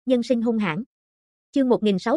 Nhân sinh hung hãn. Chương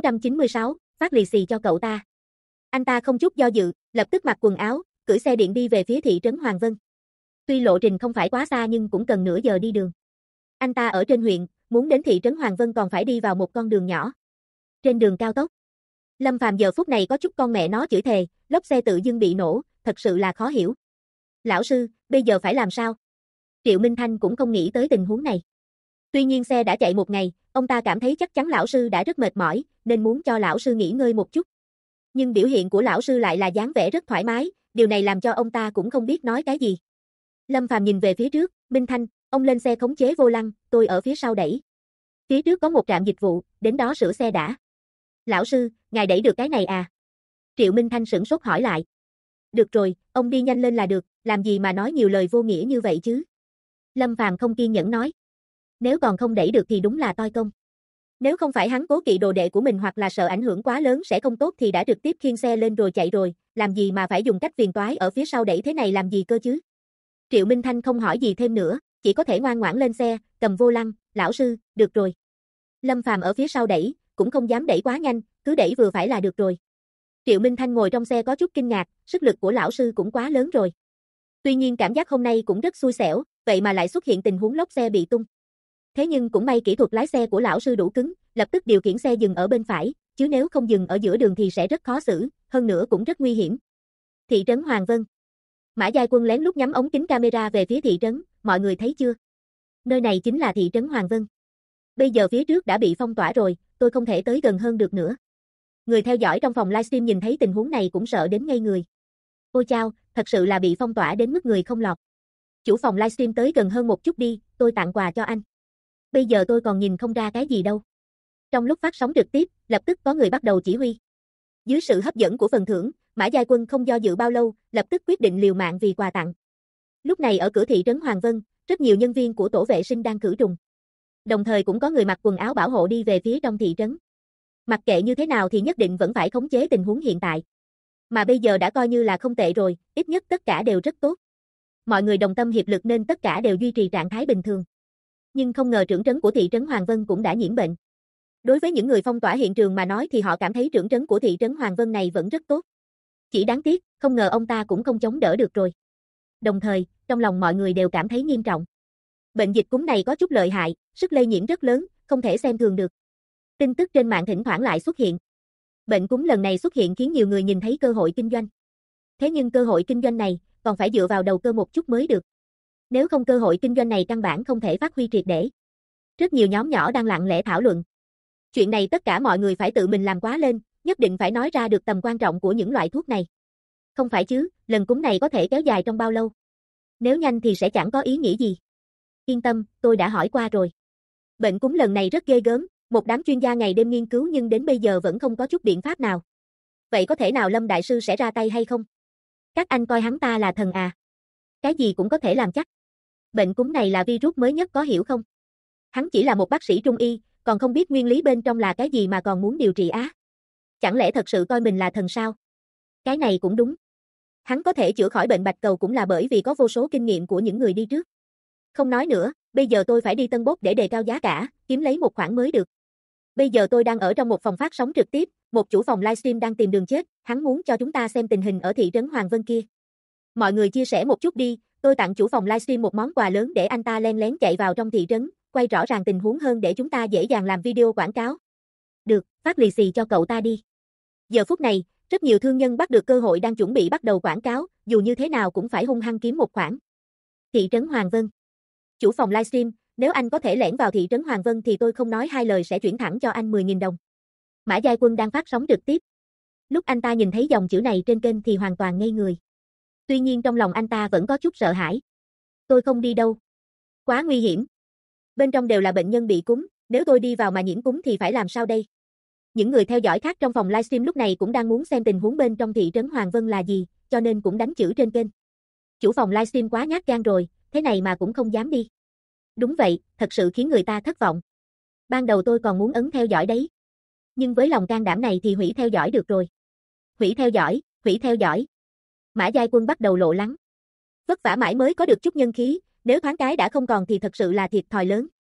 1696, phát lì xì cho cậu ta. Anh ta không chút do dự, lập tức mặc quần áo, cưỡi xe điện đi về phía thị trấn Hoàng Vân. Tuy lộ trình không phải quá xa nhưng cũng cần nửa giờ đi đường. Anh ta ở trên huyện, muốn đến thị trấn Hoàng Vân còn phải đi vào một con đường nhỏ. Trên đường cao tốc, Lâm Phàm giờ phút này có chút con mẹ nó chửi thề, lốp xe tự dưng bị nổ, thật sự là khó hiểu. Lão sư, bây giờ phải làm sao? Triệu Minh Thanh cũng không nghĩ tới tình huống này. Tuy nhiên xe đã chạy một ngày, ông ta cảm thấy chắc chắn lão sư đã rất mệt mỏi, nên muốn cho lão sư nghỉ ngơi một chút. Nhưng biểu hiện của lão sư lại là dáng vẻ rất thoải mái, điều này làm cho ông ta cũng không biết nói cái gì. Lâm Phàm nhìn về phía trước, Minh Thanh, ông lên xe khống chế vô lăng, tôi ở phía sau đẩy. Phía trước có một trạm dịch vụ, đến đó sửa xe đã. Lão sư, ngài đẩy được cái này à? Triệu Minh Thanh sửng sốt hỏi lại. Được rồi, ông đi nhanh lên là được, làm gì mà nói nhiều lời vô nghĩa như vậy chứ? Lâm Phàm không kiên nhẫn nói. Nếu còn không đẩy được thì đúng là toi công. Nếu không phải hắn cố kỵ đồ đệ của mình hoặc là sợ ảnh hưởng quá lớn sẽ không tốt thì đã trực tiếp khiêng xe lên rồi chạy rồi, làm gì mà phải dùng cách phiền toái ở phía sau đẩy thế này làm gì cơ chứ? Triệu Minh Thanh không hỏi gì thêm nữa, chỉ có thể ngoan ngoãn lên xe, cầm vô lăng, lão sư, được rồi. Lâm Phàm ở phía sau đẩy, cũng không dám đẩy quá nhanh, cứ đẩy vừa phải là được rồi. Triệu Minh Thanh ngồi trong xe có chút kinh ngạc, sức lực của lão sư cũng quá lớn rồi. Tuy nhiên cảm giác hôm nay cũng rất xui xẻo, vậy mà lại xuất hiện tình huống lốp xe bị tung. Thế nhưng cũng may kỹ thuật lái xe của lão sư đủ cứng, lập tức điều khiển xe dừng ở bên phải, chứ nếu không dừng ở giữa đường thì sẽ rất khó xử, hơn nữa cũng rất nguy hiểm. Thị trấn Hoàng Vân. Mã Giai Quân lén lút nhắm ống kính camera về phía thị trấn, mọi người thấy chưa? Nơi này chính là thị trấn Hoàng Vân. Bây giờ phía trước đã bị phong tỏa rồi, tôi không thể tới gần hơn được nữa. Người theo dõi trong phòng livestream nhìn thấy tình huống này cũng sợ đến ngây người. Ôi chao, thật sự là bị phong tỏa đến mức người không lọt. Chủ phòng livestream tới gần hơn một chút đi, tôi tặng quà cho anh. Bây giờ tôi còn nhìn không ra cái gì đâu. Trong lúc phát sóng trực tiếp, lập tức có người bắt đầu chỉ huy. Dưới sự hấp dẫn của phần thưởng, Mã Giai Quân không do dự bao lâu, lập tức quyết định liều mạng vì quà tặng. Lúc này ở cửa thị trấn Hoàng Vân, rất nhiều nhân viên của tổ vệ sinh đang khử trùng. Đồng thời cũng có người mặc quần áo bảo hộ đi về phía trong thị trấn. Mặc kệ như thế nào thì nhất định vẫn phải khống chế tình huống hiện tại. Mà bây giờ đã coi như là không tệ rồi, ít nhất tất cả đều rất tốt. Mọi người đồng tâm hiệp lực nên tất cả đều duy trì trạng thái bình thường. Nhưng không ngờ trưởng trấn của thị trấn Hoàng Vân cũng đã nhiễm bệnh. Đối với những người phong tỏa hiện trường mà nói thì họ cảm thấy trưởng trấn của thị trấn Hoàng Vân này vẫn rất tốt. Chỉ đáng tiếc, không ngờ ông ta cũng không chống đỡ được rồi. Đồng thời, trong lòng mọi người đều cảm thấy nghiêm trọng. Bệnh dịch cúm này có chút lợi hại, sức lây nhiễm rất lớn, không thể xem thường được. Tin tức trên mạng thỉnh thoảng lại xuất hiện. Bệnh cúm lần này xuất hiện khiến nhiều người nhìn thấy cơ hội kinh doanh. Thế nhưng cơ hội kinh doanh này còn phải dựa vào đầu cơ một chút mới được. Nếu không cơ hội kinh doanh này căn bản không thể phát huy triệt để. Rất nhiều nhóm nhỏ đang lặng lẽ thảo luận. Chuyện này tất cả mọi người phải tự mình làm quá lên, nhất định phải nói ra được tầm quan trọng của những loại thuốc này. Không phải chứ, lần cúm này có thể kéo dài trong bao lâu? Nếu nhanh thì sẽ chẳng có ý nghĩa gì. Yên tâm, tôi đã hỏi qua rồi. Bệnh cúm lần này rất ghê gớm, một đám chuyên gia ngày đêm nghiên cứu nhưng đến bây giờ vẫn không có chút biện pháp nào. Vậy có thể nào Lâm Đại Sư sẽ ra tay hay không? Các anh coi hắn ta là thần à? Cái gì cũng có thể làm chắc. Bệnh cúm này là virus mới nhất có hiểu không? Hắn chỉ là một bác sĩ trung y, còn không biết nguyên lý bên trong là cái gì mà còn muốn điều trị á? Chẳng lẽ thật sự coi mình là thần sao? Cái này cũng đúng. Hắn có thể chữa khỏi bệnh bạch cầu cũng là bởi vì có vô số kinh nghiệm của những người đi trước. Không nói nữa, bây giờ tôi phải đi Tân Bốt để đề cao giá cả, kiếm lấy một khoản mới được. Bây giờ tôi đang ở trong một phòng phát sóng trực tiếp, một chủ phòng livestream đang tìm đường chết, hắn muốn cho chúng ta xem tình hình ở thị trấn Hoàng Vân kia. Mọi người chia sẻ một chút đi, tôi tặng chủ phòng livestream một món quà lớn để anh ta len lén chạy vào trong thị trấn, quay rõ ràng tình huống hơn để chúng ta dễ dàng làm video quảng cáo. Được, phát lì xì cho cậu ta đi. Giờ phút này, rất nhiều thương nhân bắt được cơ hội đang chuẩn bị bắt đầu quảng cáo, dù như thế nào cũng phải hung hăng kiếm một khoản. Thị trấn Hoàng Vân. Chủ phòng livestream, nếu anh có thể lẻn vào thị trấn Hoàng Vân thì tôi không nói hai lời sẽ chuyển thẳng cho anh 10.000 đồng. Mã Giai Quân đang phát sóng trực tiếp. Lúc anh ta nhìn thấy dòng chữ này trên kênh thì hoàn toàn ngây người. Tuy nhiên trong lòng anh ta vẫn có chút sợ hãi. Tôi không đi đâu. Quá nguy hiểm. Bên trong đều là bệnh nhân bị cúm, nếu tôi đi vào mà nhiễm cúm thì phải làm sao đây? Những người theo dõi khác trong phòng livestream lúc này cũng đang muốn xem tình huống bên trong thị trấn Hoàng Vân là gì, cho nên cũng đánh chữ trên kênh. Chủ phòng livestream quá nhát gan rồi, thế này mà cũng không dám đi. Đúng vậy, thật sự khiến người ta thất vọng. Ban đầu tôi còn muốn ấn theo dõi đấy. Nhưng với lòng can đảm này thì hủy theo dõi được rồi. Hủy theo dõi, hủy theo dõi. Mã Giai Quân bắt đầu lộ lắng. Vất vả mãi mới có được chút nhân khí, nếu thoáng cái đã không còn thì thật sự là thiệt thòi lớn.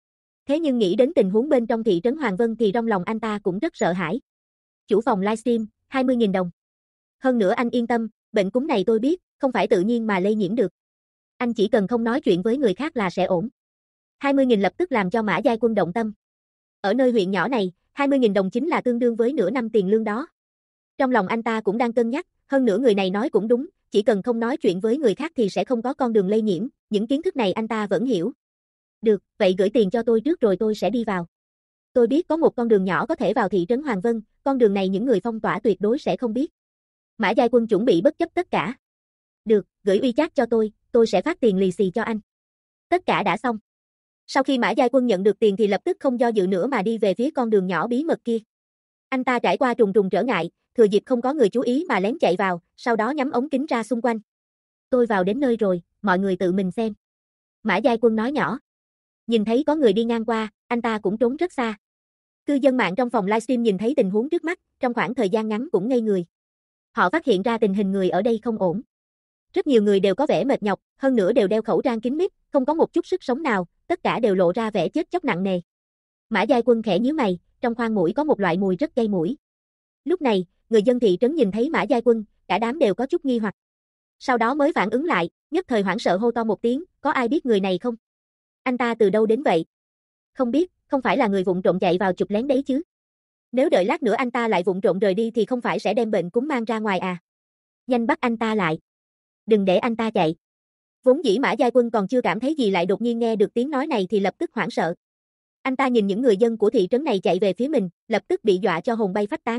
Thế nhưng nghĩ đến tình huống bên trong thị trấn Hoàng Vân thì trong lòng anh ta cũng rất sợ hãi. Chủ phòng livestream, 20.000 đồng. Hơn nữa anh yên tâm, bệnh cúm này tôi biết, không phải tự nhiên mà lây nhiễm được. Anh chỉ cần không nói chuyện với người khác là sẽ ổn. 20.000 lập tức làm cho Mã Giai Quân động tâm. Ở nơi huyện nhỏ này, 20.000 đồng chính là tương đương với nửa năm tiền lương đó. Trong lòng anh ta cũng đang cân nhắc, hơn nữa người này nói cũng đúng, chỉ cần không nói chuyện với người khác thì sẽ không có con đường lây nhiễm, những kiến thức này anh ta vẫn hiểu. Được, vậy gửi tiền cho tôi trước rồi tôi sẽ đi vào. Tôi biết có một con đường nhỏ có thể vào thị trấn Hoàng Vân, con đường này những người phong tỏa tuyệt đối sẽ không biết. Mã Giai Quân chuẩn bị bất chấp tất cả. Được, gửi WeChat cho tôi sẽ phát tiền lì xì cho anh. Tất cả đã xong. Sau khi Mã Giai Quân nhận được tiền thì lập tức không do dự nữa mà đi về phía con đường nhỏ bí mật kia. Anh ta trải qua trùng trùng trở ngại, thừa dịp không có người chú ý mà lén chạy vào, sau đó nhắm ống kính ra xung quanh. Tôi vào đến nơi rồi, mọi người tự mình xem. Mã Giai Quân nói nhỏ. Nhìn thấy có người đi ngang qua, anh ta cũng trốn rất xa. Cư dân mạng trong phòng livestream nhìn thấy tình huống trước mắt, trong khoảng thời gian ngắn cũng ngây người. Họ phát hiện ra tình hình người ở đây không ổn. Rất nhiều người đều có vẻ mệt nhọc, hơn nữa đều đeo khẩu trang kín mít, không có một chút sức sống nào, tất cả đều lộ ra vẻ chết chóc nặng nề. Mã Giai Quân khẽ nhíu mày, trong khoang mũi có một loại mùi rất gây mũi. Lúc này, người dân thị trấn nhìn thấy Mã Giai Quân, cả đám đều có chút nghi hoặc. Sau đó mới phản ứng lại, nhất thời hoảng sợ hô to một tiếng, có ai biết người này không? Anh ta từ đâu đến vậy? Không biết, không phải là người vụng trộm chạy vào chụp lén đấy chứ? Nếu đợi lát nữa anh ta lại vụng trộm rời đi thì không phải sẽ đem bệnh cúm mang ra ngoài à? Nhanh bắt anh ta lại. Đừng để anh ta chạy. Vốn dĩ Mã Giai Quân còn chưa cảm thấy gì lại đột nhiên nghe được tiếng nói này thì lập tức hoảng sợ. Anh ta nhìn những người dân của thị trấn này chạy về phía mình, lập tức bị dọa cho hồn bay phách tán.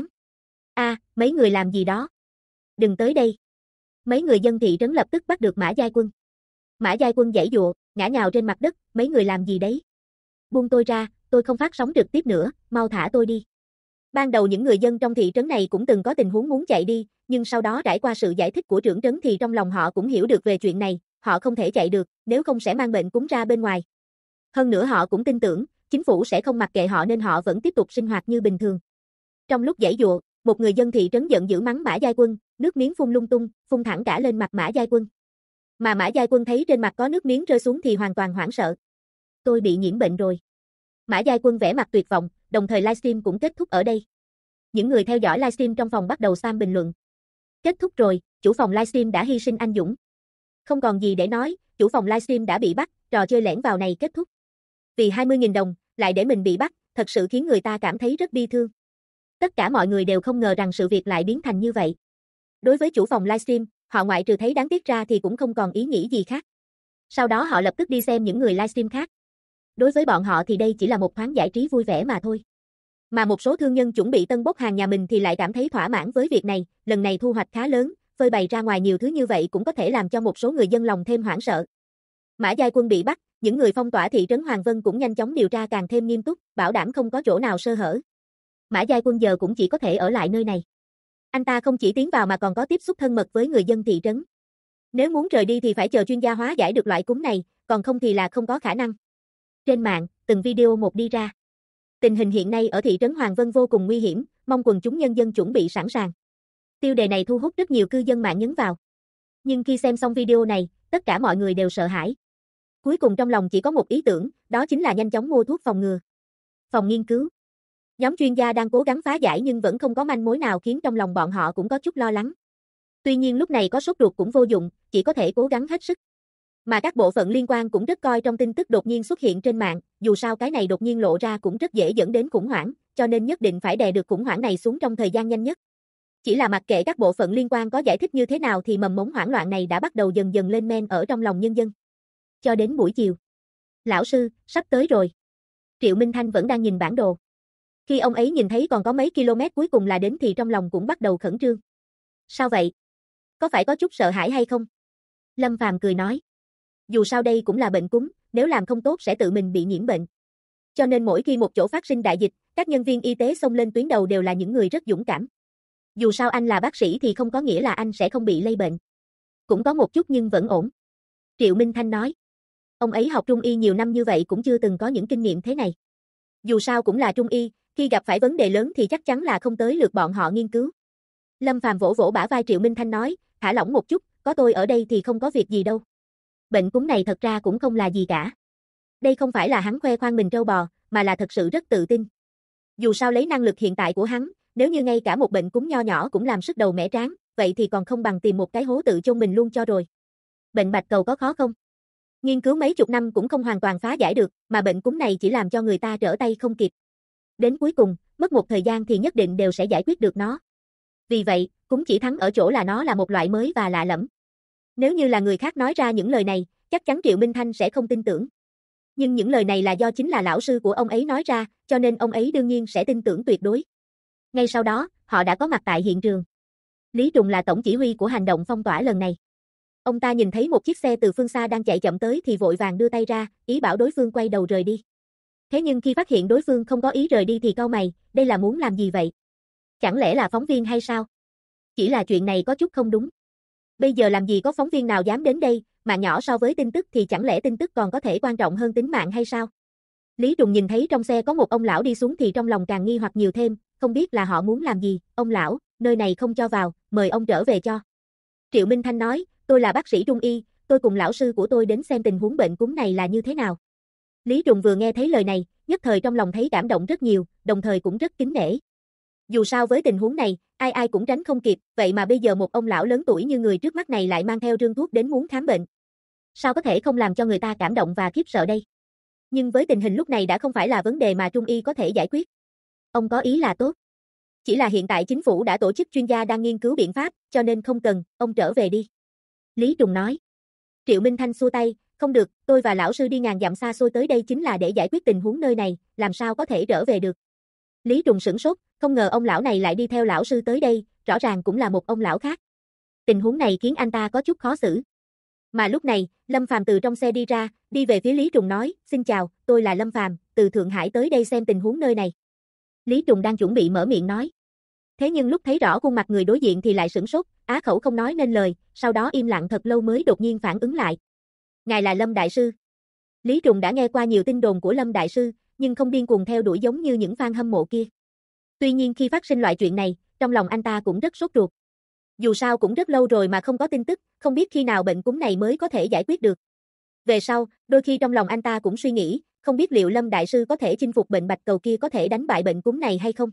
Mấy người làm gì đó? Đừng tới đây. Mấy người dân thị trấn lập tức bắt được Mã Giai Quân. Mã Giai Quân giãy giụa, ngã nhào trên mặt đất, mấy người làm gì đấy? Buông tôi ra, tôi không phát sóng trực tiếp nữa, mau thả tôi đi. Ban đầu những người dân trong thị trấn này cũng từng có tình huống muốn chạy đi, nhưng sau đó trải qua sự giải thích của trưởng trấn thì trong lòng họ cũng hiểu được về chuyện này, họ không thể chạy được, nếu không sẽ mang bệnh cúm ra bên ngoài. Hơn nữa họ cũng tin tưởng, chính phủ sẽ không mặc kệ họ nên họ vẫn tiếp tục sinh hoạt như bình thường. Trong lúc giãy giụa, một người dân thị trấn giận dữ mắng Mã Giai Quân, nước miếng phun lung tung, phun thẳng cả lên mặt Mã Giai Quân. Mà Mã Giai Quân thấy trên mặt có nước miếng rơi xuống thì hoàn toàn hoảng sợ. Tôi bị nhiễm bệnh rồi. Mã Giai Quân vẻ mặt tuyệt vọng, đồng thời livestream cũng kết thúc ở đây. Những người theo dõi livestream trong phòng bắt đầu spam bình luận. Kết thúc rồi, chủ phòng livestream đã hy sinh anh dũng. Không còn gì để nói, chủ phòng livestream đã bị bắt, trò chơi lẻn vào này kết thúc. Vì 20.000 đồng, lại để mình bị bắt, thật sự khiến người ta cảm thấy rất bi thương. Tất cả mọi người đều không ngờ rằng sự việc lại biến thành như vậy. Đối với chủ phòng livestream, họ ngoại trừ thấy đáng tiếc ra thì cũng không còn ý nghĩ gì khác. Sau đó họ lập tức đi xem những người livestream khác. Đối với bọn họ thì đây chỉ là một thoáng giải trí vui vẻ mà thôi. Mà một số thương nhân chuẩn bị tân bốc hàng nhà mình thì lại cảm thấy thỏa mãn với việc này, lần này thu hoạch khá lớn, phơi bày ra ngoài nhiều thứ như vậy cũng có thể làm cho một số người dân lòng thêm hoảng sợ. Mã Giai Quân bị bắt, những người phong tỏa thị trấn Hoàng Vân cũng nhanh chóng điều tra càng thêm nghiêm túc, bảo đảm không có chỗ nào sơ hở. Mã Giai Quân giờ cũng chỉ có thể ở lại nơi này. Anh ta không chỉ tiến vào mà còn có tiếp xúc thân mật với người dân thị trấn. Nếu muốn rời đi thì phải chờ chuyên gia hóa giải được loại cúm này, còn không thì là không có khả năng. Trên mạng, từng video một đi ra. Tình hình hiện nay ở thị trấn Hoàng Vân vô cùng nguy hiểm, mong quần chúng nhân dân chuẩn bị sẵn sàng. Tiêu đề này thu hút rất nhiều cư dân mạng nhấn vào. Nhưng khi xem xong video này, tất cả mọi người đều sợ hãi. Cuối cùng trong lòng chỉ có một ý tưởng, đó chính là nhanh chóng mua thuốc phòng ngừa. Phòng nghiên cứu. Nhóm chuyên gia đang cố gắng phá giải nhưng vẫn không có manh mối nào khiến trong lòng bọn họ cũng có chút lo lắng. Tuy nhiên lúc này có sốt ruột cũng vô dụng, chỉ có thể cố gắng hết sức. Mà các bộ phận liên quan cũng rất coi trong tin tức đột nhiên xuất hiện trên mạng, dù sao cái này đột nhiên lộ ra cũng rất dễ dẫn đến khủng hoảng, cho nên nhất định phải đè được khủng hoảng này xuống trong thời gian nhanh nhất. Chỉ là mặc kệ các bộ phận liên quan có giải thích như thế nào thì mầm mống hoảng loạn này đã bắt đầu dần dần lên men ở trong lòng nhân dân. Cho đến buổi chiều. Lão sư, sắp tới rồi. Triệu Minh Thanh vẫn đang nhìn bản đồ. Khi ông ấy nhìn thấy còn có mấy km cuối cùng là đến thì trong lòng cũng bắt đầu khẩn trương. Sao vậy? Có phải có chút sợ hãi hay không? Lâm Phàm cười nói. Dù sao đây cũng là bệnh cúm, nếu làm không tốt sẽ tự mình bị nhiễm bệnh. Cho nên mỗi khi một chỗ phát sinh đại dịch, các nhân viên y tế xông lên tuyến đầu đều là những người rất dũng cảm. Dù sao anh là bác sĩ thì không có nghĩa là anh sẽ không bị lây bệnh. Cũng có một chút nhưng vẫn ổn. Triệu Minh Thanh nói. Ông ấy học trung y nhiều năm như vậy cũng chưa từng có những kinh nghiệm thế này. Dù sao cũng là trung y, khi gặp phải vấn đề lớn thì chắc chắn là không tới lượt bọn họ nghiên cứu. Lâm Phàm vỗ vỗ bả vai Triệu Minh Thanh nói, thả lỏng một chút, có tôi ở đây thì không có việc gì đâu. Bệnh cúm này thật ra cũng không là gì cả. Đây không phải là hắn khoe khoang mình trâu bò, mà là thật sự rất tự tin. Dù sao lấy năng lực hiện tại của hắn, nếu như ngay cả một bệnh cúm nho nhỏ cũng làm sứt đầu mẻ trán, vậy thì còn không bằng tìm một cái hố tự chôn mình luôn cho rồi. Bệnh bạch cầu có khó không? Nghiên cứu mấy chục năm cũng không hoàn toàn phá giải được, mà bệnh cúm này chỉ làm cho người ta trở tay không kịp. Đến cuối cùng, mất một thời gian thì nhất định đều sẽ giải quyết được nó. Vì vậy, cúm chỉ thắng ở chỗ là nó là một loại mới và lạ lẫm. Nếu như là người khác nói ra những lời này, chắc chắn Triệu Minh Thanh sẽ không tin tưởng. Nhưng những lời này là do chính là lão sư của ông ấy nói ra, cho nên ông ấy đương nhiên sẽ tin tưởng tuyệt đối. Ngay sau đó, họ đã có mặt tại hiện trường. Lý Trùng là tổng chỉ huy của hành động phong tỏa lần này. Ông ta nhìn thấy một chiếc xe từ phương xa đang chạy chậm tới thì vội vàng đưa tay ra, ý bảo đối phương quay đầu rời đi. Thế nhưng khi phát hiện đối phương không có ý rời đi thì cau mày, đây là muốn làm gì vậy? Chẳng lẽ là phóng viên hay sao? Chỉ là chuyện này có chút không đúng. Bây giờ làm gì có phóng viên nào dám đến đây, mạng nhỏ so với tin tức thì chẳng lẽ tin tức còn có thể quan trọng hơn tính mạng hay sao? Lý Trùng nhìn thấy trong xe có một ông lão đi xuống thì trong lòng càng nghi hoặc nhiều thêm, không biết là họ muốn làm gì. Ông lão, nơi này không cho vào, mời ông trở về cho. Triệu Minh Thanh nói, tôi là bác sĩ trung y, tôi cùng lão sư của tôi đến xem tình huống bệnh cúm này là như thế nào. Lý Trùng vừa nghe thấy lời này, nhất thời trong lòng thấy cảm động rất nhiều, đồng thời cũng rất kính nể. Dù sao với tình huống này, ai ai cũng tránh không kịp, vậy mà bây giờ một ông lão lớn tuổi như người trước mắt này lại mang theo rương thuốc đến muốn khám bệnh. Sao có thể không làm cho người ta cảm động và khiếp sợ đây? Nhưng với tình hình lúc này đã không phải là vấn đề mà trung y có thể giải quyết. Ông có ý là tốt. Chỉ là hiện tại chính phủ đã tổ chức chuyên gia đang nghiên cứu biện pháp, cho nên không cần, ông trở về đi. Lý Trùng nói. Triệu Minh Thanh xua tay, không được, tôi và lão sư đi ngàn dặm xa xôi tới đây chính là để giải quyết tình huống nơi này, làm sao có thể trở về được. Lý Trùng sửng sốt, không ngờ ông lão này lại đi theo lão sư tới đây, rõ ràng cũng là một ông lão khác. Tình huống này khiến anh ta có chút khó xử. Mà lúc này, Lâm Phàm từ trong xe đi ra, đi về phía Lý Trùng nói, xin chào, tôi là Lâm Phàm, từ Thượng Hải tới đây xem tình huống nơi này. Lý Trùng đang chuẩn bị mở miệng nói. Thế nhưng lúc thấy rõ khuôn mặt người đối diện thì lại sửng sốt, á khẩu không nói nên lời, sau đó im lặng thật lâu mới đột nhiên phản ứng lại. Ngài là Lâm Đại Sư. Lý Trùng đã nghe qua nhiều tin đồn của Lâm Đại Sư, nhưng không điên cuồng theo đuổi giống như những fan hâm mộ kia. Tuy nhiên khi phát sinh loại chuyện này, trong lòng anh ta cũng rất sốt ruột. Dù sao cũng rất lâu rồi mà không có tin tức, không biết khi nào bệnh cúm này mới có thể giải quyết được. Về sau, đôi khi trong lòng anh ta cũng suy nghĩ, không biết liệu Lâm Đại Sư có thể chinh phục bệnh bạch cầu kia có thể đánh bại bệnh cúm này hay không?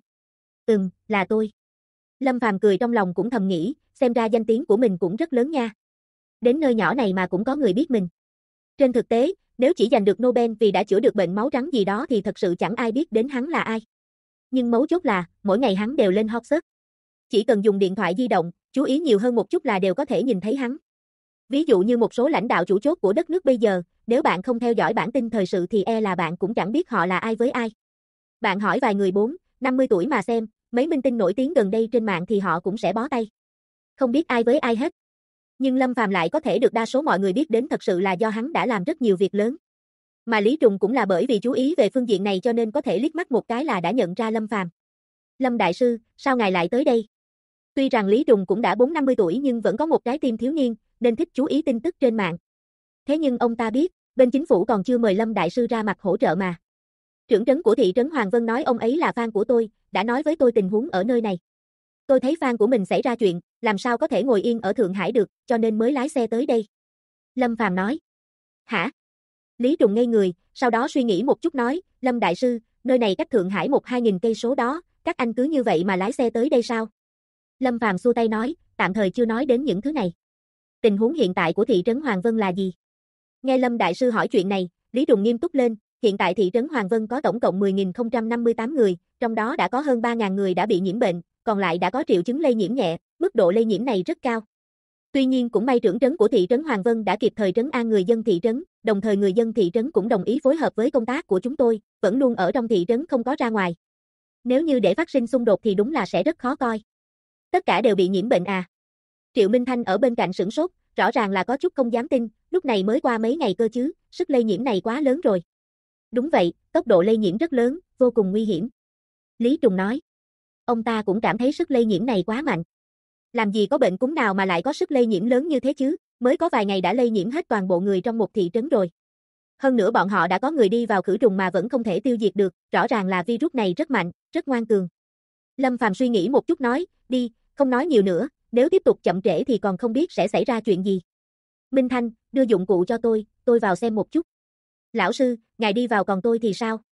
Là tôi. Lâm Phàm cười trong lòng cũng thầm nghĩ, xem ra danh tiếng của mình cũng rất lớn nha. Đến nơi nhỏ này mà cũng có người biết mình. Trên thực tế, nếu chỉ giành được Nobel vì đã chữa được bệnh máu trắng gì đó thì thật sự chẳng ai biết đến hắn là ai. Nhưng mấu chốt là, mỗi ngày hắn đều lên hot search. Chỉ cần dùng điện thoại di động, chú ý nhiều hơn một chút là đều có thể nhìn thấy hắn. Ví dụ như một số lãnh đạo chủ chốt của đất nước bây giờ, nếu bạn không theo dõi bản tin thời sự thì e là bạn cũng chẳng biết họ là ai với ai. Bạn hỏi vài người 50 tuổi mà xem, mấy minh tinh nổi tiếng gần đây trên mạng thì họ cũng sẽ bó tay. Không biết ai với ai hết. Nhưng Lâm Phàm lại có thể được đa số mọi người biết đến thật sự là do hắn đã làm rất nhiều việc lớn. Mà Lý Trùng cũng là bởi vì chú ý về phương diện này cho nên có thể liếc mắt một cái là đã nhận ra Lâm Phàm. Lâm Đại Sư, sao ngài lại tới đây? Tuy rằng Lý Trùng cũng đã 50 tuổi nhưng vẫn có một trái tim thiếu niên, nên thích chú ý tin tức trên mạng. Thế nhưng ông ta biết, bên chính phủ còn chưa mời Lâm Đại Sư ra mặt hỗ trợ mà. Trưởng trấn của thị trấn Hoàng Vân nói ông ấy là fan của tôi, đã nói với tôi tình huống ở nơi này. Tôi thấy fan của mình xảy ra chuyện, làm sao có thể ngồi yên ở Thượng Hải được, cho nên mới lái xe tới đây. Lâm Phàm nói. Hả? Lý Trùng ngây người, sau đó suy nghĩ một chút nói, Lâm Đại Sư, nơi này cách Thượng Hải 1-2 nghìn cây số đó, các anh cứ như vậy mà lái xe tới đây sao? Lâm Phàm xua tay nói, tạm thời chưa nói đến những thứ này. Tình huống hiện tại của thị trấn Hoàng Vân là gì? Nghe Lâm Đại Sư hỏi chuyện này, Lý Trùng nghiêm túc lên, hiện tại thị trấn Hoàng Vân có tổng cộng 10.058 người, trong đó đã có hơn 3.000 người đã bị nhiễm bệnh, còn lại đã có triệu chứng lây nhiễm nhẹ, mức độ lây nhiễm này rất cao. Tuy nhiên cũng may trưởng trấn của thị trấn Hoàng Vân đã kịp thời trấn an người dân thị trấn, đồng thời người dân thị trấn cũng đồng ý phối hợp với công tác của chúng tôi, vẫn luôn ở trong thị trấn không có ra ngoài. Nếu như để phát sinh xung đột thì đúng là sẽ rất khó coi. Tất cả đều bị nhiễm bệnh à? Triệu Minh Thanh ở bên cạnh sửng sốt, rõ ràng là có chút không dám tin, lúc này mới qua mấy ngày cơ chứ, sức lây nhiễm này quá lớn rồi. Đúng vậy, tốc độ lây nhiễm rất lớn, vô cùng nguy hiểm. Lý Trùng nói. Ông ta cũng cảm thấy sức lây nhiễm này quá mạnh. Làm gì có bệnh cúm nào mà lại có sức lây nhiễm lớn như thế chứ, mới có vài ngày đã lây nhiễm hết toàn bộ người trong một thị trấn rồi. Hơn nữa bọn họ đã có người đi vào khử trùng mà vẫn không thể tiêu diệt được, rõ ràng là virus này rất mạnh, rất ngoan cường. Lâm Phàm suy nghĩ một chút nói, đi, không nói nhiều nữa, nếu tiếp tục chậm trễ thì còn không biết sẽ xảy ra chuyện gì. Minh Thanh, đưa dụng cụ cho tôi vào xem một chút. Lão sư, ngài đi vào còn tôi thì sao?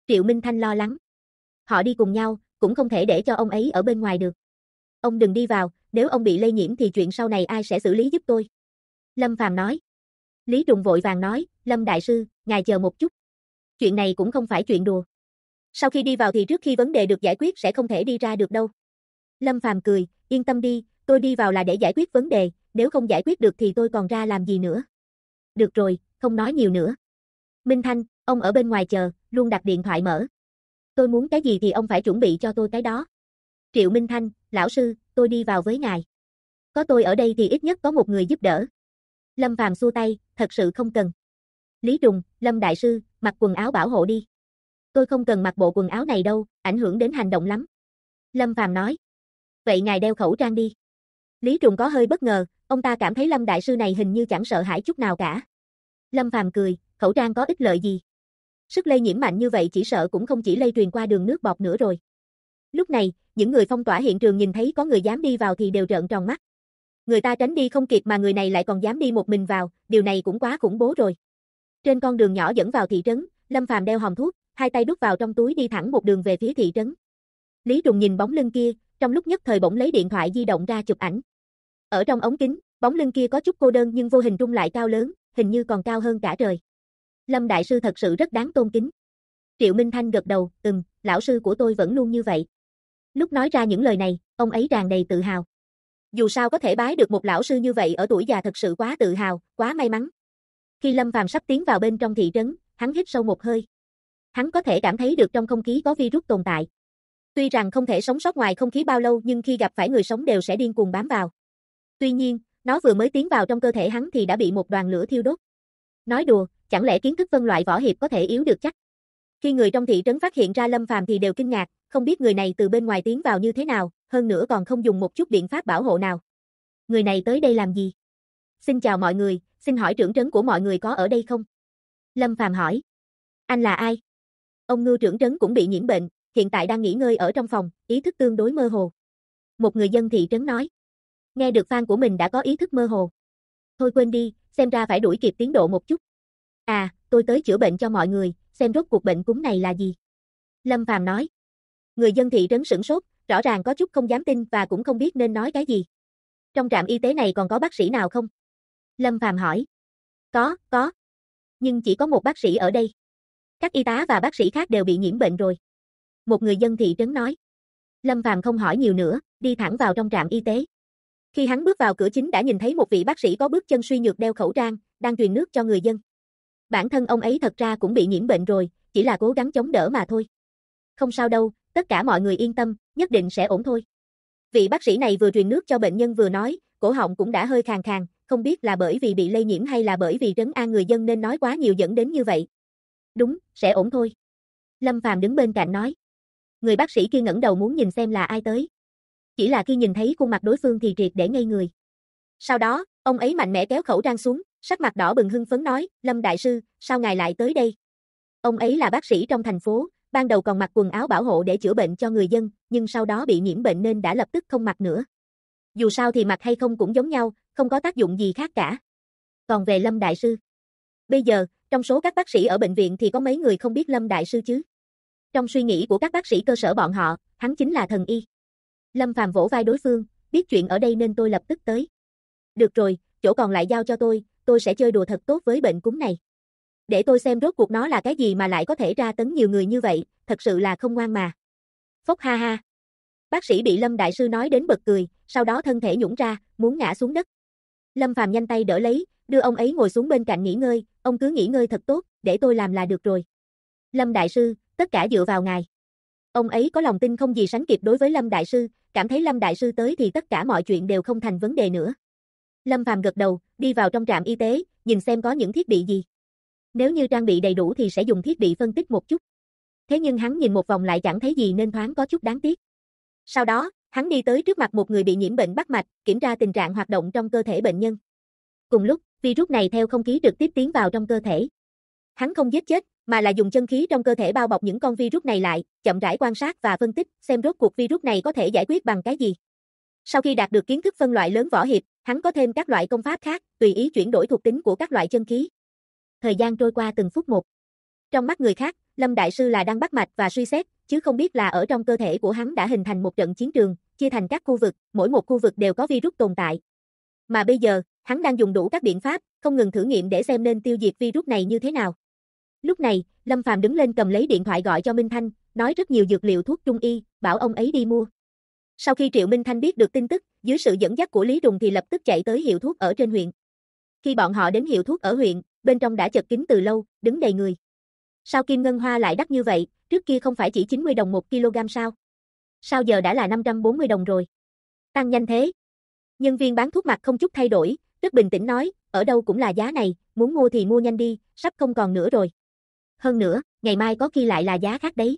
Triệu Minh Thanh lo lắng. Họ đi cùng nhau, cũng không thể để cho ông ấy ở bên ngoài được. Ông đừng đi vào, nếu ông bị lây nhiễm thì chuyện sau này ai sẽ xử lý giúp tôi? Lâm Phàm nói. Lý Trùng vội vàng nói, Lâm đại sư, ngài chờ một chút. Chuyện này cũng không phải chuyện đùa. Sau khi đi vào thì trước khi vấn đề được giải quyết sẽ không thể đi ra được đâu. Lâm Phàm cười, yên tâm đi, tôi đi vào là để giải quyết vấn đề, nếu không giải quyết được thì tôi còn ra làm gì nữa. Được rồi, không nói nhiều nữa. Minh Thanh, ông ở bên ngoài chờ, luôn đặt điện thoại mở. Tôi muốn cái gì thì ông phải chuẩn bị cho tôi cái đó. Triệu Minh Thanh, lão sư, tôi đi vào với ngài. Có tôi ở đây thì ít nhất có một người giúp đỡ. Lâm Phàm xua tay, thật sự không cần. Lý Trùng, Lâm đại sư, mặc quần áo bảo hộ đi. Tôi không cần mặc bộ quần áo này đâu, ảnh hưởng đến hành động lắm. Lâm Phàm nói. Vậy ngài đeo khẩu trang đi. Lý Trùng có hơi bất ngờ, ông ta cảm thấy Lâm đại sư này hình như chẳng sợ hãi chút nào cả. Lâm Phàm cười, khẩu trang có ích lợi gì? Sức lây nhiễm mạnh như vậy chỉ sợ cũng không chỉ lây truyền qua đường nước bọt nữa rồi. Lúc này, những người phong tỏa hiện trường nhìn thấy có người dám đi vào thì đều trợn tròn mắt. Người ta tránh đi không kịp mà người này lại còn dám đi một mình vào, điều này cũng quá khủng bố rồi. Trên con đường nhỏ dẫn vào thị trấn, Lâm Phàm đeo hòm thuốc, hai tay đút vào trong túi đi thẳng một đường về phía thị trấn. Lý Trùng nhìn bóng lưng kia, trong lúc nhất thời bỗng lấy điện thoại di động ra chụp ảnh. Ở trong ống kính, bóng lưng kia có chút cô đơn nhưng vô hình trung lại cao lớn, hình như còn cao hơn cả trời. Lâm đại sư thật sự rất đáng tôn kính. Triệu Minh Thanh gật đầu, lão sư của tôi vẫn luôn như vậy. Lúc nói ra những lời này, ông ấy tràn đầy tự hào. Dù sao có thể bái được một lão sư như vậy ở tuổi già thật sự quá tự hào, quá may mắn. Khi Lâm Phàm sắp tiến vào bên trong thị trấn, hắn hít sâu một hơi. Hắn có thể cảm thấy được trong không khí có virus tồn tại. Tuy rằng không thể sống sót ngoài không khí bao lâu nhưng khi gặp phải người sống đều sẽ điên cuồng bám vào. Tuy nhiên, nó vừa mới tiến vào trong cơ thể hắn thì đã bị một đoàn lửa thiêu đốt. Nói đùa, chẳng lẽ kiến thức phân loại võ hiệp có thể yếu được chắc? Khi người trong thị trấn phát hiện ra Lâm Phàm thì đều kinh ngạc, không biết người này từ bên ngoài tiến vào như thế nào, hơn nữa còn không dùng một chút biện pháp bảo hộ nào. Người này tới đây làm gì? Xin chào mọi người, xin hỏi trưởng trấn của mọi người có ở đây không? Lâm Phàm hỏi. Anh là ai? Ông Ngưu trưởng trấn cũng bị nhiễm bệnh, hiện tại đang nghỉ ngơi ở trong phòng, ý thức tương đối mơ hồ. Một người dân thị trấn nói. Nghe được fan của mình đã có ý thức mơ hồ. Thôi quên đi, xem ra phải đuổi kịp tiến độ một chút. À, tôi tới chữa bệnh cho mọi người, xem rốt cuộc bệnh cúm này là gì. Lâm Phàm nói. Người dân thị trấn sửng sốt, rõ ràng có chút không dám tin và cũng không biết nên nói cái gì. Trong trạm y tế này còn có bác sĩ nào không? Lâm Phàm hỏi. Có. Nhưng chỉ có một bác sĩ ở đây. Các y tá và bác sĩ khác đều bị nhiễm bệnh rồi. Một người dân thị trấn nói. Lâm Phàm không hỏi nhiều nữa, đi thẳng vào trong trạm y tế. Khi hắn bước vào cửa chính đã nhìn thấy một vị bác sĩ có bước chân suy nhược đeo khẩu trang, đang truyền nước cho người dân. Bản thân ông ấy thật ra cũng bị nhiễm bệnh rồi, chỉ là cố gắng chống đỡ mà thôi. Không sao đâu, tất cả mọi người yên tâm, nhất định sẽ ổn thôi. Vị bác sĩ này vừa truyền nước cho bệnh nhân vừa nói, cổ họng cũng đã hơi khàn khàn, không biết là bởi vì bị lây nhiễm hay là bởi vì trấn an người dân nên nói quá nhiều dẫn đến như vậy. Đúng, sẽ ổn thôi. Lâm Phàm đứng bên cạnh nói. Người bác sĩ kia ngẩng đầu muốn nhìn xem là ai tới. Chỉ là khi nhìn thấy khuôn mặt đối phương thì triệt để ngây người. Sau đó, ông ấy mạnh mẽ kéo khẩu trang xuống, sắc mặt đỏ bừng hưng phấn nói, Lâm đại sư, sao ngài lại tới đây? Ông ấy là bác sĩ trong thành phố, ban đầu còn mặc quần áo bảo hộ để chữa bệnh cho người dân, nhưng sau đó bị nhiễm bệnh nên đã lập tức không mặc nữa. Dù sao thì mặc hay không cũng giống nhau, không có tác dụng gì khác cả. Còn về Lâm đại sư, bây giờ, trong số các bác sĩ ở bệnh viện thì có mấy người không biết Lâm đại sư chứ? Trong suy nghĩ của các bác sĩ cơ sở bọn họ, hắn chính là thần y. Lâm Phàm vỗ vai đối phương, biết chuyện ở đây nên tôi lập tức tới. Được rồi, chỗ còn lại giao cho tôi sẽ chơi đùa thật tốt với bệnh cúm này. Để tôi xem rốt cuộc nó là cái gì mà lại có thể ra tấn nhiều người như vậy, thật sự là không ngoan mà. Phốc ha ha. Bác sĩ bị Lâm đại sư nói đến bật cười, sau đó thân thể nhũn ra, muốn ngã xuống đất. Lâm Phàm nhanh tay đỡ lấy, đưa ông ấy ngồi xuống bên cạnh nghỉ ngơi, ông cứ nghỉ ngơi thật tốt, để tôi làm là được rồi. Lâm đại sư, tất cả dựa vào ngài. Ông ấy có lòng tin không gì sánh kịp đối với Lâm đại sư, cảm thấy Lâm đại sư tới thì tất cả mọi chuyện đều không thành vấn đề nữa. Lâm Phàm gật đầu, đi vào trong trạm y tế, nhìn xem có những thiết bị gì. Nếu như trang bị đầy đủ thì sẽ dùng thiết bị phân tích một chút. Thế nhưng hắn nhìn một vòng lại chẳng thấy gì nên thoáng có chút đáng tiếc. Sau đó, hắn đi tới trước mặt một người bị nhiễm bệnh bắt mạch, kiểm tra tình trạng hoạt động trong cơ thể bệnh nhân. Cùng lúc, virus này theo không khí trực tiếp tiến vào trong cơ thể. Hắn không giết chết, mà là dùng chân khí trong cơ thể bao bọc những con virus này lại, chậm rãi quan sát và phân tích, xem rốt cuộc virus này có thể giải quyết bằng cái gì. Sau khi đạt được kiến thức phân loại lớn võ hiệp, hắn có thêm các loại công pháp khác, tùy ý chuyển đổi thuộc tính của các loại chân khí. Thời gian trôi qua từng phút một. Trong mắt người khác, Lâm Đại Sư là đang bắt mạch và suy xét, chứ không biết là ở trong cơ thể của hắn đã hình thành một trận chiến trường, chia thành các khu vực, mỗi một khu vực đều có virus tồn tại. Mà bây giờ, hắn đang dùng đủ các biện pháp, không ngừng thử nghiệm để xem nên tiêu diệt virus này như thế nào. Lúc này, Lâm Phàm đứng lên cầm lấy điện thoại gọi cho Minh Thanh, nói rất nhiều dược liệu thuốc trung y, bảo ông ấy đi mua. Sau khi Triệu Minh Thanh biết được tin tức, dưới sự dẫn dắt của Lý Trùng thì lập tức chạy tới hiệu thuốc ở trên huyện. Khi bọn họ đến hiệu thuốc ở huyện, bên trong đã chật kín từ lâu, đứng đầy người. Sao kim ngân hoa lại đắt như vậy, trước kia không phải chỉ 90 đồng 1 kg sao? Sao giờ đã là 540 đồng rồi? Tăng nhanh thế. Nhân viên bán thuốc mặt không chút thay đổi, rất bình tĩnh nói, ở đâu cũng là giá này, muốn mua thì mua nhanh đi, sắp không còn nữa rồi. Hơn nữa, ngày mai có khi lại là giá khác đấy.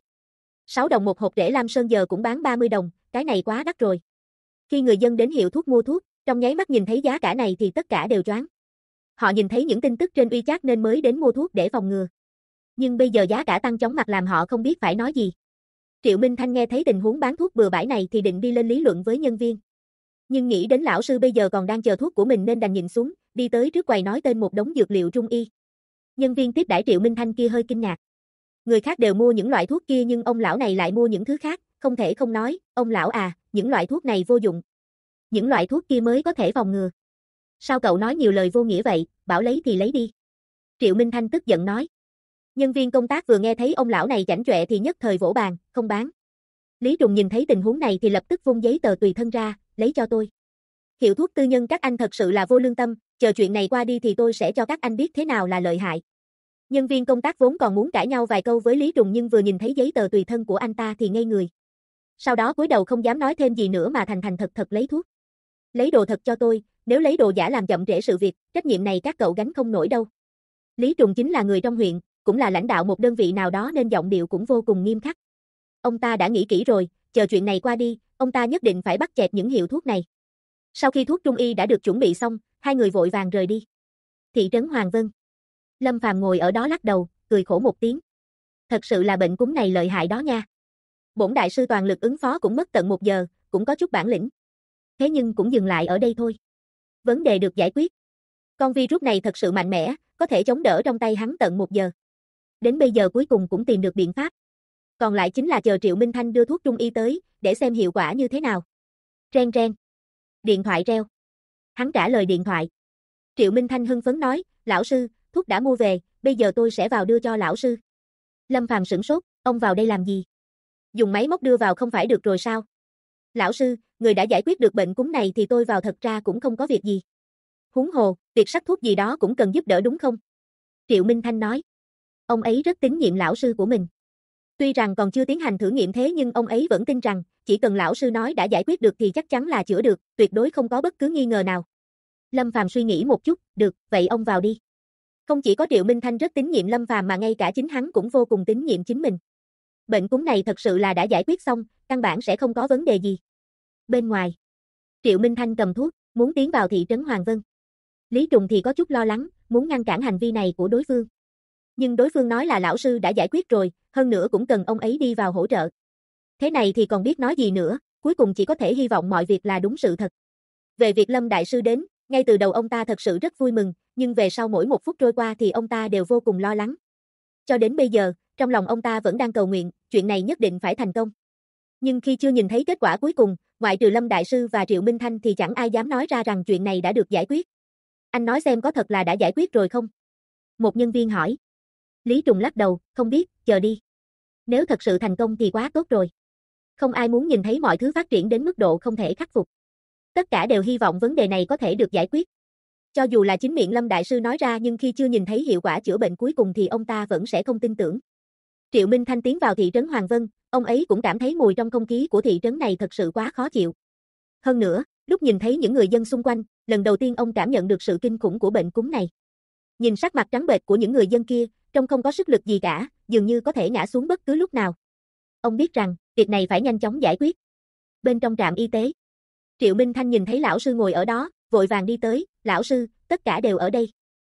6 đồng một hộp rễ lam sơn giờ cũng bán 30 đồng, cái này quá đắt rồi. Khi người dân đến hiệu thuốc mua thuốc, trong nháy mắt nhìn thấy giá cả này thì tất cả đều choáng. Họ nhìn thấy những tin tức trên WeChat nên mới đến mua thuốc để phòng ngừa. Nhưng bây giờ giá cả tăng chóng mặt làm họ không biết phải nói gì. Triệu Minh Thanh nghe thấy tình huống bán thuốc bừa bãi này thì định đi lên lý luận với nhân viên. Nhưng nghĩ đến lão sư bây giờ còn đang chờ thuốc của mình nên đành nhìn xuống, đi tới trước quầy nói tên một đống dược liệu trung y. Nhân viên tiếp đãi Triệu Minh Thanh kia hơi kinh ngạc. Người khác đều mua những loại thuốc kia nhưng ông lão này lại mua những thứ khác, không thể không nói, ông lão à, những loại thuốc này vô dụng. Những loại thuốc kia mới có thể phòng ngừa. Sao cậu nói nhiều lời vô nghĩa vậy, bảo lấy thì lấy đi. Triệu Minh Thanh tức giận nói. Nhân viên công tác vừa nghe thấy ông lão này chảnh chọe thì nhất thời vỗ bàn, không bán. Lý Trùng nhìn thấy tình huống này thì lập tức vung giấy tờ tùy thân ra, lấy cho tôi. Hiệu thuốc tư nhân các anh thật sự là vô lương tâm, chờ chuyện này qua đi thì tôi sẽ cho các anh biết thế nào là lợi hại. Nhân viên công tác vốn còn muốn cãi nhau vài câu với Lý Trùng nhưng vừa nhìn thấy giấy tờ tùy thân của anh ta thì ngây người. Sau đó cúi đầu không dám nói thêm gì nữa mà thành thành thật thật lấy thuốc. Lấy đồ thật cho tôi, nếu lấy đồ giả làm chậm trễ sự việc, trách nhiệm này các cậu gánh không nổi đâu. Lý Trùng chính là người trong huyện, cũng là lãnh đạo một đơn vị nào đó nên giọng điệu cũng vô cùng nghiêm khắc. Ông ta đã nghĩ kỹ rồi, chờ chuyện này qua đi, ông ta nhất định phải bắt chẹt những hiệu thuốc này. Sau khi thuốc trung y đã được chuẩn bị xong, hai người vội vàng rời đi. Thị trấn Hoàng Vân. Lâm Phàm ngồi ở đó lắc đầu, cười khổ một tiếng. Thật sự là bệnh cúm này lợi hại đó nha. Bổn đại sư toàn lực ứng phó cũng mất tận 1 giờ, cũng có chút bản lĩnh. Thế nhưng cũng dừng lại ở đây thôi. Vấn đề được giải quyết. Con virus này thật sự mạnh mẽ, có thể chống đỡ trong tay hắn tận 1 giờ. Đến bây giờ cuối cùng cũng tìm được biện pháp. Còn lại chính là chờ Triệu Minh Thanh đưa thuốc trung y tới, để xem hiệu quả như thế nào. Reng reng. Điện thoại reo. Hắn trả lời điện thoại. Triệu Minh Thanh hưng phấn nói, lão sư, thuốc đã mua về, bây giờ tôi sẽ vào đưa cho lão sư. Lâm Phàm sửng sốt, ông vào đây làm gì? Dùng máy móc đưa vào không phải được rồi sao? Lão sư, người đã giải quyết được bệnh cúm này thì tôi vào thật ra cũng không có việc gì. Huống hồ, việc sắc thuốc gì đó cũng cần giúp đỡ đúng không? Triệu Minh Thanh nói. Ông ấy rất tín nhiệm lão sư của mình. Tuy rằng còn chưa tiến hành thử nghiệm thế nhưng ông ấy vẫn tin rằng, chỉ cần lão sư nói đã giải quyết được thì chắc chắn là chữa được, tuyệt đối không có bất cứ nghi ngờ nào. Lâm Phàm suy nghĩ một chút, được, vậy ông vào đi. Không chỉ có Triệu Minh Thanh rất tín nhiệm Lâm Phàm mà ngay cả chính hắn cũng vô cùng tín nhiệm chính mình. Bệnh cúm này thật sự là đã giải quyết xong, căn bản sẽ không có vấn đề gì. Bên ngoài, Triệu Minh Thanh cầm thuốc, muốn tiến vào thị trấn Hoàng Vân. Lý Trùng thì có chút lo lắng, muốn ngăn cản hành vi này của đối phương. Nhưng đối phương nói là lão sư đã giải quyết rồi, hơn nữa cũng cần ông ấy đi vào hỗ trợ. Thế này thì còn biết nói gì nữa, cuối cùng chỉ có thể hy vọng mọi việc là đúng sự thật. Về việc Lâm Đại Sư đến, ngay từ đầu ông ta thật sự rất vui mừng, nhưng về sau mỗi 1 phút trôi qua thì ông ta đều vô cùng lo lắng. Cho đến bây giờ, trong lòng ông ta vẫn đang cầu nguyện, chuyện này nhất định phải thành công. Nhưng khi chưa nhìn thấy kết quả cuối cùng, ngoại trừ Lâm Đại Sư và Triệu Minh Thanh thì chẳng ai dám nói ra rằng chuyện này đã được giải quyết. Anh nói xem có thật là đã giải quyết rồi không? Một nhân viên hỏi. Lý Trùng lắc đầu, không biết, chờ đi. Nếu thật sự thành công thì quá tốt rồi. Không ai muốn nhìn thấy mọi thứ phát triển đến mức độ không thể khắc phục. Tất cả đều hy vọng vấn đề này có thể được giải quyết. Cho dù là chính miệng Lâm Đại Sư nói ra nhưng khi chưa nhìn thấy hiệu quả chữa bệnh cuối cùng thì ông ta vẫn sẽ không tin tưởng. Triệu Minh Thanh tiến vào thị trấn Hoàng Vân, ông ấy cũng cảm thấy mùi trong không khí của thị trấn này thật sự quá khó chịu. Hơn nữa, lúc nhìn thấy những người dân xung quanh, lần đầu tiên ông cảm nhận được sự kinh khủng của bệnh cúm này. Nhìn sắc mặt trắng bệch của những người dân kia, trông không có sức lực gì cả, dường như có thể ngã xuống bất cứ lúc nào. Ông biết rằng, việc này phải nhanh chóng giải quyết. Bên trong trạm y tế, Triệu Minh Thanh nhìn thấy lão sư ngồi ở đó, vội vàng đi tới, lão sư, tất cả đều ở đây.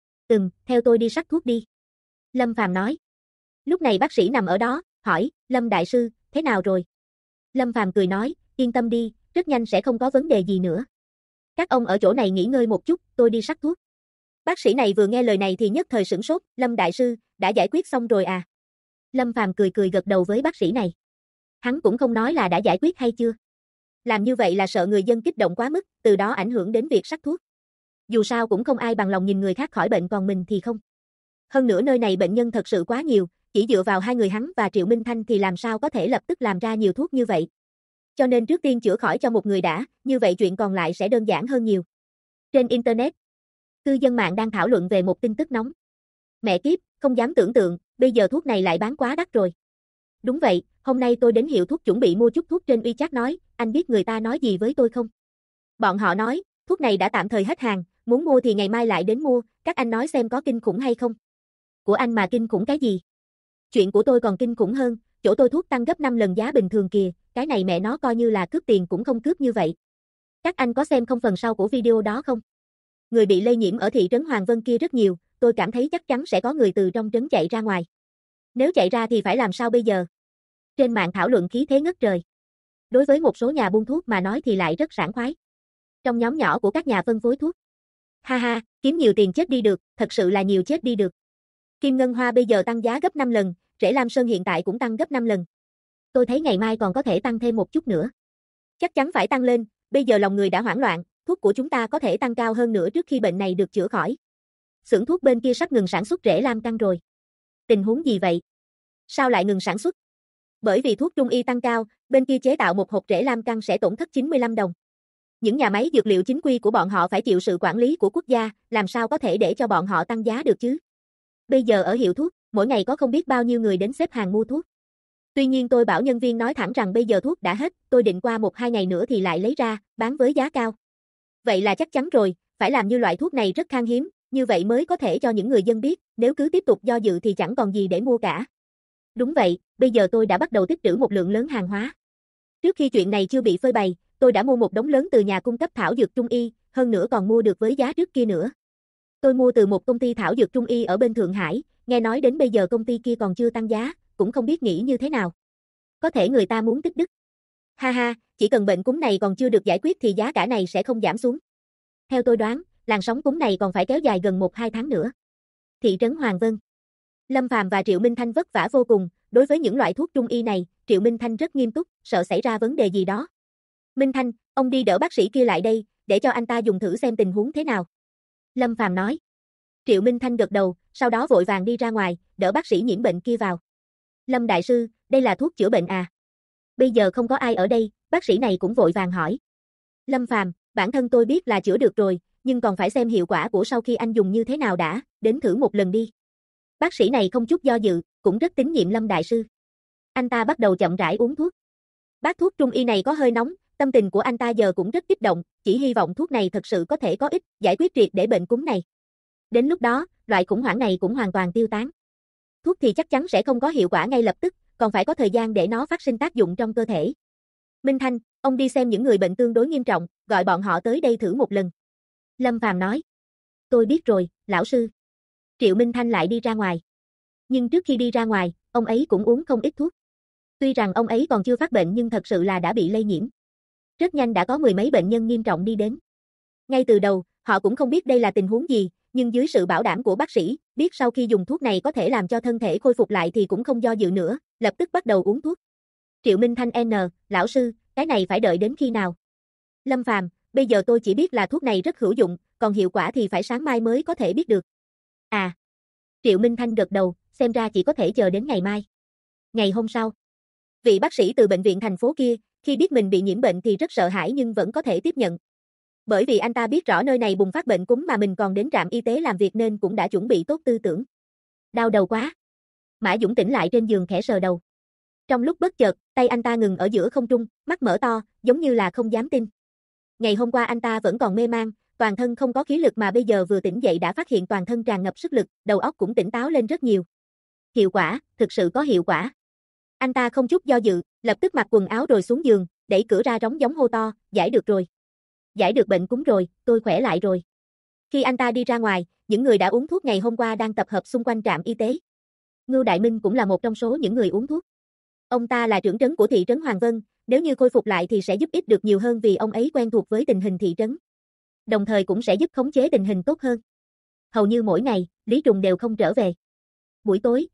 Theo tôi đi sắc thuốc đi. Lâm Phàm nói. Lúc này bác sĩ nằm ở đó, hỏi, Lâm Đại Sư, thế nào rồi? Lâm Phàm cười nói, yên tâm đi, rất nhanh sẽ không có vấn đề gì nữa. Các ông ở chỗ này nghỉ ngơi một chút, tôi đi sắc thuốc. Bác sĩ này vừa nghe lời này thì nhất thời sửng sốt, Lâm Đại Sư, đã giải quyết xong rồi à? Lâm Phàm cười cười gật đầu với bác sĩ này. Hắn cũng không nói là đã giải quyết hay chưa. Làm như vậy là sợ người dân kích động quá mức, từ đó ảnh hưởng đến việc sắc thuốc. Dù sao cũng không ai bằng lòng nhìn người khác khỏi bệnh còn mình thì không. Hơn nữa nơi này bệnh nhân thật sự quá nhiều, chỉ dựa vào hai người hắn và Triệu Minh Thanh thì làm sao có thể lập tức làm ra nhiều thuốc như vậy. Cho nên trước tiên chữa khỏi cho một người đã, như vậy chuyện còn lại sẽ đơn giản hơn nhiều. Trên Internet, cư dân mạng đang thảo luận về một tin tức nóng. Mẹ kiếp, không dám tưởng tượng, bây giờ thuốc này lại bán quá đắt rồi. Đúng vậy, hôm nay tôi đến hiệu thuốc chuẩn bị mua chút thuốc trên WeChat nói, anh biết người ta nói gì với tôi không? Bọn họ nói, thuốc này đã tạm thời hết hàng, muốn mua thì ngày mai lại đến mua, các anh nói xem có kinh khủng hay không? Của anh mà kinh khủng cái gì? Chuyện của tôi còn kinh khủng hơn, chỗ tôi thuốc tăng gấp 5 lần giá bình thường kìa, cái này mẹ nó coi như là cướp tiền cũng không cướp như vậy. Các anh có xem không phần sau của video đó không? Người bị lây nhiễm ở thị trấn Hoàng Vân kia rất nhiều, tôi cảm thấy chắc chắn sẽ có người từ trong trấn chạy ra ngoài. Nếu chạy ra thì phải làm sao bây giờ? Trên mạng thảo luận khí thế ngất trời. Đối với một số nhà buôn thuốc mà nói thì lại rất sảng khoái. Trong nhóm nhỏ của các nhà phân phối thuốc. Ha ha, kiếm nhiều tiền chết đi được, thật sự là nhiều chết đi được. Kim Ngân Hoa bây giờ tăng giá gấp 5 lần, Rễ Lam Sơn hiện tại cũng tăng gấp 5 lần. Tôi thấy ngày mai còn có thể tăng thêm một chút nữa. Chắc chắn phải tăng lên, bây giờ lòng người đã hoảng loạn, thuốc của chúng ta có thể tăng cao hơn nữa trước khi bệnh này được chữa khỏi. Xưởng thuốc bên kia sắp ngừng sản xuất Rễ Lam Căng rồi. Tình huống gì vậy? Sao lại ngừng sản xuất? Bởi vì thuốc Trung y tăng cao, bên kia chế tạo một hộp Rễ Lam Căng sẽ tổn thất 95 đồng. Những nhà máy dược liệu chính quy của bọn họ phải chịu sự quản lý của quốc gia, làm sao có thể để cho bọn họ tăng giá được chứ? Bây giờ ở hiệu thuốc, mỗi ngày có không biết bao nhiêu người đến xếp hàng mua thuốc. Tuy nhiên tôi bảo nhân viên nói thẳng rằng bây giờ thuốc đã hết, tôi định qua 1-2 ngày nữa thì lại lấy ra, bán với giá cao. Vậy là chắc chắn rồi, phải làm như loại thuốc này rất khan hiếm, như vậy mới có thể cho những người dân biết, nếu cứ tiếp tục do dự thì chẳng còn gì để mua cả. Đúng vậy, bây giờ tôi đã bắt đầu tích trữ một lượng lớn hàng hóa. Trước khi chuyện này chưa bị phơi bày, tôi đã mua một đống lớn từ nhà cung cấp thảo dược Trung y, hơn nữa còn mua được với giá trước kia nữa. Tôi mua từ một công ty thảo dược Trung y ở bên Thượng Hải, nghe nói đến bây giờ công ty kia còn chưa tăng giá, cũng không biết nghĩ như thế nào. Có thể người ta muốn tích đức. Ha ha, chỉ cần bệnh cúm này còn chưa được giải quyết thì giá cả này sẽ không giảm xuống. Theo tôi đoán, làn sóng cúm này còn phải kéo dài gần 1-2 tháng nữa. Thị trấn Hoàng Vân. Lâm Phàm và Triệu Minh Thanh vất vả vô cùng, đối với những loại thuốc Trung y này, Triệu Minh Thanh rất nghiêm túc, sợ xảy ra vấn đề gì đó. Minh Thanh, ông đi đỡ bác sĩ kia lại đây, để cho anh ta dùng thử xem tình huống thế nào. Lâm Phàm nói. Triệu Minh Thanh gật đầu, sau đó vội vàng đi ra ngoài, đỡ bác sĩ nhiễm bệnh kia vào. Lâm đại sư, đây là thuốc chữa bệnh à? Bây giờ không có ai ở đây, bác sĩ này cũng vội vàng hỏi. Lâm Phàm, bản thân tôi biết là chữa được rồi, nhưng còn phải xem hiệu quả của sau khi anh dùng như thế nào đã, đến thử một lần đi. Bác sĩ này không chút do dự, cũng rất tín nhiệm Lâm đại sư. Anh ta bắt đầu chậm rãi uống thuốc. Bác thuốc Trung y này có hơi nóng, tâm tình của anh ta giờ cũng rất kích động, chỉ hy vọng thuốc này thật sự có thể có ích, giải quyết triệt để bệnh cúm này. Đến lúc đó, loại khủng hoảng này cũng hoàn toàn tiêu tán. Thuốc thì chắc chắn sẽ không có hiệu quả ngay lập tức, còn phải có thời gian để nó phát sinh tác dụng trong cơ thể. Minh Thanh, ông đi xem những người bệnh tương đối nghiêm trọng, gọi bọn họ tới đây thử một lần. Lâm Phàm nói. Tôi biết rồi, lão sư. Triệu Minh Thanh lại đi ra ngoài. Nhưng trước khi đi ra ngoài, ông ấy cũng uống không ít thuốc. Tuy rằng ông ấy còn chưa phát bệnh nhưng thật sự là đã bị lây nhiễm. Rất nhanh đã có 10 mấy bệnh nhân nghiêm trọng đi đến. Ngay từ đầu, họ cũng không biết đây là tình huống gì, nhưng dưới sự bảo đảm của bác sĩ, biết sau khi dùng thuốc này có thể làm cho thân thể khôi phục lại thì cũng không do dự nữa, lập tức bắt đầu uống thuốc. Triệu Minh Thanh lão sư, cái này phải đợi đến khi nào? Lâm Phàm, bây giờ tôi chỉ biết là thuốc này rất hữu dụng, còn hiệu quả thì phải sáng mai mới có thể biết được. À. Triệu Minh Thanh gật đầu, xem ra chỉ có thể chờ đến ngày mai. Ngày hôm sau, vị bác sĩ từ bệnh viện thành phố kia, khi biết mình bị nhiễm bệnh thì rất sợ hãi nhưng vẫn có thể tiếp nhận. Bởi vì anh ta biết rõ nơi này bùng phát bệnh cúm mà mình còn đến trạm y tế làm việc nên cũng đã chuẩn bị tốt tư tưởng. Đau đầu quá. Mã Dũng tỉnh lại trên giường khẽ sờ đầu. Trong lúc bất chợt, tay anh ta ngừng ở giữa không trung, mắt mở to, giống như là không dám tin. Ngày hôm qua anh ta vẫn còn mê man, toàn thân không có khí lực mà bây giờ vừa tỉnh dậy đã phát hiện toàn thân tràn ngập sức lực, đầu óc cũng tỉnh táo lên rất nhiều. Hiệu quả, thực sự có hiệu quả. Anh ta không chút do dự, lập tức mặc quần áo rồi xuống giường, đẩy cửa ra rống giống hô to, giải được rồi. Giải được bệnh cúm rồi, tôi khỏe lại rồi. Khi anh ta đi ra ngoài, những người đã uống thuốc ngày hôm qua đang tập hợp xung quanh trạm y tế. Ngưu Đại Minh cũng là một trong số những người uống thuốc. Ông ta là trưởng trấn của thị trấn Hoàng Vân, nếu như khôi phục lại thì sẽ giúp ích được nhiều hơn vì ông ấy quen thuộc với tình hình thị trấn. Đồng thời cũng sẽ giúp khống chế tình hình tốt hơn. Hầu như mỗi ngày, Lý Trùng đều không trở về. Buổi tối,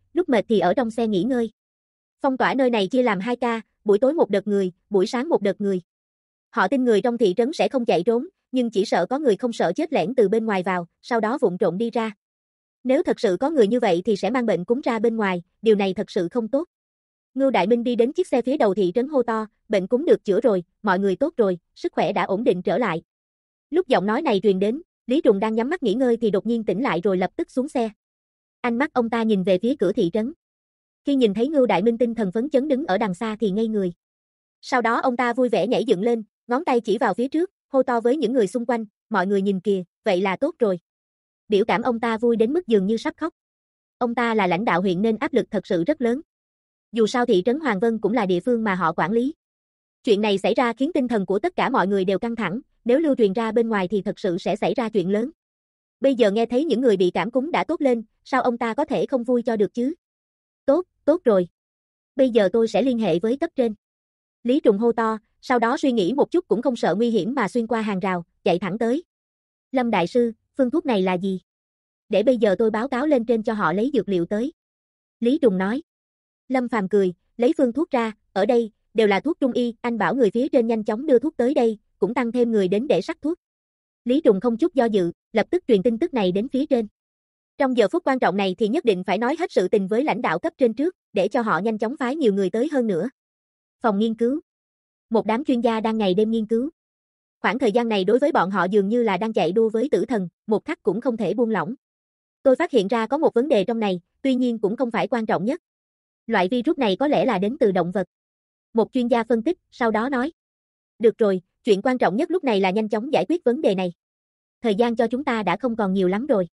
lúc mệt thì ở trong xe nghỉ ngơi. Phong tỏa nơi này chia làm 2 ca, buổi tối một đợt người, buổi sáng một đợt người. Họ tin người trong thị trấn sẽ không chạy trốn, nhưng chỉ sợ có người không sợ chết lẻn từ bên ngoài vào, sau đó vụng trộm đi ra. Nếu thật sự có người như vậy thì sẽ mang bệnh cúm ra bên ngoài, điều này thật sự không tốt. Ngưu Đại Minh đi đến chiếc xe phía đầu thị trấn hô to, bệnh cúm được chữa rồi, mọi người tốt rồi, sức khỏe đã ổn định trở lại. Lúc giọng nói này truyền đến, Lý Trùng đang nhắm mắt nghỉ ngơi thì đột nhiên tỉnh lại rồi lập tức xuống xe. Ánh mắt ông ta nhìn về phía cửa thị trấn. Khi nhìn thấy Ngưu Đại Minh tinh thần phấn chấn đứng ở đằng xa thì ngây người. Sau đó ông ta vui vẻ nhảy dựng lên, ngón tay chỉ vào phía trước, hô to với những người xung quanh, mọi người nhìn kìa, vậy là tốt rồi. Biểu cảm ông ta vui đến mức dường như sắp khóc. Ông ta là lãnh đạo huyện nên áp lực thật sự rất lớn. Dù sao thị trấn Hoàng Vân cũng là địa phương mà họ quản lý. Chuyện này xảy ra khiến tinh thần của tất cả mọi người đều căng thẳng, nếu lưu truyền ra bên ngoài thì thật sự sẽ xảy ra chuyện lớn. Bây giờ nghe thấy những người bị cảm cúm đã tốt lên, sao ông ta có thể không vui cho được chứ? Tốt, tốt rồi. Bây giờ tôi sẽ liên hệ với cấp trên. Lý Trùng hô to, sau đó suy nghĩ một chút cũng không sợ nguy hiểm mà xuyên qua hàng rào, chạy thẳng tới. Lâm đại sư, phương thuốc này là gì? Để bây giờ tôi báo cáo lên trên cho họ lấy dược liệu tới. Lý Trùng nói. Lâm Phàm cười, lấy phương thuốc ra, ở đây, đều là thuốc trung y, anh bảo người phía trên nhanh chóng đưa thuốc tới đây, cũng tăng thêm người đến để sắc thuốc. Lý Trùng không chút do dự, lập tức truyền tin tức này đến phía trên. Trong giờ phút quan trọng này thì nhất định phải nói hết sự tình với lãnh đạo cấp trên trước, để cho họ nhanh chóng phái nhiều người tới hơn nữa. Phòng nghiên cứu. Một đám chuyên gia đang ngày đêm nghiên cứu. Khoảng thời gian này đối với bọn họ dường như là đang chạy đua với tử thần, một khắc cũng không thể buông lỏng. Tôi phát hiện ra có một vấn đề trong này, tuy nhiên cũng không phải quan trọng nhất. Loại virus này có lẽ là đến từ động vật. Một chuyên gia phân tích, sau đó nói. Được rồi, chuyện quan trọng nhất lúc này là nhanh chóng giải quyết vấn đề này. Thời gian cho chúng ta đã không còn nhiều lắm rồi.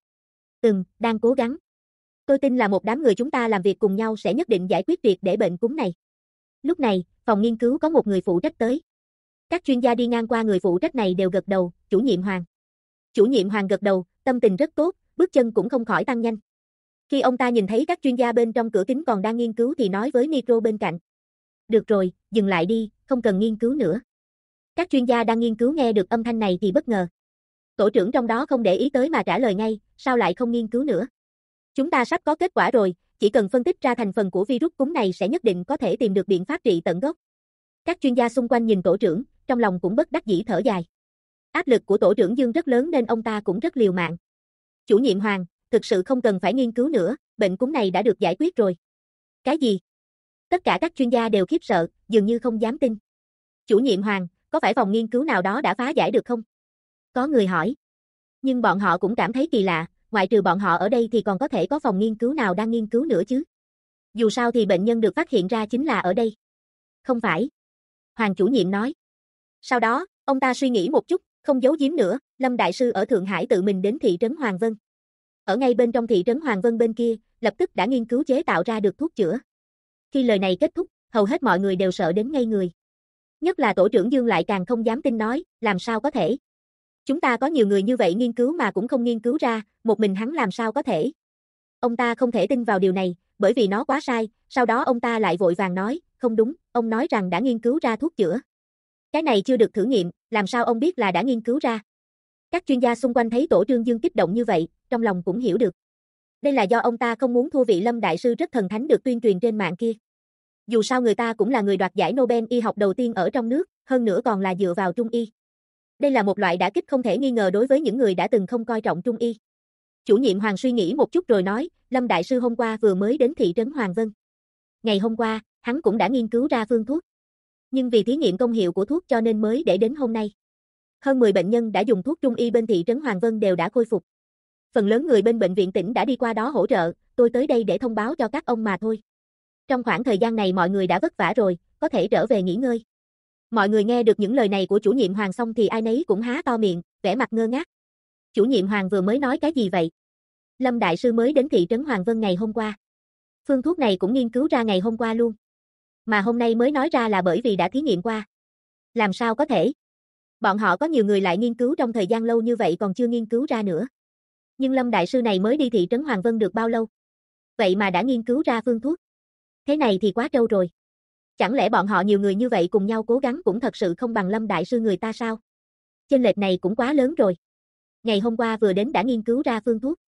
Đang cố gắng. Tôi tin là một đám người chúng ta làm việc cùng nhau sẽ nhất định giải quyết việc để bệnh cúm này. Lúc này, phòng nghiên cứu có một người phụ trách tới. Các chuyên gia đi ngang qua người phụ trách này đều gật đầu, chủ nhiệm Hoàng. Chủ nhiệm Hoàng gật đầu, tâm tình rất tốt, bước chân cũng không khỏi tăng nhanh. Khi ông ta nhìn thấy các chuyên gia bên trong cửa kính còn đang nghiên cứu thì nói với micro bên cạnh. Được rồi, dừng lại đi, không cần nghiên cứu nữa. Các chuyên gia đang nghiên cứu nghe được âm thanh này thì bất ngờ. Tổ trưởng trong đó không để ý tới mà trả lời ngay, sao lại không nghiên cứu nữa? Chúng ta sắp có kết quả rồi, chỉ cần phân tích ra thành phần của virus cúm này sẽ nhất định có thể tìm được biện pháp trị tận gốc. Các chuyên gia xung quanh nhìn tổ trưởng, trong lòng cũng bất đắc dĩ thở dài. Áp lực của tổ trưởng Dương rất lớn nên ông ta cũng rất liều mạng. Chủ nhiệm Hoàng, thực sự không cần phải nghiên cứu nữa, bệnh cúm này đã được giải quyết rồi. Cái gì? Tất cả các chuyên gia đều khiếp sợ, dường như không dám tin. Chủ nhiệm Hoàng, có phải phòng nghiên cứu nào đó đã phá giải được không? Có người hỏi. Nhưng bọn họ cũng cảm thấy kỳ lạ, ngoại trừ bọn họ ở đây thì còn có thể có phòng nghiên cứu nào đang nghiên cứu nữa chứ? Dù sao thì bệnh nhân được phát hiện ra chính là ở đây. Không phải. Hoàng chủ nhiệm nói. Sau đó, ông ta suy nghĩ một chút, không giấu giếm nữa, Lâm Đại Sư ở Thượng Hải tự mình đến thị trấn Hoàng Vân. Ở ngay bên trong thị trấn Hoàng Vân bên kia, lập tức đã nghiên cứu chế tạo ra được thuốc chữa. Khi lời này kết thúc, hầu hết mọi người đều sợ đến ngây người. Nhất là tổ trưởng Dương lại càng không dám tin nói, làm sao có thể. Chúng ta có nhiều người như vậy nghiên cứu mà cũng không nghiên cứu ra, một mình hắn làm sao có thể. Ông ta không thể tin vào điều này, bởi vì nó quá sai, sau đó ông ta lại vội vàng nói, không đúng, ông nói rằng đã nghiên cứu ra thuốc chữa. Cái này chưa được thử nghiệm, làm sao ông biết là đã nghiên cứu ra. Các chuyên gia xung quanh thấy tổ trưởng Dương kích động như vậy, trong lòng cũng hiểu được. Đây là do ông ta không muốn thua vị Lâm Đại Sư rất thần thánh được tuyên truyền trên mạng kia. Dù sao người ta cũng là người đoạt giải Nobel y học đầu tiên ở trong nước, hơn nữa còn là dựa vào Trung y. Đây là một loại đả kích không thể nghi ngờ đối với những người đã từng không coi trọng Trung y. Chủ nhiệm Hoàng suy nghĩ một chút rồi nói, Lâm Đại Sư hôm qua vừa mới đến thị trấn Hoàng Vân. Ngày hôm qua, hắn cũng đã nghiên cứu ra phương thuốc. Nhưng vì thí nghiệm công hiệu của thuốc cho nên mới để đến hôm nay. Hơn 10 bệnh nhân đã dùng thuốc Trung y bên thị trấn Hoàng Vân đều đã khôi phục. Phần lớn người bên bệnh viện tỉnh đã đi qua đó hỗ trợ, tôi tới đây để thông báo cho các ông mà thôi. Trong khoảng thời gian này mọi người đã vất vả rồi, có thể trở về nghỉ ngơi. Mọi người nghe được những lời này của chủ nhiệm Hoàng xong thì ai nấy cũng há to miệng, vẻ mặt ngơ ngác. Chủ nhiệm Hoàng vừa mới nói cái gì vậy? Lâm Đại Sư mới đến thị trấn Hoàng Vân ngày hôm qua. Phương thuốc này cũng nghiên cứu ra ngày hôm qua luôn. Mà hôm nay mới nói ra là bởi vì đã thí nghiệm qua. Làm sao có thể? Bọn họ có nhiều người lại nghiên cứu trong thời gian lâu như vậy còn chưa nghiên cứu ra nữa. Nhưng Lâm Đại Sư này mới đi thị trấn Hoàng Vân được bao lâu? Vậy mà đã nghiên cứu ra phương thuốc. Thế này thì quá trâu rồi. Chẳng lẽ bọn họ nhiều người như vậy cùng nhau cố gắng cũng thật sự không bằng Lâm Đại Sư người ta sao? Chênh lệch này cũng quá lớn rồi. Ngày hôm qua vừa đến đã nghiên cứu ra phương thuốc.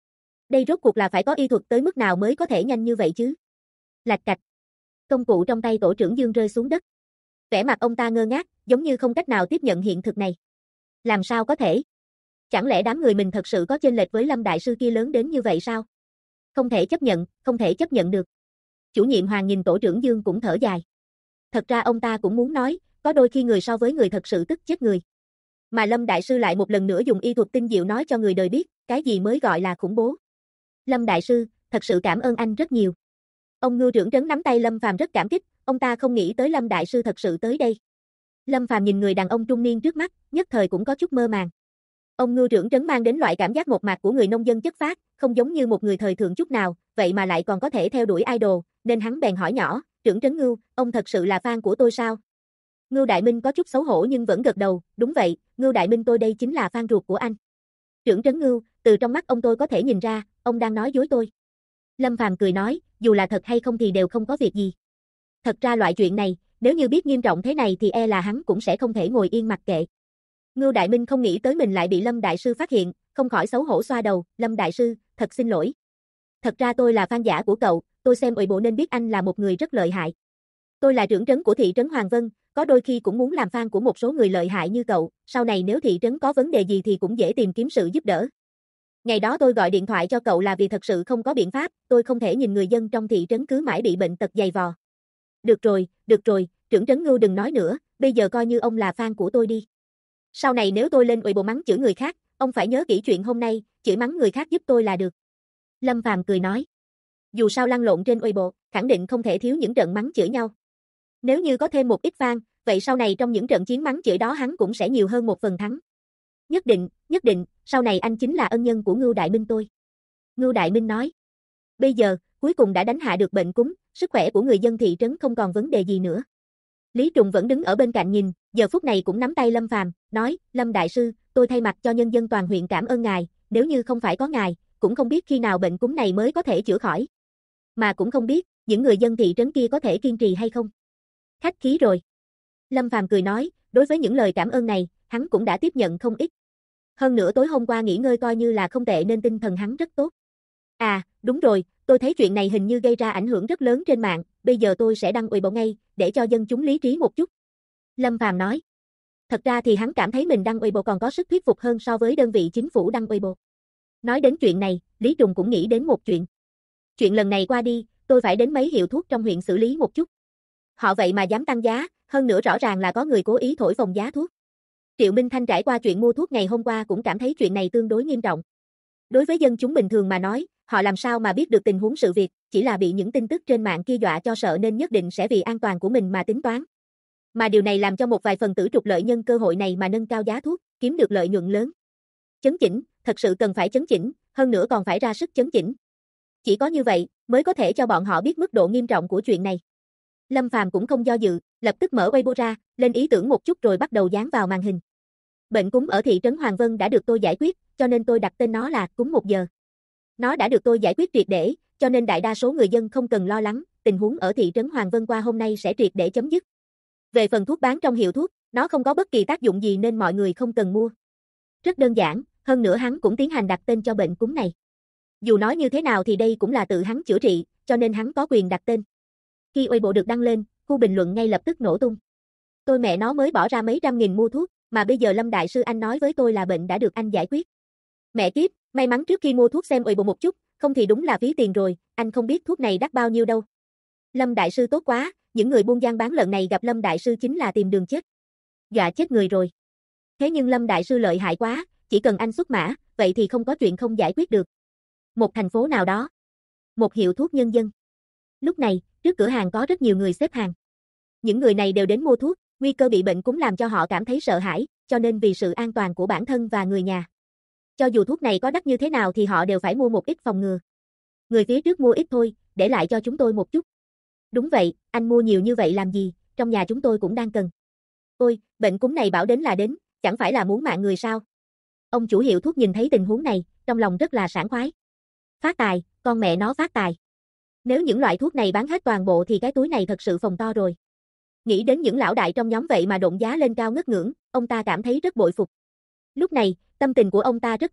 Đây rốt cuộc là phải có y thuật tới mức nào mới có thể nhanh như vậy chứ? Lạch cạch. Công cụ trong tay tổ trưởng Dương rơi xuống đất. Vẻ mặt ông ta ngơ ngác, giống như không cách nào tiếp nhận hiện thực này. Làm sao có thể? Chẳng lẽ đám người mình thật sự có chênh lệch với Lâm đại sư kia lớn đến như vậy sao? Không thể chấp nhận, không thể chấp nhận được. Chủ nhiệm Hoàng nhìn tổ trưởng Dương cũng thở dài. Thật ra ông ta cũng muốn nói, có đôi khi người so với người thật sự tức chết người. Mà Lâm đại sư lại một lần nữa dùng y thuật tinh diệu nói cho người đời biết, cái gì mới gọi là khủng bố. Lâm đại sư, thật sự cảm ơn anh rất nhiều. Ông Ngưu trưởng trấn nắm tay Lâm Phàm rất cảm kích, ông ta không nghĩ tới Lâm đại sư thật sự tới đây. Lâm Phàm nhìn người đàn ông trung niên trước mắt, nhất thời cũng có chút mơ màng. Ông Ngưu trưởng trấn mang đến loại cảm giác mộc mạc của người nông dân chất phác, không giống như một người thời thượng chút nào, vậy mà lại còn có thể theo đuổi idol, nên hắn bèn hỏi nhỏ, trưởng trấn Ngưu, ông thật sự là fan của tôi sao? Ngưu Đại Minh có chút xấu hổ nhưng vẫn gật đầu, đúng vậy, Ngưu Đại Minh tôi đây chính là fan ruột của anh. Trưởng trấn Ngưu, từ trong mắt ông tôi có thể nhìn ra, ông đang nói dối tôi. Lâm Phàm cười nói, dù là thật hay không thì đều không có việc gì. Thật ra loại chuyện này, nếu như biết nghiêm trọng thế này thì e là hắn cũng sẽ không thể ngồi yên mặc kệ. Ngưu Đại Minh không nghĩ tới mình lại bị Lâm đại sư phát hiện, không khỏi xấu hổ xoa đầu, Lâm đại sư, thật xin lỗi. Thật ra tôi là fan giả của cậu, tôi xem ủy bộ nên biết anh là một người rất lợi hại. Tôi là trưởng trấn của thị trấn Hoàng Vân, có đôi khi cũng muốn làm fan của một số người lợi hại như cậu, sau này nếu thị trấn có vấn đề gì thì cũng dễ tìm kiếm sự giúp đỡ. Ngày đó tôi gọi điện thoại cho cậu là vì thật sự không có biện pháp, tôi không thể nhìn người dân trong thị trấn cứ mãi bị bệnh tật dày vò. Được rồi, trưởng trấn Ngưu đừng nói nữa, bây giờ coi như ông là fan của tôi đi. Sau này nếu tôi lên ủy bộ mắng chửi người khác, ông phải nhớ kỹ chuyện hôm nay, chửi mắng người khác giúp tôi là được. Lâm Phàm cười nói. Dù sao lăn lộn trên ủy bộ, khẳng định không thể thiếu những trận mắng chửi nhau. Nếu như có thêm một ít fan, vậy sau này trong những trận chiến mắng chửi đó hắn cũng sẽ nhiều hơn một phần thắng. Nhất định, sau này anh chính là ân nhân của Ngưu Đại Minh tôi. Ngưu Đại Minh nói. Bây giờ, cuối cùng đã đánh hạ được bệnh cúm, sức khỏe của người dân thị trấn không còn vấn đề gì nữa. Lý Trùng vẫn đứng ở bên cạnh nhìn, giờ phút này cũng nắm tay Lâm Phàm, nói, Lâm đại sư, tôi thay mặt cho nhân dân toàn huyện cảm ơn ngài, nếu như không phải có ngài, cũng không biết khi nào bệnh cúm này mới có thể chữa khỏi. Mà cũng không biết, những người dân thị trấn kia có thể kiên trì hay không. Khách khí rồi. Lâm Phàm cười nói, đối với những lời cảm ơn này, hắn cũng đã tiếp nhận không ít. Hơn nữa tối hôm qua nghỉ ngơi coi như là không tệ nên tinh thần hắn rất tốt. À, đúng rồi, tôi thấy chuyện này hình như gây ra ảnh hưởng rất lớn trên mạng, bây giờ tôi sẽ đăng ủy bộ ngay, để cho dân chúng lý trí một chút. Lâm Phàm nói. Thật ra thì hắn cảm thấy mình đăng ủy bộ còn có sức thuyết phục hơn so với đơn vị chính phủ đăng ủy bộ. Nói đến chuyện này, Lý Trùng cũng nghĩ đến một chuyện. Chuyện lần này qua đi, tôi phải đến mấy hiệu thuốc trong huyện xử lý một chút. Họ vậy mà dám tăng giá, hơn nữa rõ ràng là có người cố ý thổi phồng giá thuốc. Triệu Minh Thanh trải qua chuyện mua thuốc ngày hôm qua cũng cảm thấy chuyện này tương đối nghiêm trọng. Đối với dân chúng bình thường mà nói, họ làm sao mà biết được tình huống sự việc, chỉ là bị những tin tức trên mạng kia dọa cho sợ nên nhất định sẽ vì an toàn của mình mà tính toán. Mà điều này làm cho một vài phần tử trục lợi nhân cơ hội này mà nâng cao giá thuốc, kiếm được lợi nhuận lớn. Chấn chỉnh, thật sự cần phải chấn chỉnh, hơn nữa còn phải ra sức chấn chỉnh. Chỉ có như vậy, mới có thể cho bọn họ biết mức độ nghiêm trọng của chuyện này. Lâm Phàm cũng không do dự, lập tức mở Weibo ra, lên ý tưởng một chút rồi bắt đầu dán vào màn hình. Bệnh cúm ở thị trấn Hoàng Vân đã được tôi giải quyết, cho nên tôi đặt tên nó là cúm 1 giờ. Nó đã được tôi giải quyết triệt để, cho nên đại đa số người dân không cần lo lắng, tình huống ở thị trấn Hoàng Vân qua hôm nay sẽ triệt để chấm dứt. Về phần thuốc bán trong hiệu thuốc, nó không có bất kỳ tác dụng gì nên mọi người không cần mua. Rất đơn giản, hơn nữa hắn cũng tiến hành đặt tên cho bệnh cúm này. Dù nói như thế nào thì đây cũng là tự hắn chữa trị, cho nên hắn có quyền đặt tên. Khi Weibo được đăng lên, khu bình luận ngay lập tức nổ tung. Tôi mẹ nó mới bỏ ra mấy trăm nghìn mua thuốc, mà bây giờ Lâm đại sư anh nói với tôi là bệnh đã được anh giải quyết. Mẹ kiếp, may mắn trước khi mua thuốc xem Weibo một chút, không thì đúng là phí tiền rồi, anh không biết thuốc này đắt bao nhiêu đâu. Lâm đại sư tốt quá, những người buôn gian bán lợn này gặp Lâm đại sư chính là tìm đường chết. Dọa chết người rồi. Thế nhưng Lâm đại sư lợi hại quá, chỉ cần anh xuất mã, vậy thì không có chuyện không giải quyết được. Một thành phố nào đó. Một hiệu thuốc nhân dân. Lúc này, trước cửa hàng có rất nhiều người xếp hàng. Những người này đều đến mua thuốc, nguy cơ bị bệnh cúm làm cho họ cảm thấy sợ hãi, cho nên vì sự an toàn của bản thân và người nhà. Cho dù thuốc này có đắt như thế nào thì họ đều phải mua một ít phòng ngừa. Người phía trước mua ít thôi, để lại cho chúng tôi một chút. Đúng vậy, anh mua nhiều như vậy làm gì, trong nhà chúng tôi cũng đang cần. Ôi, bệnh cúm này bảo đến là đến, chẳng phải là muốn mạng người sao? Ông chủ hiệu thuốc nhìn thấy tình huống này, trong lòng rất là sảng khoái. Phát tài, con mẹ nó phát tài. Nếu những loại thuốc này bán hết toàn bộ thì cái túi này thật sự phồng to rồi. Nghĩ đến những lão đại trong nhóm vậy mà độn giá lên cao ngất ngưỡng, ông ta cảm thấy rất bội phục. Lúc này, tâm tình của ông ta rất tốt,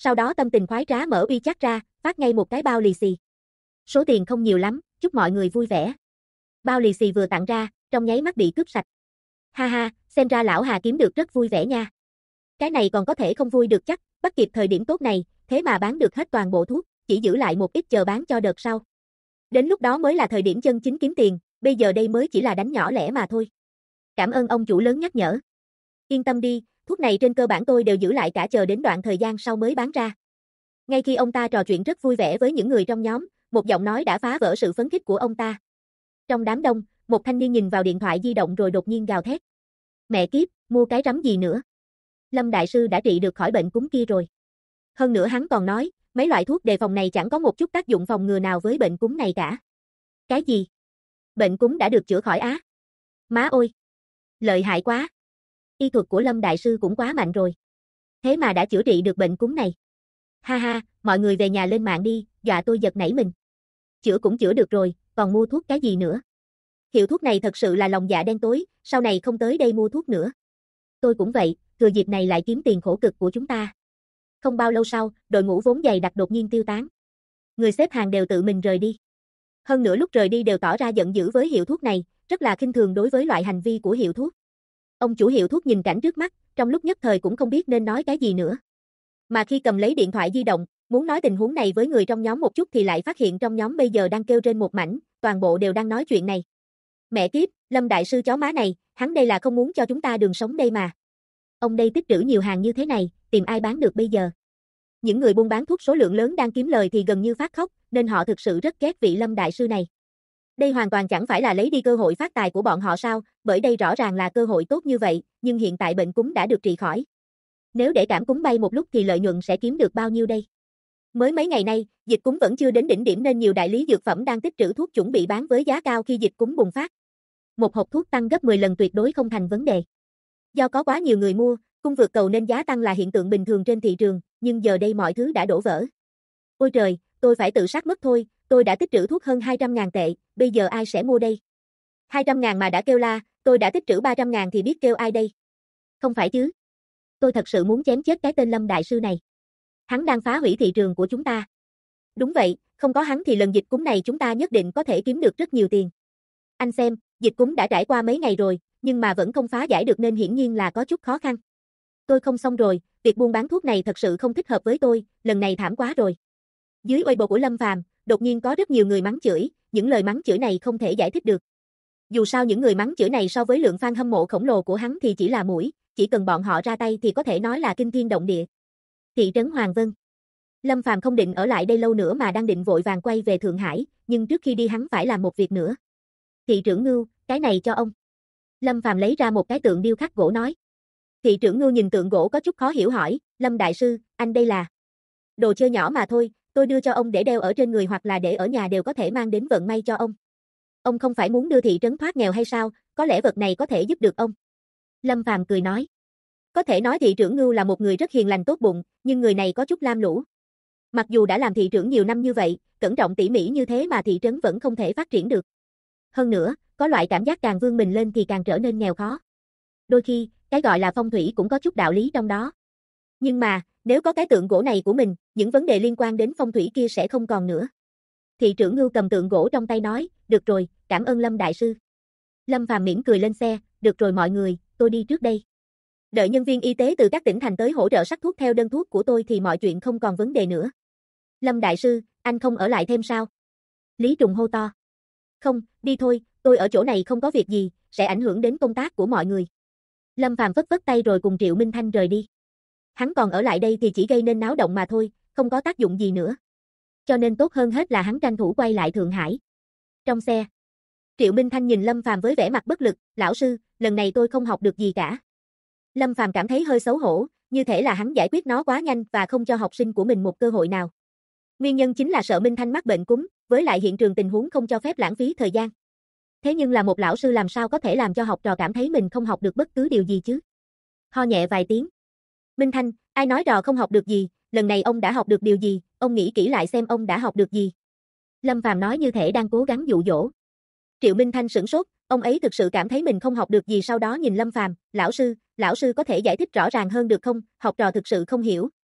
sau đó tâm tình khoái trá mở WeChat ra, phát ngay một cái bao lì xì. Số tiền không nhiều lắm, chúc mọi người vui vẻ. Bao lì xì vừa tặng ra, trong nháy mắt bị cướp sạch. Ha ha, xem ra lão Hà kiếm được rất vui vẻ nha. Cái này còn có thể không vui được chắc, bắt kịp thời điểm tốt này, thế mà bán được hết toàn bộ thuốc, chỉ giữ lại một ít chờ bán cho đợt sau. Đến lúc đó mới là thời điểm chân chính kiếm tiền, bây giờ đây mới chỉ là đánh nhỏ lẻ mà thôi. Cảm ơn ông chủ lớn nhắc nhở. Yên tâm đi, thuốc này trên cơ bản tôi đều giữ lại cả chờ đến đoạn thời gian sau mới bán ra. Ngay khi ông ta trò chuyện rất vui vẻ với những người trong nhóm, một giọng nói đã phá vỡ sự phấn khích của ông ta. Trong đám đông, một thanh niên nhìn vào điện thoại di động rồi đột nhiên gào thét. Mẹ kiếp, mua cái rắm gì nữa? Lâm đại sư đã trị được khỏi bệnh cúm kia rồi. Hơn nữa hắn còn nói, mấy loại thuốc đề phòng này chẳng có một chút tác dụng phòng ngừa nào với bệnh cúm này cả. Cái gì? Bệnh cúm đã được chữa khỏi á? Má ơi! Lợi hại quá! Y thuật của Lâm đại sư cũng quá mạnh rồi. Thế mà đã chữa trị được bệnh cúm này. Ha ha, mọi người về nhà lên mạng đi, dọa tôi giật nảy mình. Chữa cũng chữa được rồi, còn mua thuốc cái gì nữa? Hiệu thuốc này thật sự là lòng dạ đen tối, sau này không tới đây mua thuốc nữa. Tôi cũng vậy, thừa dịp này lại kiếm tiền khổ cực của chúng ta. Không bao lâu sau, đội ngũ vốn dày đặc đột nhiên tiêu tán. Người xếp hàng đều tự mình rời đi. Hơn nữa lúc rời đi đều tỏ ra giận dữ với hiệu thuốc này, rất là khinh thường đối với loại hành vi của hiệu thuốc. Ông chủ hiệu thuốc nhìn cảnh trước mắt, trong lúc nhất thời cũng không biết nên nói cái gì nữa. Mà khi cầm lấy điện thoại di động, muốn nói tình huống này với người trong nhóm một chút thì lại phát hiện trong nhóm bây giờ đang kêu trên một mảnh, toàn bộ đều đang nói chuyện này. Mẹ kiếp, Lâm đại sư chó má này, hắn đây là không muốn cho chúng ta đường sống đây mà. Ông đây tích trữ nhiều hàng như thế này, tìm ai bán được bây giờ? Những người buôn bán thuốc số lượng lớn đang kiếm lời thì gần như phát khóc, nên họ thực sự rất ghét vị Lâm đại sư này. Đây hoàn toàn chẳng phải là lấy đi cơ hội phát tài của bọn họ sao, bởi đây rõ ràng là cơ hội tốt như vậy, nhưng hiện tại bệnh cúm đã được trị khỏi. Nếu để cảm cúm bay một lúc thì lợi nhuận sẽ kiếm được bao nhiêu đây? Mới mấy ngày nay, dịch cúm vẫn chưa đến đỉnh điểm nên nhiều đại lý dược phẩm đang tích trữ thuốc chuẩn bị bán với giá cao khi dịch cúm bùng phát. Một hộp thuốc tăng gấp 10 lần tuyệt đối không thành vấn đề. Do có quá nhiều người mua, cung vượt cầu nên giá tăng là hiện tượng bình thường trên thị trường, nhưng giờ đây mọi thứ đã đổ vỡ. Ôi trời, tôi phải tự sát mất thôi, tôi đã tích trữ thuốc hơn 200.000 tệ, bây giờ ai sẽ mua đây? 200.000 mà đã kêu la, tôi đã tích trữ 300.000 thì biết kêu ai đây? Không phải chứ? Tôi thật sự muốn chém chết cái tên Lâm đại sư này. Hắn đang phá hủy thị trường của chúng ta. Đúng vậy, không có hắn thì lần dịch cúm này chúng ta nhất định có thể kiếm được rất nhiều tiền. Anh xem, dịch cúm đã trải qua mấy ngày rồi, nhưng mà vẫn không phá giải được nên hiển nhiên là có chút khó khăn. Tôi không xong rồi, việc buôn bán thuốc này thật sự không thích hợp với tôi, lần này thảm quá rồi. Dưới Weibo của Lâm Phàm, đột nhiên có rất nhiều người mắng chửi, những lời mắng chửi này không thể giải thích được. Dù sao những người mắng chửi này so với lượng fan hâm mộ khổng lồ của hắn thì chỉ là muỗi, chỉ cần bọn họ ra tay thì có thể nói là kinh thiên động địa. Thị trấn Hoàng Vân. Lâm Phàm không định ở lại đây lâu nữa mà đang định vội vàng quay về Thượng Hải, nhưng trước khi đi hắn phải làm một việc nữa. Thị trưởng Ngưu, cái này cho ông. Lâm Phàm lấy ra một cái tượng điêu khắc gỗ nói. Thị trưởng Ngưu nhìn tượng gỗ có chút khó hiểu hỏi, Lâm đại sư, anh đây là đồ chơi nhỏ mà thôi, tôi đưa cho ông để đeo ở trên người hoặc là để ở nhà đều có thể mang đến vận may cho ông. Ông không phải muốn đưa thị trấn thoát nghèo hay sao, có lẽ vật này có thể giúp được ông. Lâm Phàm cười nói. Có thể nói thị trưởng Ngưu là một người rất hiền lành tốt bụng, nhưng người này có chút lam lũ. Mặc dù đã làm thị trưởng nhiều năm như vậy, cẩn trọng tỉ mỉ như thế mà thị trấn vẫn không thể phát triển được. Hơn nữa, có loại cảm giác càng vươn mình lên thì càng trở nên nghèo khó. Đôi khi, cái gọi là phong thủy cũng có chút đạo lý trong đó. Nhưng mà, nếu có cái tượng gỗ này của mình, những vấn đề liên quan đến phong thủy kia sẽ không còn nữa. Thị trưởng Ngưu cầm tượng gỗ trong tay nói, được rồi, cảm ơn Lâm đại sư. Lâm Phàm mỉm cười lên xe, được rồi mọi người, tôi đi trước đây. Đợi nhân viên y tế từ các tỉnh thành tới hỗ trợ sắc thuốc theo đơn thuốc của tôi thì mọi chuyện không còn vấn đề nữa. Lâm đại sư, anh không ở lại thêm sao? Lý Trùng hô to. Không, đi thôi, tôi ở chỗ này không có việc gì, sẽ ảnh hưởng đến công tác của mọi người. Lâm Phàm vất vất tay rồi cùng Triệu Minh Thanh rời đi. Hắn còn ở lại đây thì chỉ gây nên náo động mà thôi, không có tác dụng gì nữa. Cho nên tốt hơn hết là hắn tranh thủ quay lại Thượng Hải. Trong xe, Triệu Minh Thanh nhìn Lâm Phàm với vẻ mặt bất lực, lão sư, lần này tôi không học được gì cả. Lâm Phàm cảm thấy hơi xấu hổ, như thể là hắn giải quyết nó quá nhanh và không cho học sinh của mình một cơ hội nào. Nguyên nhân chính là sợ Minh Thanh mắc bệnh cúm, với lại hiện trường tình huống không cho phép lãng phí thời gian. Thế nhưng là một lão sư làm sao có thể làm cho học trò cảm thấy mình không học được bất cứ điều gì chứ? Ho nhẹ vài tiếng. Minh Thanh, ai nói trò không học được gì, lần này ông đã học được điều gì, ông nghĩ kỹ lại xem ông đã học được gì. Lâm Phàm nói như thể đang cố gắng dụ dỗ. Triệu Minh Thanh sửng sốt, ông ấy thực sự cảm thấy mình không học được gì sau đó nhìn Lâm Phàm, lão sư có thể giải thích rõ ràng hơn được không, học trò thực sự không hiểu.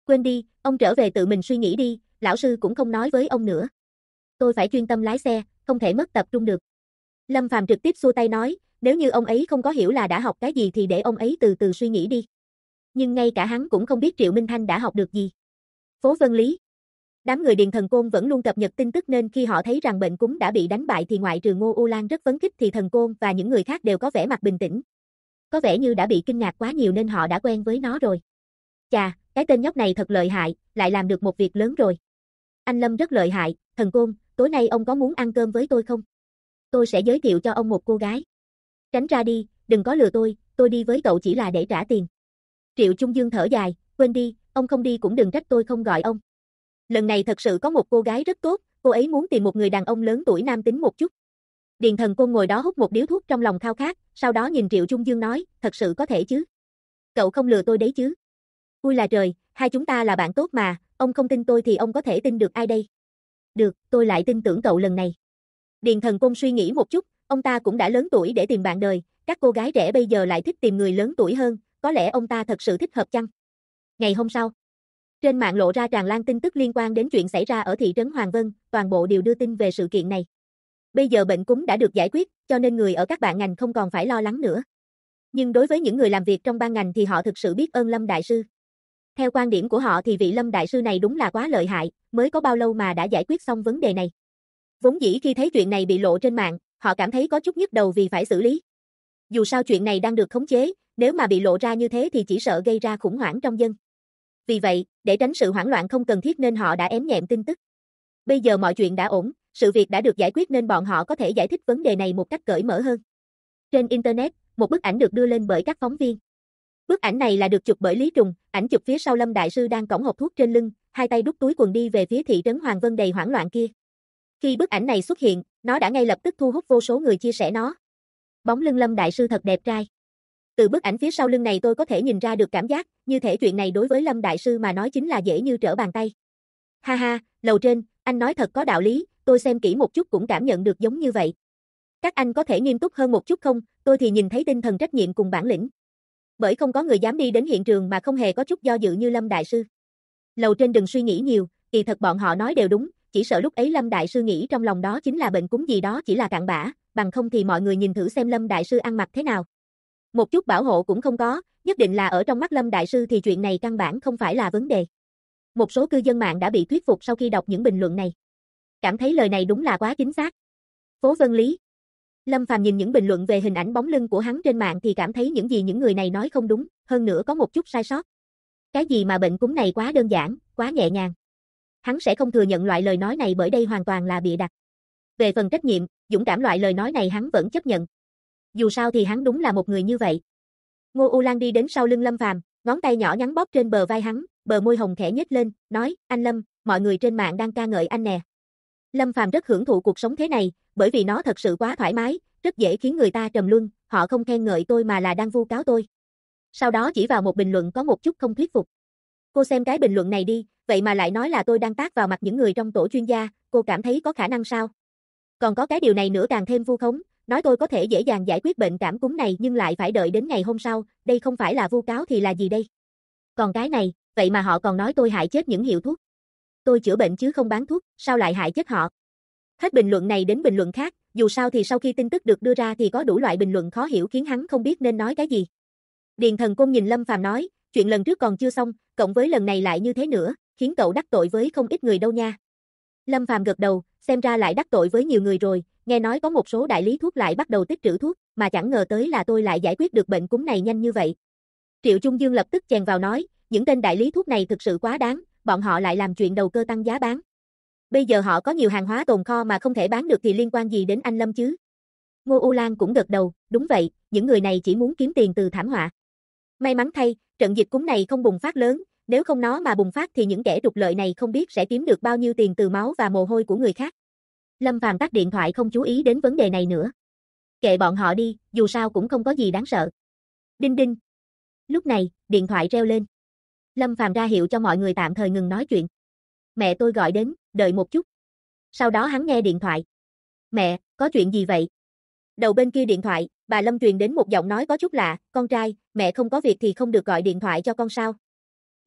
Quên đi, ông trở về tự mình suy nghĩ đi, lão sư cũng không nói với ông nữa. Tôi phải chuyên tâm lái xe, không thể mất tập trung được. Lâm Phàm trực tiếp xua tay nói, nếu như ông ấy không có hiểu là đã học cái gì thì để ông ấy từ từ suy nghĩ đi. Nhưng ngay cả hắn cũng không biết Triệu Minh Thanh đã học được gì. Phố Vân Lý. Đám người Điền Thần Côn vẫn luôn cập nhật tin tức nên khi họ thấy rằng bệnh cúm đã bị đánh bại thì ngoại trừ Ngô U Lan rất phấn khích thì Thần Côn và những người khác đều có vẻ mặt bình tĩnh. Có vẻ như đã bị kinh ngạc quá nhiều nên họ đã quen với nó rồi. Chà, cái tên nhóc này thật lợi hại, lại làm được một việc lớn rồi. Anh Lâm rất lợi hại, Thần Côn, tối nay ông có muốn ăn cơm với tôi không? Tôi sẽ giới thiệu cho ông một cô gái. Tránh ra đi, đừng có lừa tôi đi với cậu chỉ là để trả tiền. Triệu Trung Dương thở dài, quên đi, ông không đi cũng đừng trách tôi không gọi ông. Lần này thật sự có một cô gái rất tốt, cô ấy muốn tìm một người đàn ông lớn tuổi nam tính một chút. Điền Thần Côn ngồi đó hút một điếu thuốc trong lòng khao khát, sau đó nhìn Triệu Trung Dương nói, thật sự có thể chứ? Cậu không lừa tôi đấy chứ? Ui là trời, hai chúng ta là bạn tốt mà, ông không tin tôi thì ông có thể tin được ai đây? Được, tôi lại tin tưởng cậu lần này. Điền Thần Côn suy nghĩ một chút, ông ta cũng đã lớn tuổi để tìm bạn đời, các cô gái trẻ bây giờ lại thích tìm người lớn tuổi hơn, có lẽ ông ta thật sự thích hợp chăng? Ngày hôm sau, trên mạng lộ ra tràn lan tin tức liên quan đến chuyện xảy ra ở thị trấn Hoàng Vân, toàn bộ đều đưa tin về sự kiện này. Bây giờ bệnh cúm đã được giải quyết, cho nên người ở các bạn ngành không còn phải lo lắng nữa. Nhưng đối với những người làm việc trong ban ngành thì họ thực sự biết ơn Lâm Đại Sư. Theo quan điểm của họ thì vị Lâm Đại Sư này đúng là quá lợi hại, mới có bao lâu mà đã giải quyết xong vấn đề này. Vốn dĩ khi thấy chuyện này bị lộ trên mạng, họ cảm thấy có chút nhức đầu vì phải xử lý. Dù sao chuyện này đang được khống chế, nếu mà bị lộ ra như thế thì chỉ sợ gây ra khủng hoảng trong dân. Vì vậy, để tránh sự hoảng loạn không cần thiết nên họ đã ém nhẹm tin tức. Bây giờ mọi chuyện đã ổn, sự việc đã được giải quyết nên bọn họ có thể giải thích vấn đề này một cách cởi mở hơn. Trên Internet, một bức ảnh được đưa lên bởi các phóng viên. Bức ảnh này là được chụp bởi Lý Trùng, ảnh chụp phía sau Lâm Đại Sư đang cõng hộp thuốc trên lưng, hai tay đút túi quần đi về phía thị trấn Hoàng Vân đầy hoảng loạn kia. Khi bức ảnh này xuất hiện, nó đã ngay lập tức thu hút vô số người chia sẻ nó. Bóng lưng Lâm Đại Sư thật đẹp trai. Từ bức ảnh phía sau lưng này tôi có thể nhìn ra được cảm giác, như thể chuyện này đối với Lâm Đại Sư mà nói chính là dễ như trở bàn tay. Ha ha, lầu trên, anh nói thật có đạo lý, tôi xem kỹ một chút cũng cảm nhận được giống như vậy. Các anh có thể nghiêm túc hơn một chút không, tôi thì nhìn thấy tinh thần trách nhiệm cùng bản lĩnh. Bởi không có người dám đi đến hiện trường mà không hề có chút do dự như Lâm Đại Sư. Lầu trên đừng suy nghĩ nhiều, kỳ thật bọn họ nói đều đúng, chỉ sợ lúc ấy Lâm Đại Sư nghĩ trong lòng đó chính là bệnh cúm gì đó chỉ là cặn bã, bằng không thì mọi người nhìn thử xem Lâm Đại Sư ăn mặc thế nào. Một chút bảo hộ cũng không có, nhất định là ở trong mắt Lâm Đại Sư thì chuyện này căn bản không phải là vấn đề. Một số cư dân mạng đã bị thuyết phục sau khi đọc những bình luận này. Cảm thấy lời này đúng là quá chính xác. Phố Vân Lý. Lâm Phàm nhìn những bình luận về hình ảnh bóng lưng của hắn trên mạng thì cảm thấy những gì những người này nói không đúng, hơn nữa có một chút sai sót. Cái gì mà bệnh cúm này quá đơn giản, quá nhẹ nhàng. Hắn sẽ không thừa nhận loại lời nói này bởi đây hoàn toàn là bịa đặt. Về phần trách nhiệm, dũng cảm loại lời nói này hắn vẫn chấp nhận. Dù sao thì hắn đúng là một người như vậy. Ngô U Lan đi đến sau lưng Lâm Phàm, ngón tay nhỏ nhắn bóp trên bờ vai hắn, bờ môi hồng khẽ nhếch lên, nói, anh Lâm, mọi người trên mạng đang ca ngợi anh nè. Lâm Phàm rất hưởng thụ cuộc sống thế này, bởi vì nó thật sự quá thoải mái, rất dễ khiến người ta trầm luân, họ không khen ngợi tôi mà là đang vu cáo tôi. Sau đó chỉ vào một bình luận có một chút không thuyết phục. Cô xem cái bình luận này đi, vậy mà lại nói là tôi đang tát vào mặt những người trong tổ chuyên gia, cô cảm thấy có khả năng sao? Còn có cái điều này nữa càng thêm vu khống, nói tôi có thể dễ dàng giải quyết bệnh cảm cúm này nhưng lại phải đợi đến ngày hôm sau, đây không phải là vu cáo thì là gì đây? Còn cái này, vậy mà họ còn nói tôi hại chết những hiệu thuốc. Tôi chữa bệnh chứ không bán thuốc, sao lại hại chết họ? Hết bình luận này đến bình luận khác, dù sao thì sau khi tin tức được đưa ra thì có đủ loại bình luận khó hiểu khiến hắn không biết nên nói cái gì. Điền Thần Côn nhìn Lâm Phàm nói, chuyện lần trước còn chưa xong, cộng với lần này lại như thế nữa, khiến cậu đắc tội với không ít người đâu nha. Lâm Phàm gật đầu, xem ra lại đắc tội với nhiều người rồi, nghe nói có một số đại lý thuốc lại bắt đầu tích trữ thuốc, mà chẳng ngờ tới là tôi lại giải quyết được bệnh cúm này nhanh như vậy. Triệu Trung Dương lập tức chèn vào nói, những tên đại lý thuốc này thực sự quá đáng, bọn họ lại làm chuyện đầu cơ tăng giá bán. Bây giờ họ có nhiều hàng hóa tồn kho mà không thể bán được thì liên quan gì đến anh Lâm chứ? Ngô U Lan cũng gật đầu, đúng vậy, những người này chỉ muốn kiếm tiền từ thảm họa. May mắn thay, trận dịch cúm này không bùng phát lớn, nếu không nó mà bùng phát thì những kẻ trục lợi này không biết sẽ kiếm được bao nhiêu tiền từ máu và mồ hôi của người khác. Lâm Phàm tắt điện thoại không chú ý đến vấn đề này nữa. Kệ bọn họ đi, dù sao cũng không có gì đáng sợ. Đinh đinh. Lúc này, điện thoại reo lên. Lâm Phàm ra hiệu cho mọi người tạm thời ngừng nói chuyện. Mẹ tôi gọi đến, đợi một chút. Sau đó hắn nghe điện thoại. Mẹ, có chuyện gì vậy? Đầu bên kia điện thoại, bà Lâm truyền đến một giọng nói có chút lạ, con trai, mẹ không có việc thì không được gọi điện thoại cho con sao?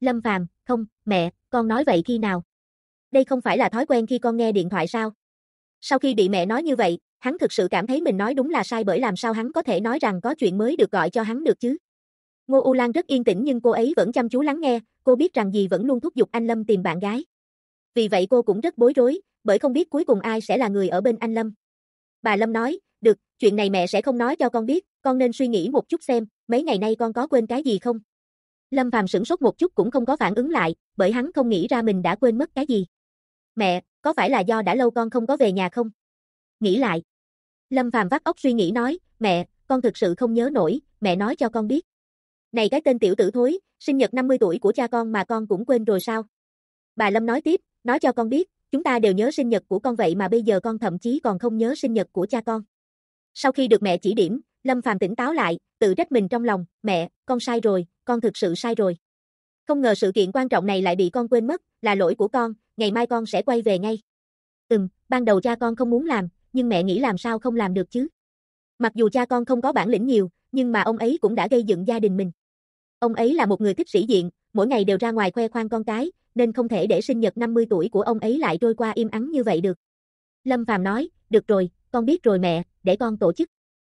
Lâm Phàm, không, mẹ, con nói vậy khi nào? Đây không phải là thói quen khi con nghe điện thoại sao? Sau khi bị mẹ nói như vậy, hắn thực sự cảm thấy mình nói đúng là sai bởi làm sao hắn có thể nói rằng có chuyện mới được gọi cho hắn được chứ? Ngô U Lan rất yên tĩnh nhưng cô ấy vẫn chăm chú lắng nghe, cô biết rằng dì vẫn luôn thúc giục anh Lâm tìm bạn gái. Vì vậy cô cũng rất bối rối, bởi không biết cuối cùng ai sẽ là người ở bên anh Lâm. Bà Lâm nói, được, chuyện này mẹ sẽ không nói cho con biết, con nên suy nghĩ một chút xem, mấy ngày nay con có quên cái gì không? Lâm Phàm sửng sốt một chút cũng không có phản ứng lại, bởi hắn không nghĩ ra mình đã quên mất cái gì. Mẹ, có phải là do đã lâu con không có về nhà không? Nghĩ lại. Lâm Phàm vắt óc suy nghĩ nói, mẹ, con thực sự không nhớ nổi, mẹ nói cho con biết. Này cái tên tiểu tử thối, sinh nhật 50 tuổi của cha con mà con cũng quên rồi sao? Bà Lâm nói tiếp, nói cho con biết, chúng ta đều nhớ sinh nhật của con vậy mà bây giờ con thậm chí còn không nhớ sinh nhật của cha con. Sau khi được mẹ chỉ điểm, Lâm Phàm tỉnh táo lại, tự trách mình trong lòng, mẹ, con sai rồi, con thực sự sai rồi. Không ngờ sự kiện quan trọng này lại bị con quên mất, là lỗi của con, ngày mai con sẽ quay về ngay. Ban đầu cha con không muốn làm, nhưng mẹ nghĩ làm sao không làm được chứ. Mặc dù cha con không có bản lĩnh nhiều, nhưng mà ông ấy cũng đã gây dựng gia đình mình. Ông ấy là một người thích sĩ diện, mỗi ngày đều ra ngoài khoe khoang con cái, nên không thể để sinh nhật 50 tuổi của ông ấy lại trôi qua im ắng như vậy được. Lâm Phàm nói, được rồi, con biết rồi mẹ, để con tổ chức.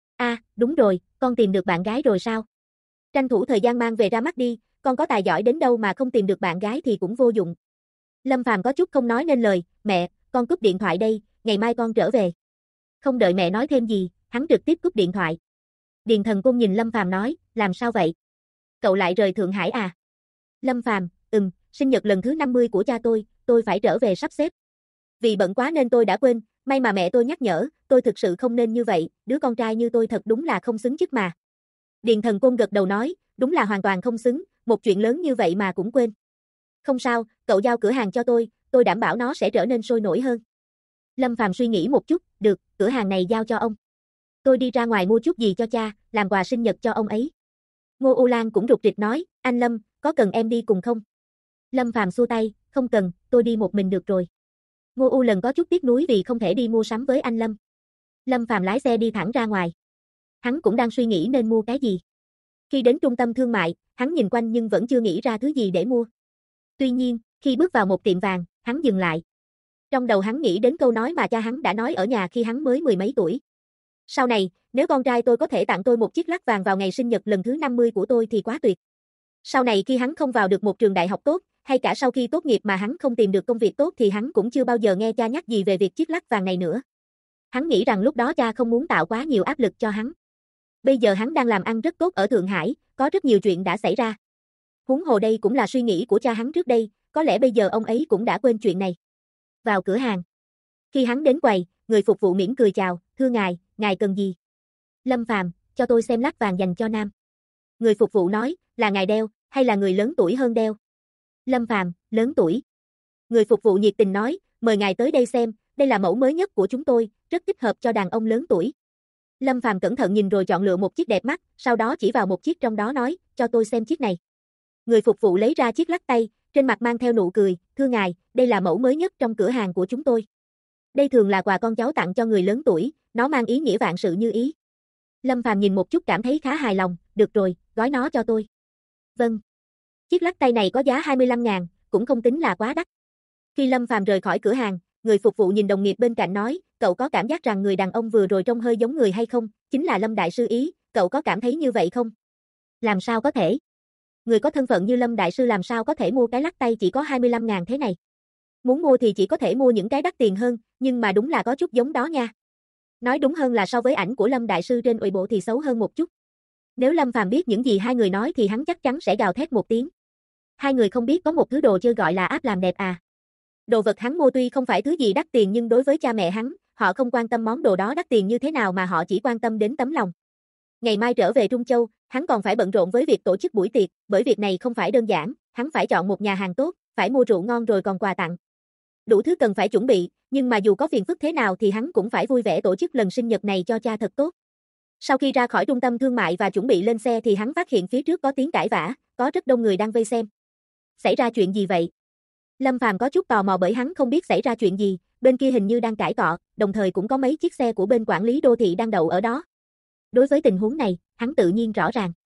Đúng rồi, con tìm được bạn gái rồi sao? Tranh thủ thời gian mang về ra mắt đi, con có tài giỏi đến đâu mà không tìm được bạn gái thì cũng vô dụng. Lâm Phàm có chút không nói nên lời, mẹ, con cúp điện thoại đây, ngày mai con trở về. Không đợi mẹ nói thêm gì, hắn trực tiếp cúp điện thoại. Điền Thần Côn nhìn Lâm Phàm nói, làm sao vậy? Cậu lại rời Thượng Hải à? Lâm Phàm, sinh nhật lần thứ 50 của cha tôi phải trở về sắp xếp. Vì bận quá nên tôi đã quên, may mà mẹ tôi nhắc nhở, tôi thực sự không nên như vậy, đứa con trai như tôi thật đúng là không xứng chức mà. Điền Thần Côn gật đầu nói, đúng là hoàn toàn không xứng, một chuyện lớn như vậy mà cũng quên. Không sao, cậu giao cửa hàng cho tôi đảm bảo nó sẽ trở nên sôi nổi hơn. Lâm Phàm suy nghĩ một chút, được, cửa hàng này giao cho ông. Tôi đi ra ngoài mua chút gì cho cha, làm quà sinh nhật cho ông ấy. Ngô U Lan cũng rụt rịch nói, anh Lâm, có cần em đi cùng không? Lâm Phàm xua tay, không cần, tôi đi một mình được rồi. Ngô U Lần có chút tiếc nuối vì không thể đi mua sắm với anh Lâm. Lâm Phàm lái xe đi thẳng ra ngoài. Hắn cũng đang suy nghĩ nên mua cái gì. Khi đến trung tâm thương mại, hắn nhìn quanh nhưng vẫn chưa nghĩ ra thứ gì để mua. Tuy nhiên, khi bước vào một tiệm vàng, hắn dừng lại. Trong đầu hắn nghĩ đến câu nói mà cha hắn đã nói ở nhà khi hắn mới mười mấy tuổi. Sau này, nếu con trai tôi có thể tặng tôi một chiếc lắc vàng vào ngày sinh nhật lần thứ 50 của tôi thì quá tuyệt. Sau này khi hắn không vào được một trường đại học tốt, hay cả sau khi tốt nghiệp mà hắn không tìm được công việc tốt thì hắn cũng chưa bao giờ nghe cha nhắc gì về việc chiếc lắc vàng này nữa. Hắn nghĩ rằng lúc đó cha không muốn tạo quá nhiều áp lực cho hắn. Bây giờ hắn đang làm ăn rất tốt ở Thượng Hải, có rất nhiều chuyện đã xảy ra. Huống hồ đây cũng là suy nghĩ của cha hắn trước đây, có lẽ bây giờ ông ấy cũng đã quên chuyện này. Vào cửa hàng. Khi hắn đến quầy, người phục vụ mỉm cười chào, thưa ngài cần gì? Lâm Phàm, cho tôi xem lắc vàng dành cho nam. Người phục vụ nói, là ngài đeo, hay là người lớn tuổi hơn đeo? Lâm Phàm, lớn tuổi. Người phục vụ nhiệt tình nói, mời ngài tới đây xem, đây là mẫu mới nhất của chúng tôi, rất thích hợp cho đàn ông lớn tuổi. Lâm Phàm cẩn thận nhìn rồi chọn lựa một chiếc đẹp mắt, sau đó chỉ vào một chiếc trong đó nói, cho tôi xem chiếc này. Người phục vụ lấy ra chiếc lắc tay, trên mặt mang theo nụ cười, thưa ngài, đây là mẫu mới nhất trong cửa hàng của chúng tôi. Đây thường là quà con cháu tặng cho người lớn tuổi, nó mang ý nghĩa vạn sự như ý. Lâm Phàm nhìn một chút cảm thấy khá hài lòng, được rồi, gói nó cho tôi. Vâng. Chiếc lắc tay này có giá 25.000, cũng không tính là quá đắt. Khi Lâm Phàm rời khỏi cửa hàng, người phục vụ nhìn đồng nghiệp bên cạnh nói, cậu có cảm giác rằng người đàn ông vừa rồi trông hơi giống người hay không, chính là Lâm Đại Sư ý, cậu có cảm thấy như vậy không? Làm sao có thể? Người có thân phận như Lâm Đại Sư làm sao có thể mua cái lắc tay chỉ có 25.000 thế này? Muốn mua thì chỉ có thể mua những cái đắt tiền hơn, nhưng mà đúng là có chút giống đó nha. Nói đúng hơn là so với ảnh của Lâm Đại Sư trên Weibo thì xấu hơn một chút. Nếu Lâm Phàm biết những gì hai người nói thì hắn chắc chắn sẽ gào thét một tiếng. Hai người không biết có một thứ đồ chơi gọi là app làm đẹp à. Đồ vật hắn mua tuy không phải thứ gì đắt tiền nhưng đối với cha mẹ hắn, họ không quan tâm món đồ đó đắt tiền như thế nào mà họ chỉ quan tâm đến tấm lòng. Ngày mai trở về Trung Châu, hắn còn phải bận rộn với việc tổ chức buổi tiệc, bởi việc này không phải đơn giản, hắn phải chọn một nhà hàng tốt, phải mua rượu ngon rồi còn quà tặng. Đủ thứ cần phải chuẩn bị, nhưng mà dù có phiền phức thế nào thì hắn cũng phải vui vẻ tổ chức lần sinh nhật này cho cha thật tốt. Sau khi ra khỏi trung tâm thương mại và chuẩn bị lên xe thì hắn phát hiện phía trước có tiếng cãi vã, có rất đông người đang vây xem. Xảy ra chuyện gì vậy? Lâm Phàm có chút tò mò bởi hắn không biết xảy ra chuyện gì, bên kia hình như đang cãi cọ, đồng thời cũng có mấy chiếc xe của bên quản lý đô thị đang đậu ở đó. Đối với tình huống này, hắn tự nhiên rõ ràng.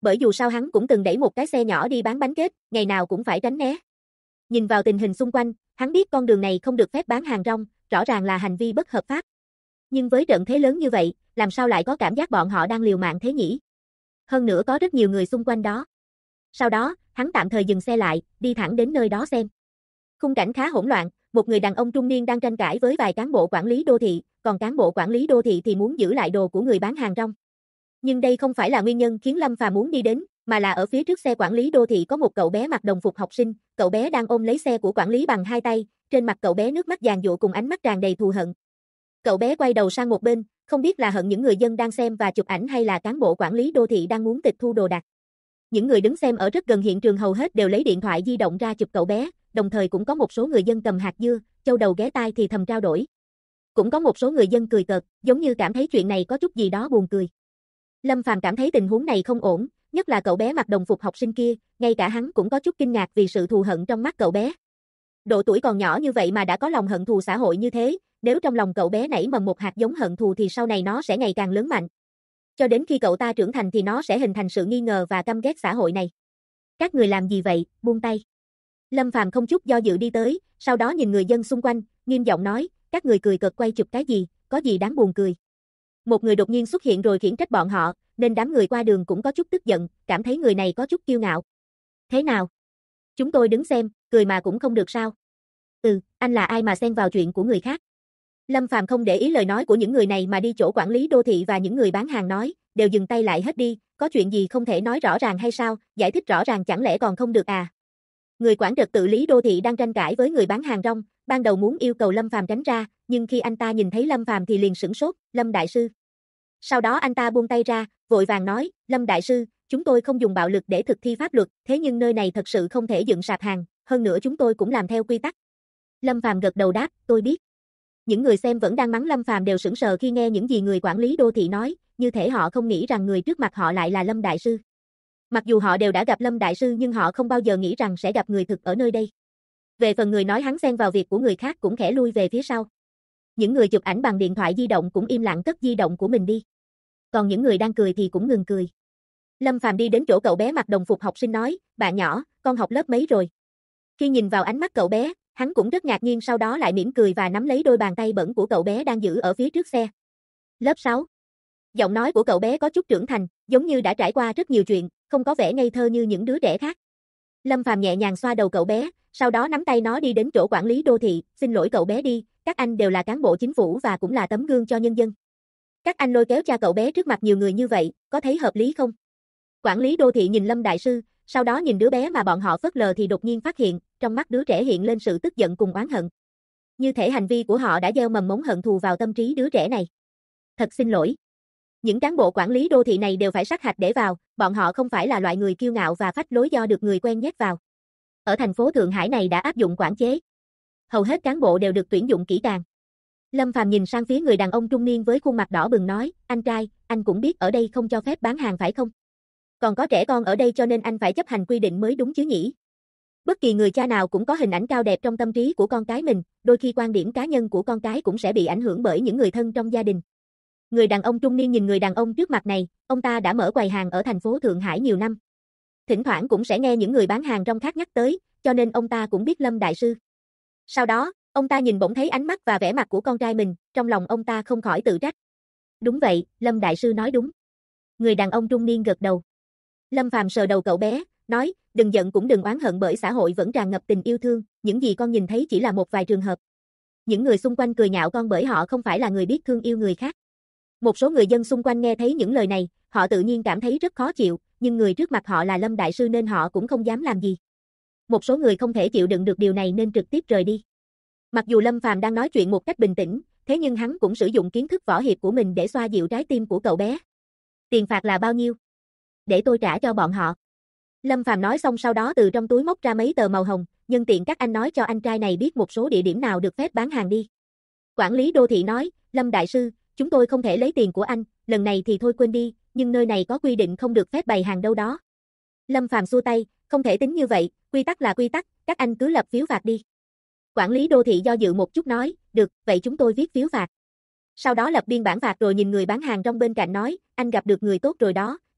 Bởi dù sao hắn cũng từng đẩy một cái xe nhỏ đi bán bánh kết, ngày nào cũng phải tránh né. Nhìn vào tình hình xung quanh, hắn biết con đường này không được phép bán hàng rong, rõ ràng là hành vi bất hợp pháp. Nhưng với trận thế lớn như vậy, làm sao lại có cảm giác bọn họ đang liều mạng thế nhỉ? Hơn nữa có rất nhiều người xung quanh đó. Sau đó, hắn tạm thời dừng xe lại, đi thẳng đến nơi đó xem. Khung cảnh khá hỗn loạn, một người đàn ông trung niên đang tranh cãi với vài cán bộ quản lý đô thị, còn cán bộ quản lý đô thị thì muốn giữ lại đồ của người bán hàng rong. Nhưng đây không phải là nguyên nhân khiến Lâm Phàm muốn đi đến, mà là ở phía trước xe quản lý đô thị có một cậu bé mặc đồng phục học sinh, cậu bé đang ôm lấy xe của quản lý bằng hai tay, trên mặt cậu bé nước mắt giàn giụa cùng ánh mắt tràn đầy thù hận. Cậu bé quay đầu sang một bên, không biết là hận những người dân đang xem và chụp ảnh hay là cán bộ quản lý đô thị đang muốn tịch thu đồ đạc. Những người đứng xem ở rất gần hiện trường hầu hết đều lấy điện thoại di động ra chụp cậu bé, đồng thời cũng có một số người dân cầm hạt dưa, châu đầu ghé tai thì thầm trao đổi. Cũng có một số người dân cười cợt, giống như cảm thấy chuyện này có chút gì đó buồn cười. Lâm Phàm cảm thấy tình huống này không ổn, nhất là cậu bé mặc đồng phục học sinh kia, ngay cả hắn cũng có chút kinh ngạc vì sự thù hận trong mắt cậu bé. Độ tuổi còn nhỏ như vậy mà đã có lòng hận thù xã hội như thế, nếu trong lòng cậu bé nảy mầm một hạt giống hận thù thì sau này nó sẽ ngày càng lớn mạnh. Cho đến khi cậu ta trưởng thành thì nó sẽ hình thành sự nghi ngờ và căm ghét xã hội này. Các người làm gì vậy, buông tay. Lâm Phàm không chút do dự đi tới, sau đó nhìn người dân xung quanh, nghiêm giọng nói, các người cười cợt quay chụp cái gì, có gì đáng buồn cười. Một người đột nhiên xuất hiện rồi khiển trách bọn họ, nên đám người qua đường cũng có chút tức giận, cảm thấy người này có chút kiêu ngạo. Thế nào? Chúng tôi đứng xem, cười mà cũng không được sao? Anh là ai mà xen vào chuyện của người khác? Lâm Phàm không để ý lời nói của những người này mà đi chỗ quản lý đô thị và những người bán hàng nói, đều dừng tay lại hết đi, có chuyện gì không thể nói rõ ràng hay sao, giải thích rõ ràng chẳng lẽ còn không được à? Người quản trật tự lý đô thị đang tranh cãi với người bán hàng rong, ban đầu muốn yêu cầu Lâm Phàm tránh ra, nhưng khi anh ta nhìn thấy Lâm Phàm thì liền sửng sốt, Lâm đại sư. Sau đó anh ta buông tay ra, vội vàng nói, Lâm đại sư, chúng tôi không dùng bạo lực để thực thi pháp luật, thế nhưng nơi này thật sự không thể dựng sạp hàng, hơn nữa chúng tôi cũng làm theo quy tắc. Lâm Phàm gật đầu đáp, tôi biết. Những người xem vẫn đang mắng Lâm Phàm đều sững sờ khi nghe những gì người quản lý đô thị nói, như thể họ không nghĩ rằng người trước mặt họ lại là Lâm đại sư. Mặc dù họ đều đã gặp Lâm đại sư nhưng họ không bao giờ nghĩ rằng sẽ gặp người thực ở nơi đây. Về phần người nói hắn xen vào việc của người khác cũng khẽ lui về phía sau. Những người chụp ảnh bằng điện thoại di động cũng im lặng cất di động của mình đi. Còn những người đang cười thì cũng ngừng cười. Lâm Phàm đi đến chỗ cậu bé mặc đồng phục học sinh nói, bạn nhỏ, con học lớp mấy rồi? Khi nhìn vào ánh mắt cậu bé, hắn cũng rất ngạc nhiên, sau đó lại mỉm cười và nắm lấy đôi bàn tay bẩn của cậu bé đang giữ ở phía trước xe. Lớp 6. Giọng nói của cậu bé có chút trưởng thành, giống như đã trải qua rất nhiều chuyện, không có vẻ ngây thơ như những đứa trẻ khác. Lâm Phàm nhẹ nhàng xoa đầu cậu bé, sau đó nắm tay nó đi đến chỗ quản lý đô thị, xin lỗi cậu bé đi, các anh đều là cán bộ chính phủ và cũng là tấm gương cho nhân dân. Các anh lôi kéo cha cậu bé trước mặt nhiều người như vậy, có thấy hợp lý không? Quản lý đô thị nhìn Lâm đại sư, sau đó nhìn đứa bé mà bọn họ phớt lờ thì đột nhiên phát hiện, trong mắt đứa trẻ hiện lên sự tức giận cùng oán hận. Như thể hành vi của họ đã gieo mầm mống hận thù vào tâm trí đứa trẻ này. Thật xin lỗi. Những cán bộ quản lý đô thị này đều phải sát hạch để vào, bọn họ không phải là loại người kiêu ngạo và phách lối do được người quen nhét vào. Ở thành phố Thượng Hải này đã áp dụng quản chế. Hầu hết cán bộ đều được tuyển dụng kỹ càng. Lâm Phàm nhìn sang phía người đàn ông trung niên với khuôn mặt đỏ bừng nói, anh trai, anh cũng biết ở đây không cho phép bán hàng phải không? Còn có trẻ con ở đây cho nên anh phải chấp hành quy định mới đúng chứ nhỉ? Bất kỳ người cha nào cũng có hình ảnh cao đẹp trong tâm trí của con cái mình, đôi khi quan điểm cá nhân của con cái cũng sẽ bị ảnh hưởng bởi những người thân trong gia đình. Người đàn ông trung niên nhìn người đàn ông trước mặt này, ông ta đã mở quầy hàng ở thành phố Thượng Hải nhiều năm. Thỉnh thoảng cũng sẽ nghe những người bán hàng rong khác nhắc tới, cho nên ông ta cũng biết Lâm đại sư. Sau đó, ông ta nhìn bỗng thấy ánh mắt và vẻ mặt của con trai mình, trong lòng ông ta không khỏi tự trách. Đúng vậy, Lâm đại sư nói đúng. Người đàn ông trung niên gật đầu. Lâm Phàm sờ đầu cậu bé, nói, đừng giận cũng đừng oán hận bởi xã hội vẫn tràn ngập tình yêu thương, những gì con nhìn thấy chỉ là một vài trường hợp. Những người xung quanh cười nhạo con bởi họ không phải là người biết thương yêu người khác. Một số người dân xung quanh nghe thấy những lời này, họ tự nhiên cảm thấy rất khó chịu, nhưng người trước mặt họ là Lâm đại sư nên họ cũng không dám làm gì. Một số người không thể chịu đựng được điều này nên trực tiếp rời đi. Mặc dù Lâm Phàm đang nói chuyện một cách bình tĩnh, thế nhưng hắn cũng sử dụng kiến thức võ hiệp của mình để xoa dịu trái tim của cậu bé. Tiền phạt là bao nhiêu? Để tôi trả cho bọn họ. Lâm Phàm nói xong sau đó từ trong túi móc ra mấy tờ màu hồng, nhân tiện các anh nói cho anh trai này biết một số địa điểm nào được phép bán hàng đi. Quản lý đô thị nói, Lâm đại sư, chúng tôi không thể lấy tiền của anh, lần này thì thôi quên đi, nhưng nơi này có quy định không được phép bày hàng đâu đó. Lâm Phàm xua tay, không thể tính như vậy, quy tắc là quy tắc, các anh cứ lập phiếu phạt đi. Quản lý đô thị do dự một chút nói, được, vậy chúng tôi viết phiếu phạt. Sau đó lập biên bản phạt rồi nhìn người bán hàng rong bên cạnh nói, anh gặp được người tốt rồi đó,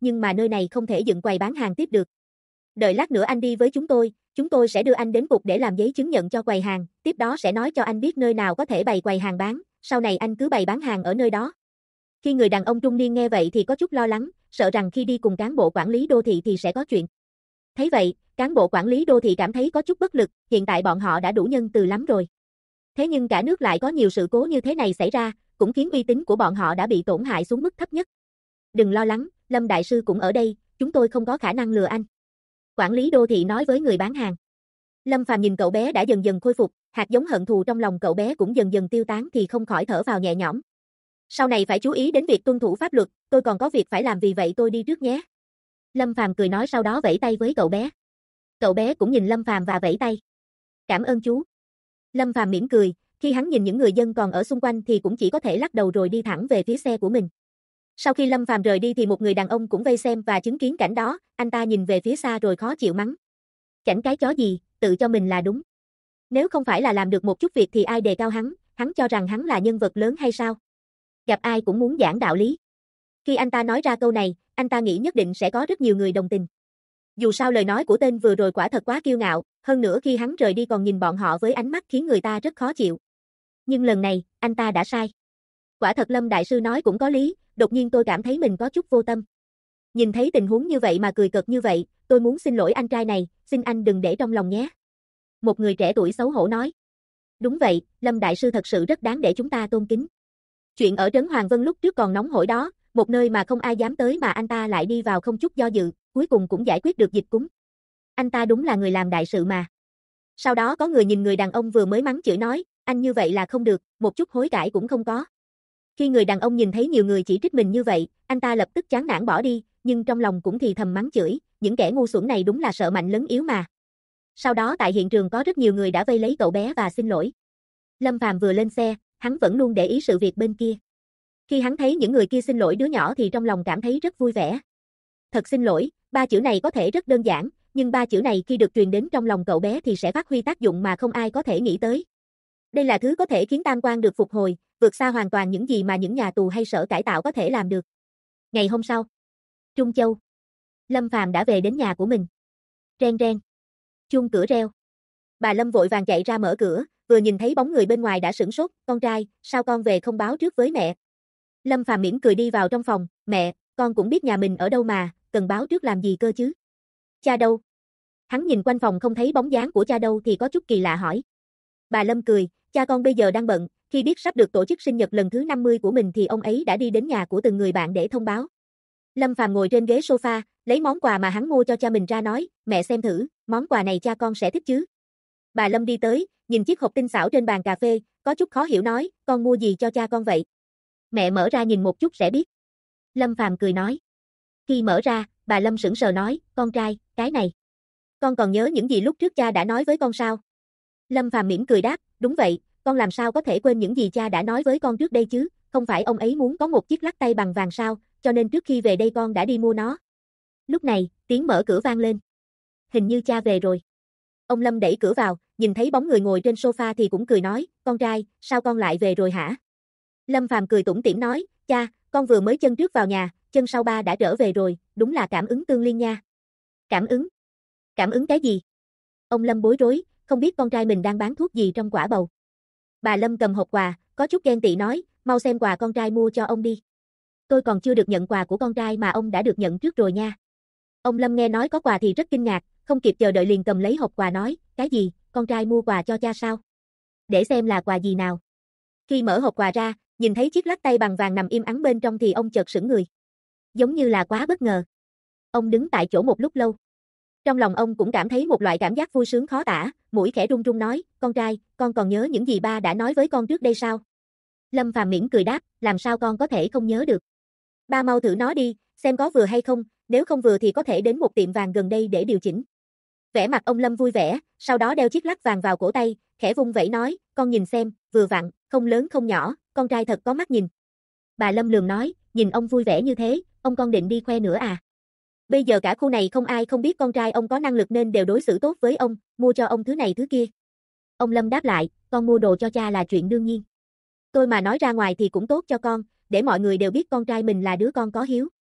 nhưng mà nơi này không thể dựng quầy bán hàng tiếp được. Đợi lát nữa anh đi với chúng tôi sẽ đưa anh đến cục để làm giấy chứng nhận cho quầy hàng, tiếp đó sẽ nói cho anh biết nơi nào có thể bày quầy hàng bán, sau này anh cứ bày bán hàng ở nơi đó. Khi người đàn ông trung niên nghe vậy thì có chút lo lắng, sợ rằng khi đi cùng cán bộ quản lý đô thị thì sẽ có chuyện. Thấy vậy, cán bộ quản lý đô thị cảm thấy có chút bất lực, hiện tại bọn họ đã đủ nhân từ lắm rồi. Thế nhưng cả nước lại có nhiều sự cố như thế này xảy ra, cũng khiến uy tín của bọn họ đã bị tổn hại xuống mức thấp nhất. Đừng lo lắng, Lâm Đại Sư cũng ở đây, chúng tôi không có khả năng lừa anh. Quản lý đô thị nói với người bán hàng. Lâm Phàm nhìn cậu bé đã dần dần khôi phục, hạt giống hận thù trong lòng cậu bé cũng dần dần tiêu tán thì không khỏi thở vào nhẹ nhõm. Sau này phải chú ý đến việc tuân thủ pháp luật, tôi còn có việc phải làm vì vậy tôi đi trước nhé. Lâm Phàm cười nói sau đó vẫy tay với cậu bé. Cậu bé cũng nhìn Lâm Phàm và vẫy tay. Cảm ơn chú. Lâm Phàm mỉm cười, khi hắn nhìn những người dân còn ở xung quanh thì cũng chỉ có thể lắc đầu rồi đi thẳng về phía xe của mình. Sau khi Lâm Phàm rời đi thì một người đàn ông cũng vây xem và chứng kiến cảnh đó, anh ta nhìn về phía xa rồi khó chịu mắng. Cảnh cái chó gì, tự cho mình là đúng. Nếu không phải là làm được một chút việc thì ai đề cao hắn cho rằng hắn là nhân vật lớn hay sao? Gặp ai cũng muốn giảng đạo lý. Khi anh ta nói ra câu này, anh ta nghĩ nhất định sẽ có rất nhiều người đồng tình. Dù sao lời nói của tên vừa rồi quả thật quá kiêu ngạo, hơn nữa khi hắn rời đi còn nhìn bọn họ với ánh mắt khiến người ta rất khó chịu. Nhưng lần này, anh ta đã sai. Quả thật Lâm Đại Sư nói cũng có lý, đột nhiên tôi cảm thấy mình có chút vô tâm. Nhìn thấy tình huống như vậy mà cười cợt như vậy, tôi muốn xin lỗi anh trai này, xin anh đừng để trong lòng nhé. Một người trẻ tuổi xấu hổ nói. Đúng vậy, Lâm Đại Sư thật sự rất đáng để chúng ta tôn kính. Chuyện ở Trấn Hoàng Vân lúc trước còn nóng hổi đó, một nơi mà không ai dám tới mà anh ta lại đi vào không chút do dự, cuối cùng cũng giải quyết được dịch cúm. Anh ta đúng là người làm đại sự mà. Sau đó có người nhìn người đàn ông vừa mới mắng chửi nói, anh như vậy là không được, một chút hối cải cũng không có. Khi người đàn ông nhìn thấy nhiều người chỉ trích mình như vậy, anh ta lập tức chán nản bỏ đi, nhưng trong lòng cũng thì thầm mắng chửi, những kẻ ngu xuẩn này đúng là sợ mạnh lấn yếu mà. Sau đó tại hiện trường có rất nhiều người đã vây lấy cậu bé và xin lỗi. Lâm Phàm vừa lên xe, hắn vẫn luôn để ý sự việc bên kia. Khi hắn thấy những người kia xin lỗi đứa nhỏ thì trong lòng cảm thấy rất vui vẻ. Thật xin lỗi, ba chữ này có thể rất đơn giản, nhưng ba chữ này khi được truyền đến trong lòng cậu bé thì sẽ phát huy tác dụng mà không ai có thể nghĩ tới. Đây là thứ có thể khiến tam quan được phục hồi, vượt xa hoàn toàn những gì mà những nhà tù hay sở cải tạo có thể làm được. Ngày hôm sau, Trung Châu, Lâm Phàm đã về đến nhà của mình. Reng reng, chuông cửa reo. Bà Lâm vội vàng chạy ra mở cửa, vừa nhìn thấy bóng người bên ngoài đã sửng sốt, con trai, sao con về không báo trước với mẹ? Lâm Phàm mỉm cười đi vào trong phòng, mẹ, con cũng biết nhà mình ở đâu mà, cần báo trước làm gì cơ chứ? Cha đâu? Hắn nhìn quanh phòng không thấy bóng dáng của cha đâu thì có chút kỳ lạ hỏi. Bà Lâm cười, cha con bây giờ đang bận, khi biết sắp được tổ chức sinh nhật lần thứ 50 của mình thì ông ấy đã đi đến nhà của từng người bạn để thông báo. Lâm Phàm ngồi trên ghế sofa, lấy món quà mà hắn mua cho cha mình ra nói, mẹ xem thử, món quà này cha con sẽ thích chứ? Bà Lâm đi tới, nhìn chiếc hộp tinh xảo trên bàn cà phê, có chút khó hiểu nói, con mua gì cho cha con vậy? Mẹ mở ra nhìn một chút sẽ biết. Lâm Phàm cười nói. Khi mở ra, bà Lâm sững sờ nói, con trai, cái này. Con còn nhớ những gì lúc trước cha đã nói với con sao? Lâm Phàm mỉm cười đáp, đúng vậy, con làm sao có thể quên những gì cha đã nói với con trước đây chứ, không phải ông ấy muốn có một chiếc lắc tay bằng vàng sao, cho nên trước khi về đây con đã đi mua nó. Lúc này, tiếng mở cửa vang lên. Hình như cha về rồi. Ông Lâm đẩy cửa vào, nhìn thấy bóng người ngồi trên sofa thì cũng cười nói, con trai, sao con lại về rồi hả? Lâm Phàm cười tủm tỉm nói, cha, con vừa mới chân trước vào nhà, chân sau ba đã trở về rồi, đúng là cảm ứng tương liên nha. Cảm ứng? Cảm ứng cái gì? Ông Lâm bối rối, không biết con trai mình đang bán thuốc gì trong quả bầu. Bà Lâm cầm hộp quà, có chút ghen tị nói, mau xem quà con trai mua cho ông đi. Tôi còn chưa được nhận quà của con trai mà ông đã được nhận trước rồi nha. Ông Lâm nghe nói có quà thì rất kinh ngạc, không kịp chờ đợi liền cầm lấy hộp quà nói, cái gì, con trai mua quà cho cha sao? Để xem là quà gì nào. Khi mở hộp quà ra, nhìn thấy chiếc lắc tay bằng vàng nằm im ắng bên trong thì ông chợt sững người. Giống như là quá bất ngờ. Ông đứng tại chỗ một lúc lâu. Trong lòng ông cũng cảm thấy một loại cảm giác vui sướng khó tả, mũi khẽ run run nói, con trai, con còn nhớ những gì ba đã nói với con trước đây sao? Lâm Phàm mỉm cười đáp, làm sao con có thể không nhớ được? Ba mau thử nó đi, xem có vừa hay không, nếu không vừa thì có thể đến một tiệm vàng gần đây để điều chỉnh. Vẻ mặt ông Lâm vui vẻ, sau đó đeo chiếc lắc vàng vào cổ tay, khẽ vung vẩy nói, con nhìn xem, vừa vặn, không lớn không nhỏ, con trai thật có mắt nhìn. Bà Lâm lườm nói, nhìn ông vui vẻ như thế, ông con định đi khoe nữa à? Bây giờ cả khu này không ai không biết con trai ông có năng lực nên đều đối xử tốt với ông, mua cho ông thứ này thứ kia. Ông Lâm đáp lại, con mua đồ cho cha là chuyện đương nhiên. Tôi mà nói ra ngoài thì cũng tốt cho con, để mọi người đều biết con trai mình là đứa con có hiếu.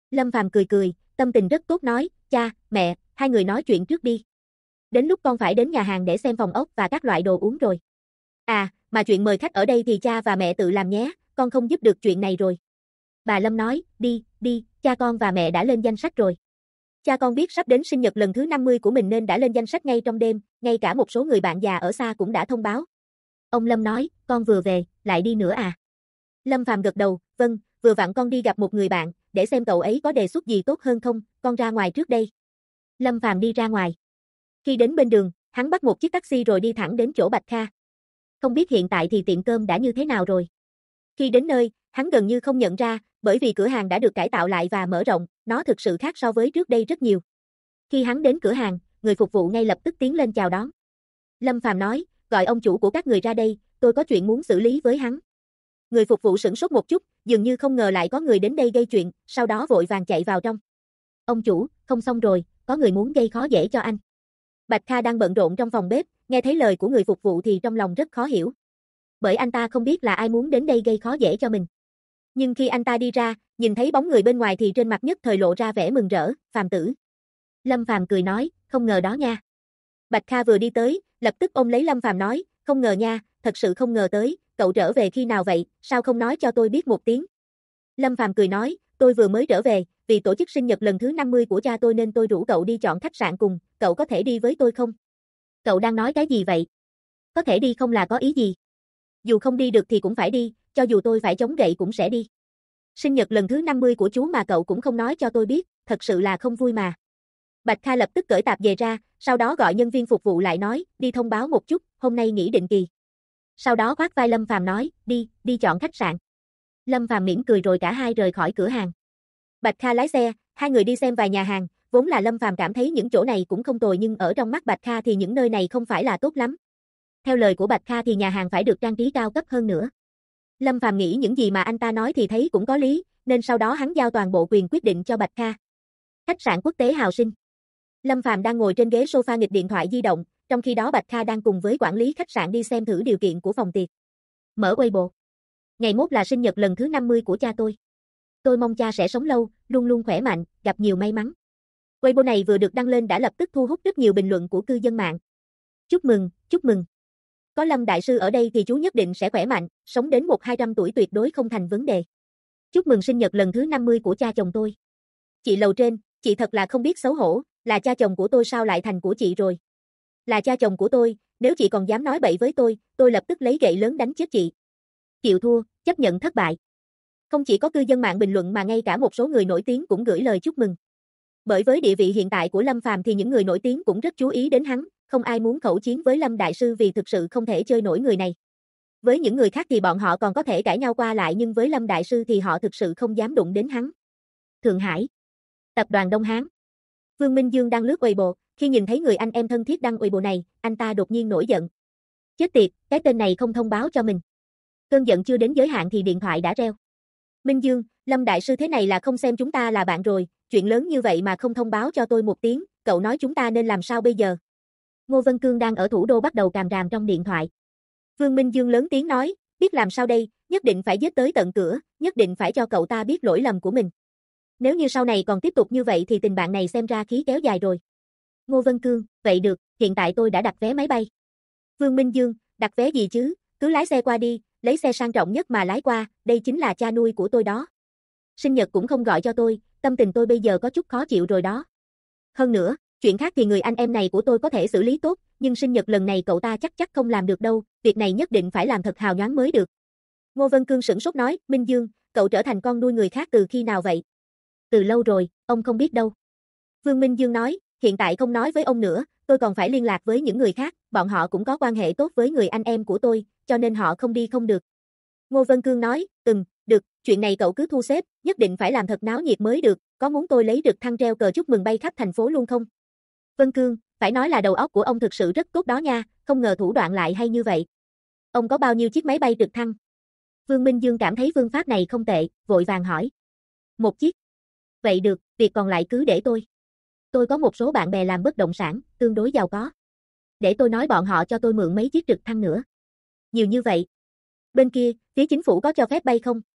Lâm Phàm cười cười, tâm tình rất tốt nói, cha, mẹ, hai người nói chuyện trước đi. Đến lúc con phải đến nhà hàng để xem phòng ốc và các loại đồ uống rồi. À, mà chuyện mời khách ở đây thì cha và mẹ tự làm nhé, con không giúp được chuyện này rồi. Bà Lâm nói, đi, cha con và mẹ đã lên danh sách rồi. Cha con biết sắp đến sinh nhật lần thứ 50 của mình nên đã lên danh sách ngay trong đêm, ngay cả một số người bạn già ở xa cũng đã thông báo. Ông Lâm nói, con vừa về, lại đi nữa à? Lâm Phàm gật đầu, vâng, vừa vặn con đi gặp một người bạn, để xem cậu ấy có đề xuất gì tốt hơn không, con ra ngoài trước đây. Lâm Phàm đi ra ngoài. Khi đến bên đường, hắn bắt một chiếc taxi rồi đi thẳng đến chỗ Bạch Kha. Không biết hiện tại thì tiệm cơm đã như thế nào rồi. Khi đến nơi, hắn gần như không nhận ra, bởi vì cửa hàng đã được cải tạo lại và mở rộng, nó thực sự khác so với trước đây rất nhiều. Khi hắn đến cửa hàng, người phục vụ ngay lập tức tiến lên chào đón. Lâm Phàm nói, gọi ông chủ của các người ra đây, tôi có chuyện muốn xử lý với hắn. Người phục vụ sửng sốt một chút, dường như không ngờ lại có người đến đây gây chuyện, sau đó vội vàng chạy vào trong. Ông chủ, không xong rồi, có người muốn gây khó dễ cho anh. Bạch Kha đang bận rộn trong phòng bếp, nghe thấy lời của người phục vụ thì trong lòng rất khó hiểu. Bởi anh ta không biết là ai muốn đến đây gây khó dễ cho mình. Nhưng khi anh ta đi ra, nhìn thấy bóng người bên ngoài thì trên mặt nhất thời lộ ra vẻ mừng rỡ, Phàm tử. Lâm Phàm cười nói, không ngờ đó nha. Bạch Kha vừa đi tới, lập tức ôm lấy Lâm Phàm nói, không ngờ nha, thật sự không ngờ tới, cậu trở về khi nào vậy, sao không nói cho tôi biết một tiếng. Lâm Phàm cười nói, tôi vừa mới trở về, vì tổ chức sinh nhật lần thứ 50 của cha tôi nên tôi rủ cậu đi chọn khách sạn cùng, cậu có thể đi với tôi không? Cậu đang nói cái gì vậy? Có thể đi không là có ý gì? Dù không đi được thì cũng phải đi, cho dù tôi phải chống gậy cũng sẽ đi. Sinh nhật lần thứ 50 của chú mà cậu cũng không nói cho tôi biết, thật sự là không vui mà. Bạch Kha lập tức cởi tạp dề ra, sau đó gọi nhân viên phục vụ lại nói, đi thông báo một chút, hôm nay nghỉ định kỳ. Sau đó khoác vai Lâm Phàm nói, đi chọn khách sạn. Lâm Phàm mỉm cười rồi cả hai rời khỏi cửa hàng. Bạch Kha lái xe, hai người đi xem vài nhà hàng, vốn là Lâm Phàm cảm thấy những chỗ này cũng không tồi nhưng ở trong mắt Bạch Kha thì những nơi này không phải là tốt lắm. Theo lời của Bạch Kha thì nhà hàng phải được trang trí cao cấp hơn nữa. Lâm Phàm nghĩ những gì mà anh ta nói thì thấy cũng có lý, nên sau đó hắn giao toàn bộ quyền quyết định cho Bạch Kha. Khách sạn quốc tế Hào Sinh. Lâm Phàm đang ngồi trên ghế sofa nghịch điện thoại di động, trong khi đó Bạch Kha đang cùng với quản lý khách sạn đi xem thử điều kiện của phòng tiệc. Mở Weibo. Ngày mốt là sinh nhật lần thứ 50 của cha tôi. Tôi mong cha sẽ sống lâu, luôn luôn khỏe mạnh, gặp nhiều may mắn. Weibo này vừa được đăng lên đã lập tức thu hút rất nhiều bình luận của cư dân mạng. Chúc mừng, chúc mừng. Có Lâm Đại Sư ở đây thì chú nhất định sẽ khỏe mạnh, sống đến 100-200 tuổi tuyệt đối không thành vấn đề. Chúc mừng sinh nhật lần thứ 50 của cha chồng tôi. Chị lầu trên, chị thật là không biết xấu hổ, là cha chồng của tôi sao lại thành của chị rồi. Là cha chồng của tôi, nếu chị còn dám nói bậy với tôi lập tức lấy gậy lớn đánh chết chị. Chịu thua, chấp nhận thất bại. Không chỉ có cư dân mạng bình luận mà ngay cả một số người nổi tiếng cũng gửi lời chúc mừng. Bởi với địa vị hiện tại của Lâm Phàm thì những người nổi tiếng cũng rất chú ý đến hắn, không ai muốn khẩu chiến với Lâm Đại Sư vì thực sự không thể chơi nổi người này. Với những người khác thì bọn họ còn có thể cãi nhau qua lại nhưng với Lâm Đại Sư thì họ thực sự không dám đụng đến hắn. Thượng Hải. Tập đoàn Đông Hán. Vương Minh Dương đang lướt Weibo, khi nhìn thấy người anh em thân thiết đăng Weibo này, anh ta đột nhiên nổi giận. Chết tiệt, cái tên này không thông báo cho mình. Cơn giận chưa đến giới hạn thì điện thoại đã reo. Minh Dương, Lâm Đại Sư thế này là không xem chúng ta là bạn rồi, chuyện lớn như vậy mà không thông báo cho tôi một tiếng, cậu nói chúng ta nên làm sao bây giờ? Ngô Vân Cương đang ở thủ đô bắt đầu càm ràm trong điện thoại. Vương Minh Dương lớn tiếng nói, biết làm sao đây, nhất định phải giết tới tận cửa, nhất định phải cho cậu ta biết lỗi lầm của mình. Nếu như sau này còn tiếp tục như vậy thì tình bạn này xem ra khí kéo dài rồi. Ngô Vân Cương, vậy được, hiện tại tôi đã đặt vé máy bay. Vương Minh Dương, đặt vé gì chứ, cứ lái xe qua đi, lấy xe sang trọng nhất mà lái qua, đây chính là cha nuôi của tôi đó. Sinh nhật cũng không gọi cho tôi, tâm tình tôi bây giờ có chút khó chịu rồi đó. Hơn nữa, chuyện khác thì người anh em này của tôi có thể xử lý tốt, nhưng sinh nhật lần này cậu ta chắc không làm được đâu, việc này nhất định phải làm thật hào nhoáng mới được. Ngô Vân Cương sửng sốt nói, Minh Dương, cậu trở thành con nuôi người khác từ khi nào vậy? Từ lâu rồi, ông không biết đâu. Vương Minh Dương nói, hiện tại không nói với ông nữa, tôi còn phải liên lạc với những người khác, bọn họ cũng có quan hệ tốt với người anh em của tôi, cho nên họ không đi không được. Ngô Vân Cương nói, được, chuyện này cậu cứ thu xếp, nhất định phải làm thật náo nhiệt mới được, có muốn tôi lấy trực thăng treo cờ chúc mừng bay khắp thành phố luôn không? Vân Cương, phải nói là đầu óc của ông thực sự rất tốt đó nha, không ngờ thủ đoạn lại hay như vậy. Ông có bao nhiêu chiếc máy bay trực thăng? Vương Minh Dương cảm thấy phương pháp này không tệ, vội vàng hỏi. Một chiếc. Vậy được, việc còn lại cứ để tôi. Tôi có một số bạn bè làm bất động sản, tương đối giàu có. Để tôi nói bọn họ cho tôi mượn mấy chiếc trực thăng nữa. Nhiều như vậy. Bên kia, phía chính phủ có cho phép bay không?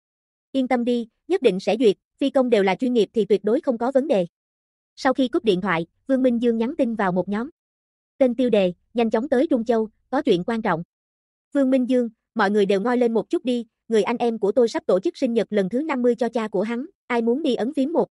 Yên tâm đi, nhất định sẽ duyệt, phi công đều là chuyên nghiệp thì tuyệt đối không có vấn đề. Sau khi cúp điện thoại, Vương Minh Dương nhắn tin vào một nhóm. Tên tiêu đề, nhanh chóng tới Trung Châu, có chuyện quan trọng. Vương Minh Dương, mọi người đều ngoi lên một chút đi, người anh em của tôi sắp tổ chức sinh nhật lần thứ 50 cho cha của hắn, ai muốn đi ấn phím 1.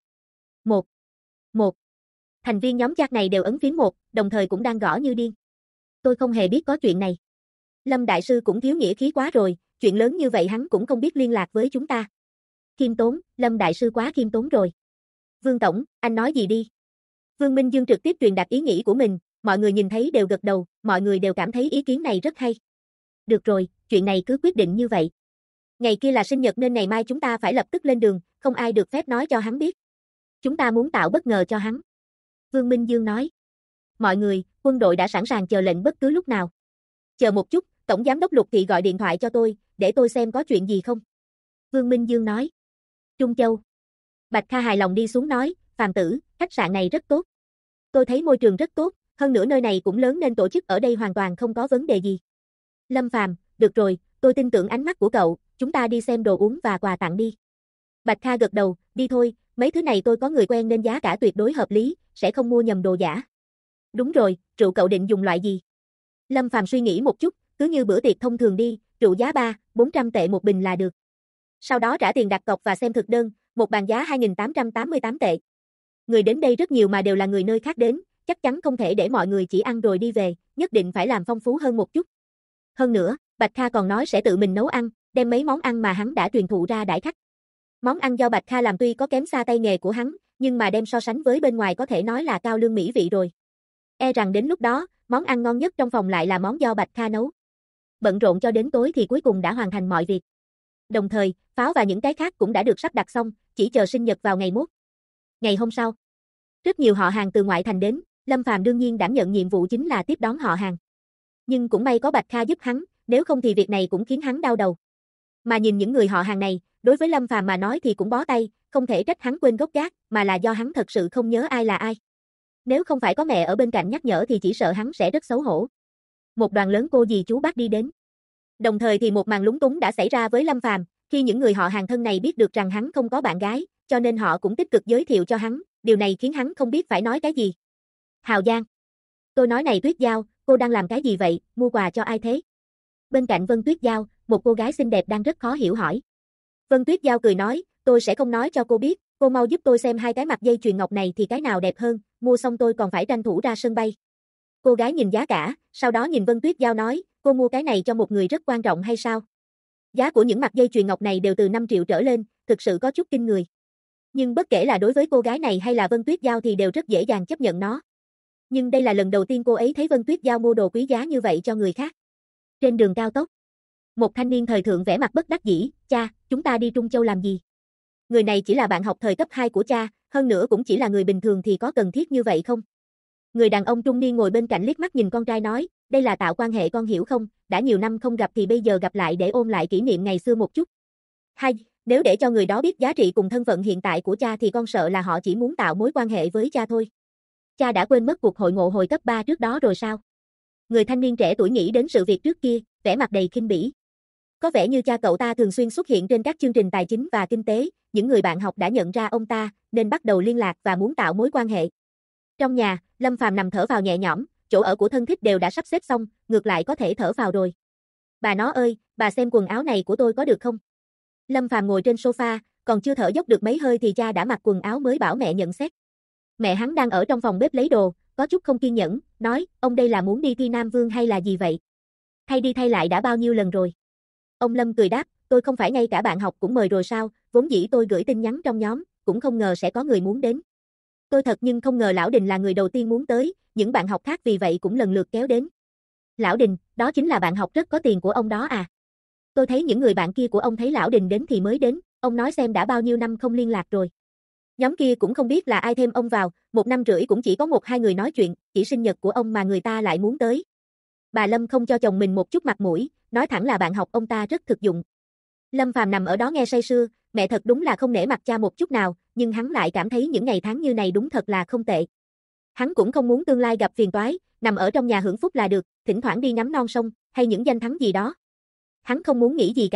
1. Thành viên nhóm chat này đều ấn phím 1, đồng thời cũng đang gõ như điên. Tôi không hề biết có chuyện này. Lâm Đại Sư cũng thiếu nghĩa khí quá rồi, chuyện lớn như vậy hắn cũng không biết liên lạc với chúng ta. Khiêm tốn, Lâm Đại Sư quá khiêm tốn rồi. Vương Tổng, anh nói gì đi? Vương Minh Dương trực tiếp truyền đạt ý nghĩ của mình, mọi người nhìn thấy đều gật đầu, mọi người đều cảm thấy ý kiến này rất hay. Được rồi, chuyện này cứ quyết định như vậy. Ngày kia là sinh nhật nên ngày mai chúng ta phải lập tức lên đường, không ai được phép nói cho hắn biết. Chúng ta muốn tạo bất ngờ cho hắn. Vương Minh Dương nói. Mọi người, quân đội đã sẵn sàng chờ lệnh bất cứ lúc nào. Chờ một chút, Tổng Giám đốc Lục Thị gọi điện thoại cho tôi, để tôi xem có chuyện gì không. Vương Minh Dương nói. Trung Châu. Bạch Kha hài lòng đi xuống nói, Phàm tử, khách sạn này rất tốt. Tôi thấy môi trường rất tốt, hơn nữa nơi này cũng lớn nên tổ chức ở đây hoàn toàn không có vấn đề gì. Lâm Phàm, được rồi, tôi tin tưởng ánh mắt của cậu, chúng ta đi xem đồ uống và quà tặng đi. Bạch Kha gật đầu, đi thôi, mấy thứ này tôi có người quen nên giá cả tuyệt đối hợp lý, sẽ không mua nhầm đồ giả. Đúng rồi, rượu cậu định dùng loại gì? Lâm Phàm suy nghĩ một chút, cứ như bữa tiệc thông thường đi, rượu giá 400 tệ một bình là được. Sau đó trả tiền đặt cọc và xem thực đơn, một bàn giá 2.888 tệ. Người đến đây rất nhiều mà đều là người nơi khác đến, chắc chắn không thể để mọi người chỉ ăn rồi đi về, nhất định phải làm phong phú hơn một chút. Hơn nữa, Bạch Kha còn nói sẽ tự mình nấu ăn, đem mấy món ăn mà hắn đã truyền thụ ra đãi khách. Món ăn do Bạch Kha làm tuy có kém xa tay nghề của hắn, nhưng mà đem so sánh với bên ngoài có thể nói là cao lương mỹ vị rồi. E rằng đến lúc đó, món ăn ngon nhất trong phòng lại là món do Bạch Kha nấu. Bận rộn cho đến tối thì cuối cùng đã hoàn thành mọi việc. Đồng thời, pháo và những cái khác cũng đã được sắp đặt xong, chỉ chờ sinh nhật vào ngày mốt. Ngày hôm sau, rất nhiều họ hàng từ ngoại thành đến, Lâm Phàm đương nhiên đảm nhận nhiệm vụ chính là tiếp đón họ hàng. Nhưng cũng may có Bạch Kha giúp hắn, nếu không thì việc này cũng khiến hắn đau đầu. Mà nhìn những người họ hàng này, đối với Lâm Phàm mà nói thì cũng bó tay, không thể trách hắn quên gốc gác, mà là do hắn thật sự không nhớ ai là ai. Nếu không phải có mẹ ở bên cạnh nhắc nhở thì chỉ sợ hắn sẽ rất xấu hổ. Một đoàn lớn cô dì chú bác đi đến. Đồng thời thì một màn lúng túng đã xảy ra với Lâm Phàm, khi những người họ hàng thân này biết được rằng hắn không có bạn gái, cho nên họ cũng tích cực giới thiệu cho hắn, điều này khiến hắn không biết phải nói cái gì. Hào Giang. Tôi nói này Tuyết Giao, cô đang làm cái gì vậy, mua quà cho ai thế? Bên cạnh Vân Tuyết Giao, một cô gái xinh đẹp đang rất khó hiểu hỏi. Vân Tuyết Giao cười nói, tôi sẽ không nói cho cô biết, cô mau giúp tôi xem hai cái mặt dây chuyền ngọc này thì cái nào đẹp hơn, mua xong tôi còn phải tranh thủ ra sân bay. Cô gái nhìn giá cả, sau đó nhìn Vân Tuyết Giao nói, cô mua cái này cho một người rất quan trọng hay sao? Giá của những mặt dây chuyền ngọc này đều từ 5 triệu trở lên, thực sự có chút kinh người. Nhưng bất kể là đối với cô gái này hay là Vân Tuyết Giao thì đều rất dễ dàng chấp nhận nó. Nhưng đây là lần đầu tiên cô ấy thấy Vân Tuyết Giao mua đồ quý giá như vậy cho người khác. Trên đường cao tốc, một thanh niên thời thượng vẻ mặt bất đắc dĩ, cha, chúng ta đi Trung Châu làm gì? Người này chỉ là bạn học thời cấp 2 của cha, hơn nữa cũng chỉ là người bình thường thì có cần thiết như vậy không? Người đàn ông trung niên ngồi bên cạnh liếc mắt nhìn con trai nói, đây là tạo quan hệ con hiểu không, đã nhiều năm không gặp thì bây giờ gặp lại để ôn lại kỷ niệm ngày xưa một chút. Hay, nếu để cho người đó biết giá trị cùng thân phận hiện tại của cha thì con sợ là họ chỉ muốn tạo mối quan hệ với cha thôi. Cha đã quên mất cuộc hội ngộ hồi cấp 3 trước đó rồi sao? Người thanh niên trẻ tuổi nghĩ đến sự việc trước kia, vẻ mặt đầy khinh bỉ. Có vẻ như cha cậu ta thường xuyên xuất hiện trên các chương trình tài chính và kinh tế, những người bạn học đã nhận ra ông ta, nên bắt đầu liên lạc và muốn tạo mối quan hệ. Trong nhà, Lâm Phàm nằm thở vào nhẹ nhõm, chỗ ở của thân thích đều đã sắp xếp xong, ngược lại có thể thở vào rồi. Bà nó ơi, bà xem quần áo này của tôi có được không? Lâm Phàm ngồi trên sofa, còn chưa thở dốc được mấy hơi thì cha đã mặc quần áo mới bảo mẹ nhận xét. Mẹ hắn đang ở trong phòng bếp lấy đồ, có chút không kiên nhẫn, nói, ông đây là muốn đi thi Nam Vương hay là gì vậy? Thay đi thay lại đã bao nhiêu lần rồi? Ông Lâm cười đáp, tôi không phải ngay cả bạn học cũng mời rồi sao, vốn dĩ tôi gửi tin nhắn trong nhóm, cũng không ngờ sẽ có người muốn đến. Tôi thật nhưng không ngờ Lão Đình là người đầu tiên muốn tới, những bạn học khác vì vậy cũng lần lượt kéo đến. Lão Đình, đó chính là bạn học rất có tiền của ông đó à? Tôi thấy những người bạn kia của ông thấy Lão Đình đến thì mới đến, ông nói xem đã bao nhiêu năm không liên lạc rồi. Nhóm kia cũng không biết là ai thêm ông vào, 1 năm rưỡi cũng chỉ có 1-2 người nói chuyện, chỉ sinh nhật của ông mà người ta lại muốn tới. Bà Lâm không cho chồng mình một chút mặt mũi, nói thẳng là bạn học ông ta rất thực dụng. Lâm Phàm nằm ở đó nghe say sưa, mẹ thật đúng là không nể mặt cha một chút nào, nhưng hắn lại cảm thấy những ngày tháng như này đúng thật là không tệ. Hắn cũng không muốn tương lai gặp phiền toái, nằm ở trong nhà hưởng phúc là được, thỉnh thoảng đi ngắm non sông, hay những danh thắng gì đó. Hắn không muốn nghĩ gì cả,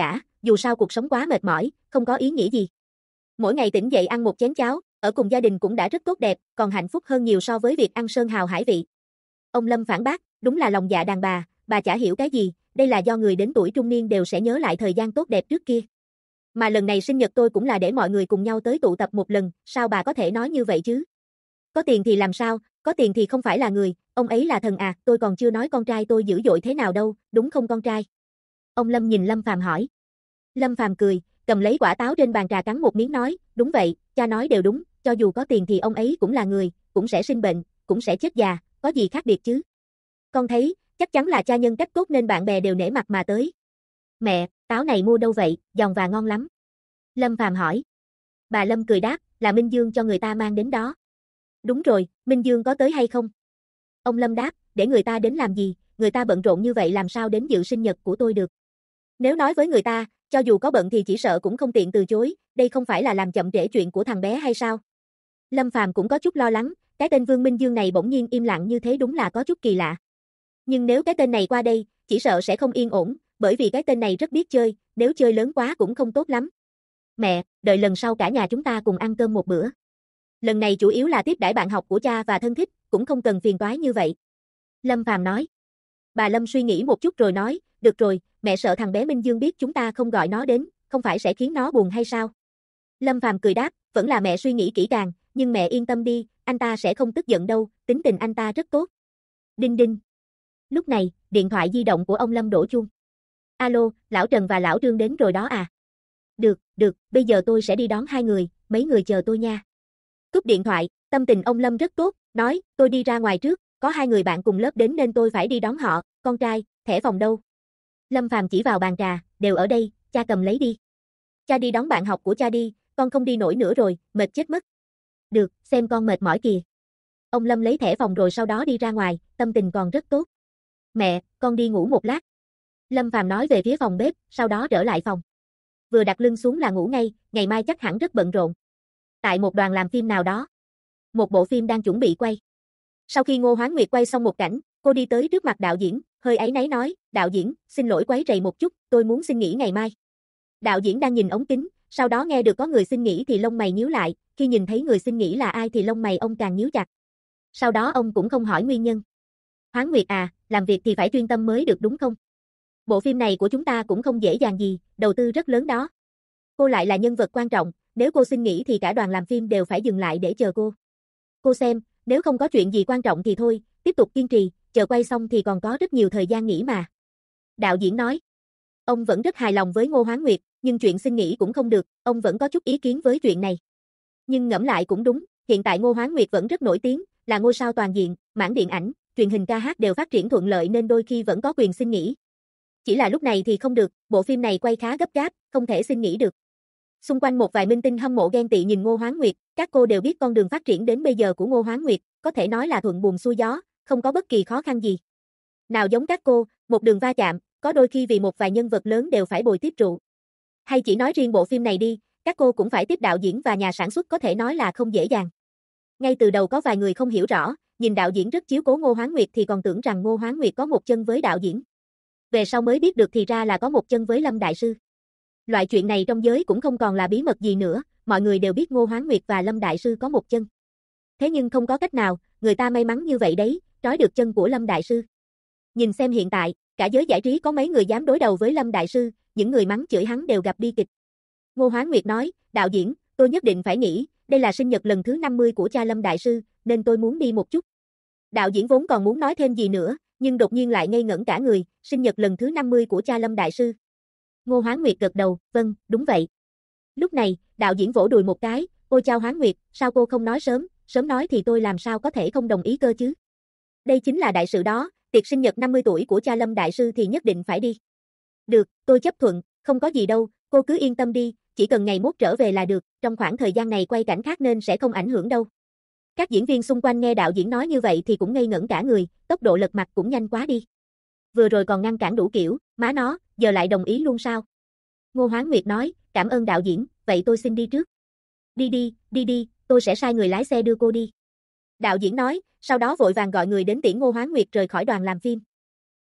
dù sao cuộc sống quá mệt mỏi, không có ý nghĩa gì. Mỗi ngày tỉnh dậy ăn một chén cháo, ở cùng gia đình cũng đã rất tốt đẹp, còn hạnh phúc hơn nhiều so với việc ăn sơn hào hải vị. Ông Lâm phản bác, đúng là lòng dạ đàn bà chả hiểu cái gì, đây là do người đến tuổi trung niên đều sẽ nhớ lại thời gian tốt đẹp trước kia. Mà lần này sinh nhật tôi cũng là để mọi người cùng nhau tới tụ tập một lần, sao bà có thể nói như vậy chứ? Có tiền thì làm sao, có tiền thì không phải là người, ông ấy là thần à, tôi còn chưa nói con trai tôi dữ dội thế nào đâu, đúng không con trai? Ông Lâm nhìn Lâm Phàm hỏi. Lâm Phàm cười, cầm lấy quả táo trên bàn trà cắn một miếng nói, đúng vậy, cha nói đều đúng, cho dù có tiền thì ông ấy cũng là người, cũng sẽ sinh bệnh, cũng sẽ chết già, có gì khác biệt chứ? Con thấy, chắc chắn là cha nhân cách tốt nên bạn bè đều nể mặt mà tới. Mẹ, táo này mua đâu vậy, giòn và ngon lắm. Lâm Phàm hỏi. Bà Lâm cười đáp, là Minh Dương cho người ta mang đến đó. Đúng rồi, Minh Dương có tới hay không? Ông Lâm đáp, để người ta đến làm gì, người ta bận rộn như vậy làm sao đến dự sinh nhật của tôi được. Nếu nói với người ta, cho dù có bận thì chỉ sợ cũng không tiện từ chối, đây không phải là làm chậm trễ chuyện của thằng bé hay sao? Lâm Phàm cũng có chút lo lắng, cái tên Vương Minh Dương này bỗng nhiên im lặng như thế đúng là có chút kỳ lạ. Nhưng nếu cái tên này qua đây, chỉ sợ sẽ không yên ổn, bởi vì cái tên này rất biết chơi, nếu chơi lớn quá cũng không tốt lắm. Mẹ, đợi lần sau cả nhà chúng ta cùng ăn cơm một bữa. Lần này chủ yếu là tiếp đãi bạn học của cha và thân thích, cũng không cần phiền toái như vậy. Lâm Phàm nói. Bà Lâm suy nghĩ một chút rồi nói, được rồi, mẹ sợ thằng bé Minh Dương biết chúng ta không gọi nó đến, không phải sẽ khiến nó buồn hay sao? Lâm Phàm cười đáp, vẫn là mẹ suy nghĩ kỹ càng, nhưng mẹ yên tâm đi, anh ta sẽ không tức giận đâu, tính tình anh ta rất tốt. Đinh đinh. Lúc này, điện thoại di động của ông Lâm đổ chuông. Alo, lão Trần và lão Trương đến rồi đó à? Được, bây giờ tôi sẽ đi đón hai người, mấy người chờ tôi nha. Cúp điện thoại, tâm tình ông Lâm rất tốt, nói, tôi đi ra ngoài trước, có hai người bạn cùng lớp đến nên tôi phải đi đón họ, con trai, thẻ phòng đâu? Lâm Phàm chỉ vào bàn trà, đều ở đây, cha cầm lấy đi. Cha đi đón bạn học của cha đi, con không đi nổi nữa rồi, mệt chết mất. Được, xem con mệt mỏi kìa. Ông Lâm lấy thẻ phòng rồi sau đó đi ra ngoài, tâm tình còn rất tốt. Mẹ, con đi ngủ một lát. Lâm Phàm nói về phía phòng bếp, sau đó trở lại phòng. Vừa đặt lưng xuống là ngủ ngay, ngày mai chắc hẳn rất bận rộn. Tại một đoàn làm phim nào đó. Một bộ phim đang chuẩn bị quay. Sau khi Ngô Hoán Nguyệt quay xong một cảnh, cô đi tới trước mặt đạo diễn, hơi áy náy nói, đạo diễn, xin lỗi quấy rầy một chút, tôi muốn xin nghỉ ngày mai. Đạo diễn đang nhìn ống kính, sau đó nghe được có người xin nghỉ thì lông mày nhíu lại, khi nhìn thấy người xin nghỉ là ai thì lông mày ông càng nhíu chặt. Sau đó ông cũng không hỏi nguyên nhân. Hoán Nguyệt à, làm việc thì phải chuyên tâm mới được đúng không? Bộ phim này của chúng ta cũng không dễ dàng gì, đầu tư rất lớn đó. Cô lại là nhân vật quan trọng, nếu cô xin nghỉ thì cả đoàn làm phim đều phải dừng lại để chờ cô. Cô xem, nếu không có chuyện gì quan trọng thì thôi, tiếp tục kiên trì, chờ quay xong thì còn có rất nhiều thời gian nghỉ mà. Đạo diễn nói. Ông vẫn rất hài lòng với Ngô Hoán Nguyệt, nhưng chuyện xin nghỉ cũng không được, ông vẫn có chút ý kiến với chuyện này. Nhưng ngẫm lại cũng đúng, hiện tại Ngô Hoán Nguyệt vẫn rất nổi tiếng, là ngôi sao toàn diện, mảng điện ảnh, truyền hình ca hát đều phát triển thuận lợi nên đôi khi vẫn có quyền xin nghỉ. Chỉ là lúc này thì không được, bộ phim này quay khá gấp gáp, không thể xin nghỉ được. Xung quanh một vài minh tinh hâm mộ ghen tị nhìn Ngô Hoán Nguyệt, các cô đều biết con đường phát triển đến bây giờ của Ngô Hoán Nguyệt, có thể nói là thuận buồm xuôi gió, không có bất kỳ khó khăn gì. Nào giống các cô, một đường va chạm, có đôi khi vì một vài nhân vật lớn đều phải bồi tiếp rượu. Hay chỉ nói riêng bộ phim này đi, các cô cũng phải tiếp đạo diễn và nhà sản xuất có thể nói là không dễ dàng. Ngay từ đầu có vài người không hiểu rõ, nhìn đạo diễn rất chiếu cố Ngô Hoán Nguyệt thì còn tưởng rằng Ngô Hoán Nguyệt có một chân với đạo diễn. Về sau mới biết được thì ra là có một chân với Lâm Đại Sư. Loại chuyện này trong giới cũng không còn là bí mật gì nữa, mọi người đều biết Ngô Hoán Nguyệt và Lâm Đại Sư có một chân. Thế nhưng không có cách nào, người ta may mắn như vậy đấy, trói được chân của Lâm Đại Sư. Nhìn xem hiện tại, cả giới giải trí có mấy người dám đối đầu với Lâm Đại Sư, những người mắng chửi hắn đều gặp bi kịch. Ngô Hoán Nguyệt nói, đạo diễn, tôi nhất định phải nghỉ, đây là sinh nhật lần thứ 50 của cha Lâm Đại Sư, nên tôi muốn đi một chút. Đạo diễn vốn còn muốn nói thêm gì nữa, nhưng đột nhiên lại ngây ngẩn cả người, sinh nhật lần thứ 50 của cha Lâm Đại Sư. Ngô Hoán Nguyệt gật đầu, vâng, đúng vậy. Lúc này, đạo diễn vỗ đùi một cái, ôi chao Hoán Nguyệt, sao cô không nói sớm, sớm nói thì tôi làm sao có thể không đồng ý cơ chứ. Đây chính là đại sự đó, tiệc sinh nhật 50 tuổi của cha Lâm Đại Sư thì nhất định phải đi. Được, tôi chấp thuận, không có gì đâu, cô cứ yên tâm đi, chỉ cần ngày mốt trở về là được, trong khoảng thời gian này quay cảnh khác nên sẽ không ảnh hưởng đâu. Các diễn viên xung quanh nghe đạo diễn nói như vậy thì cũng ngây ngẩn cả người, tốc độ lật mặt cũng nhanh quá đi. Vừa rồi còn ngăn cản đủ kiểu, má nó, giờ lại đồng ý luôn sao? Ngô Hoán Nguyệt nói, cảm ơn đạo diễn, vậy tôi xin đi trước. Đi, tôi sẽ sai người lái xe đưa cô đi. Đạo diễn nói, sau đó vội vàng gọi người đến tiễn Ngô Hoán Nguyệt rời khỏi đoàn làm phim.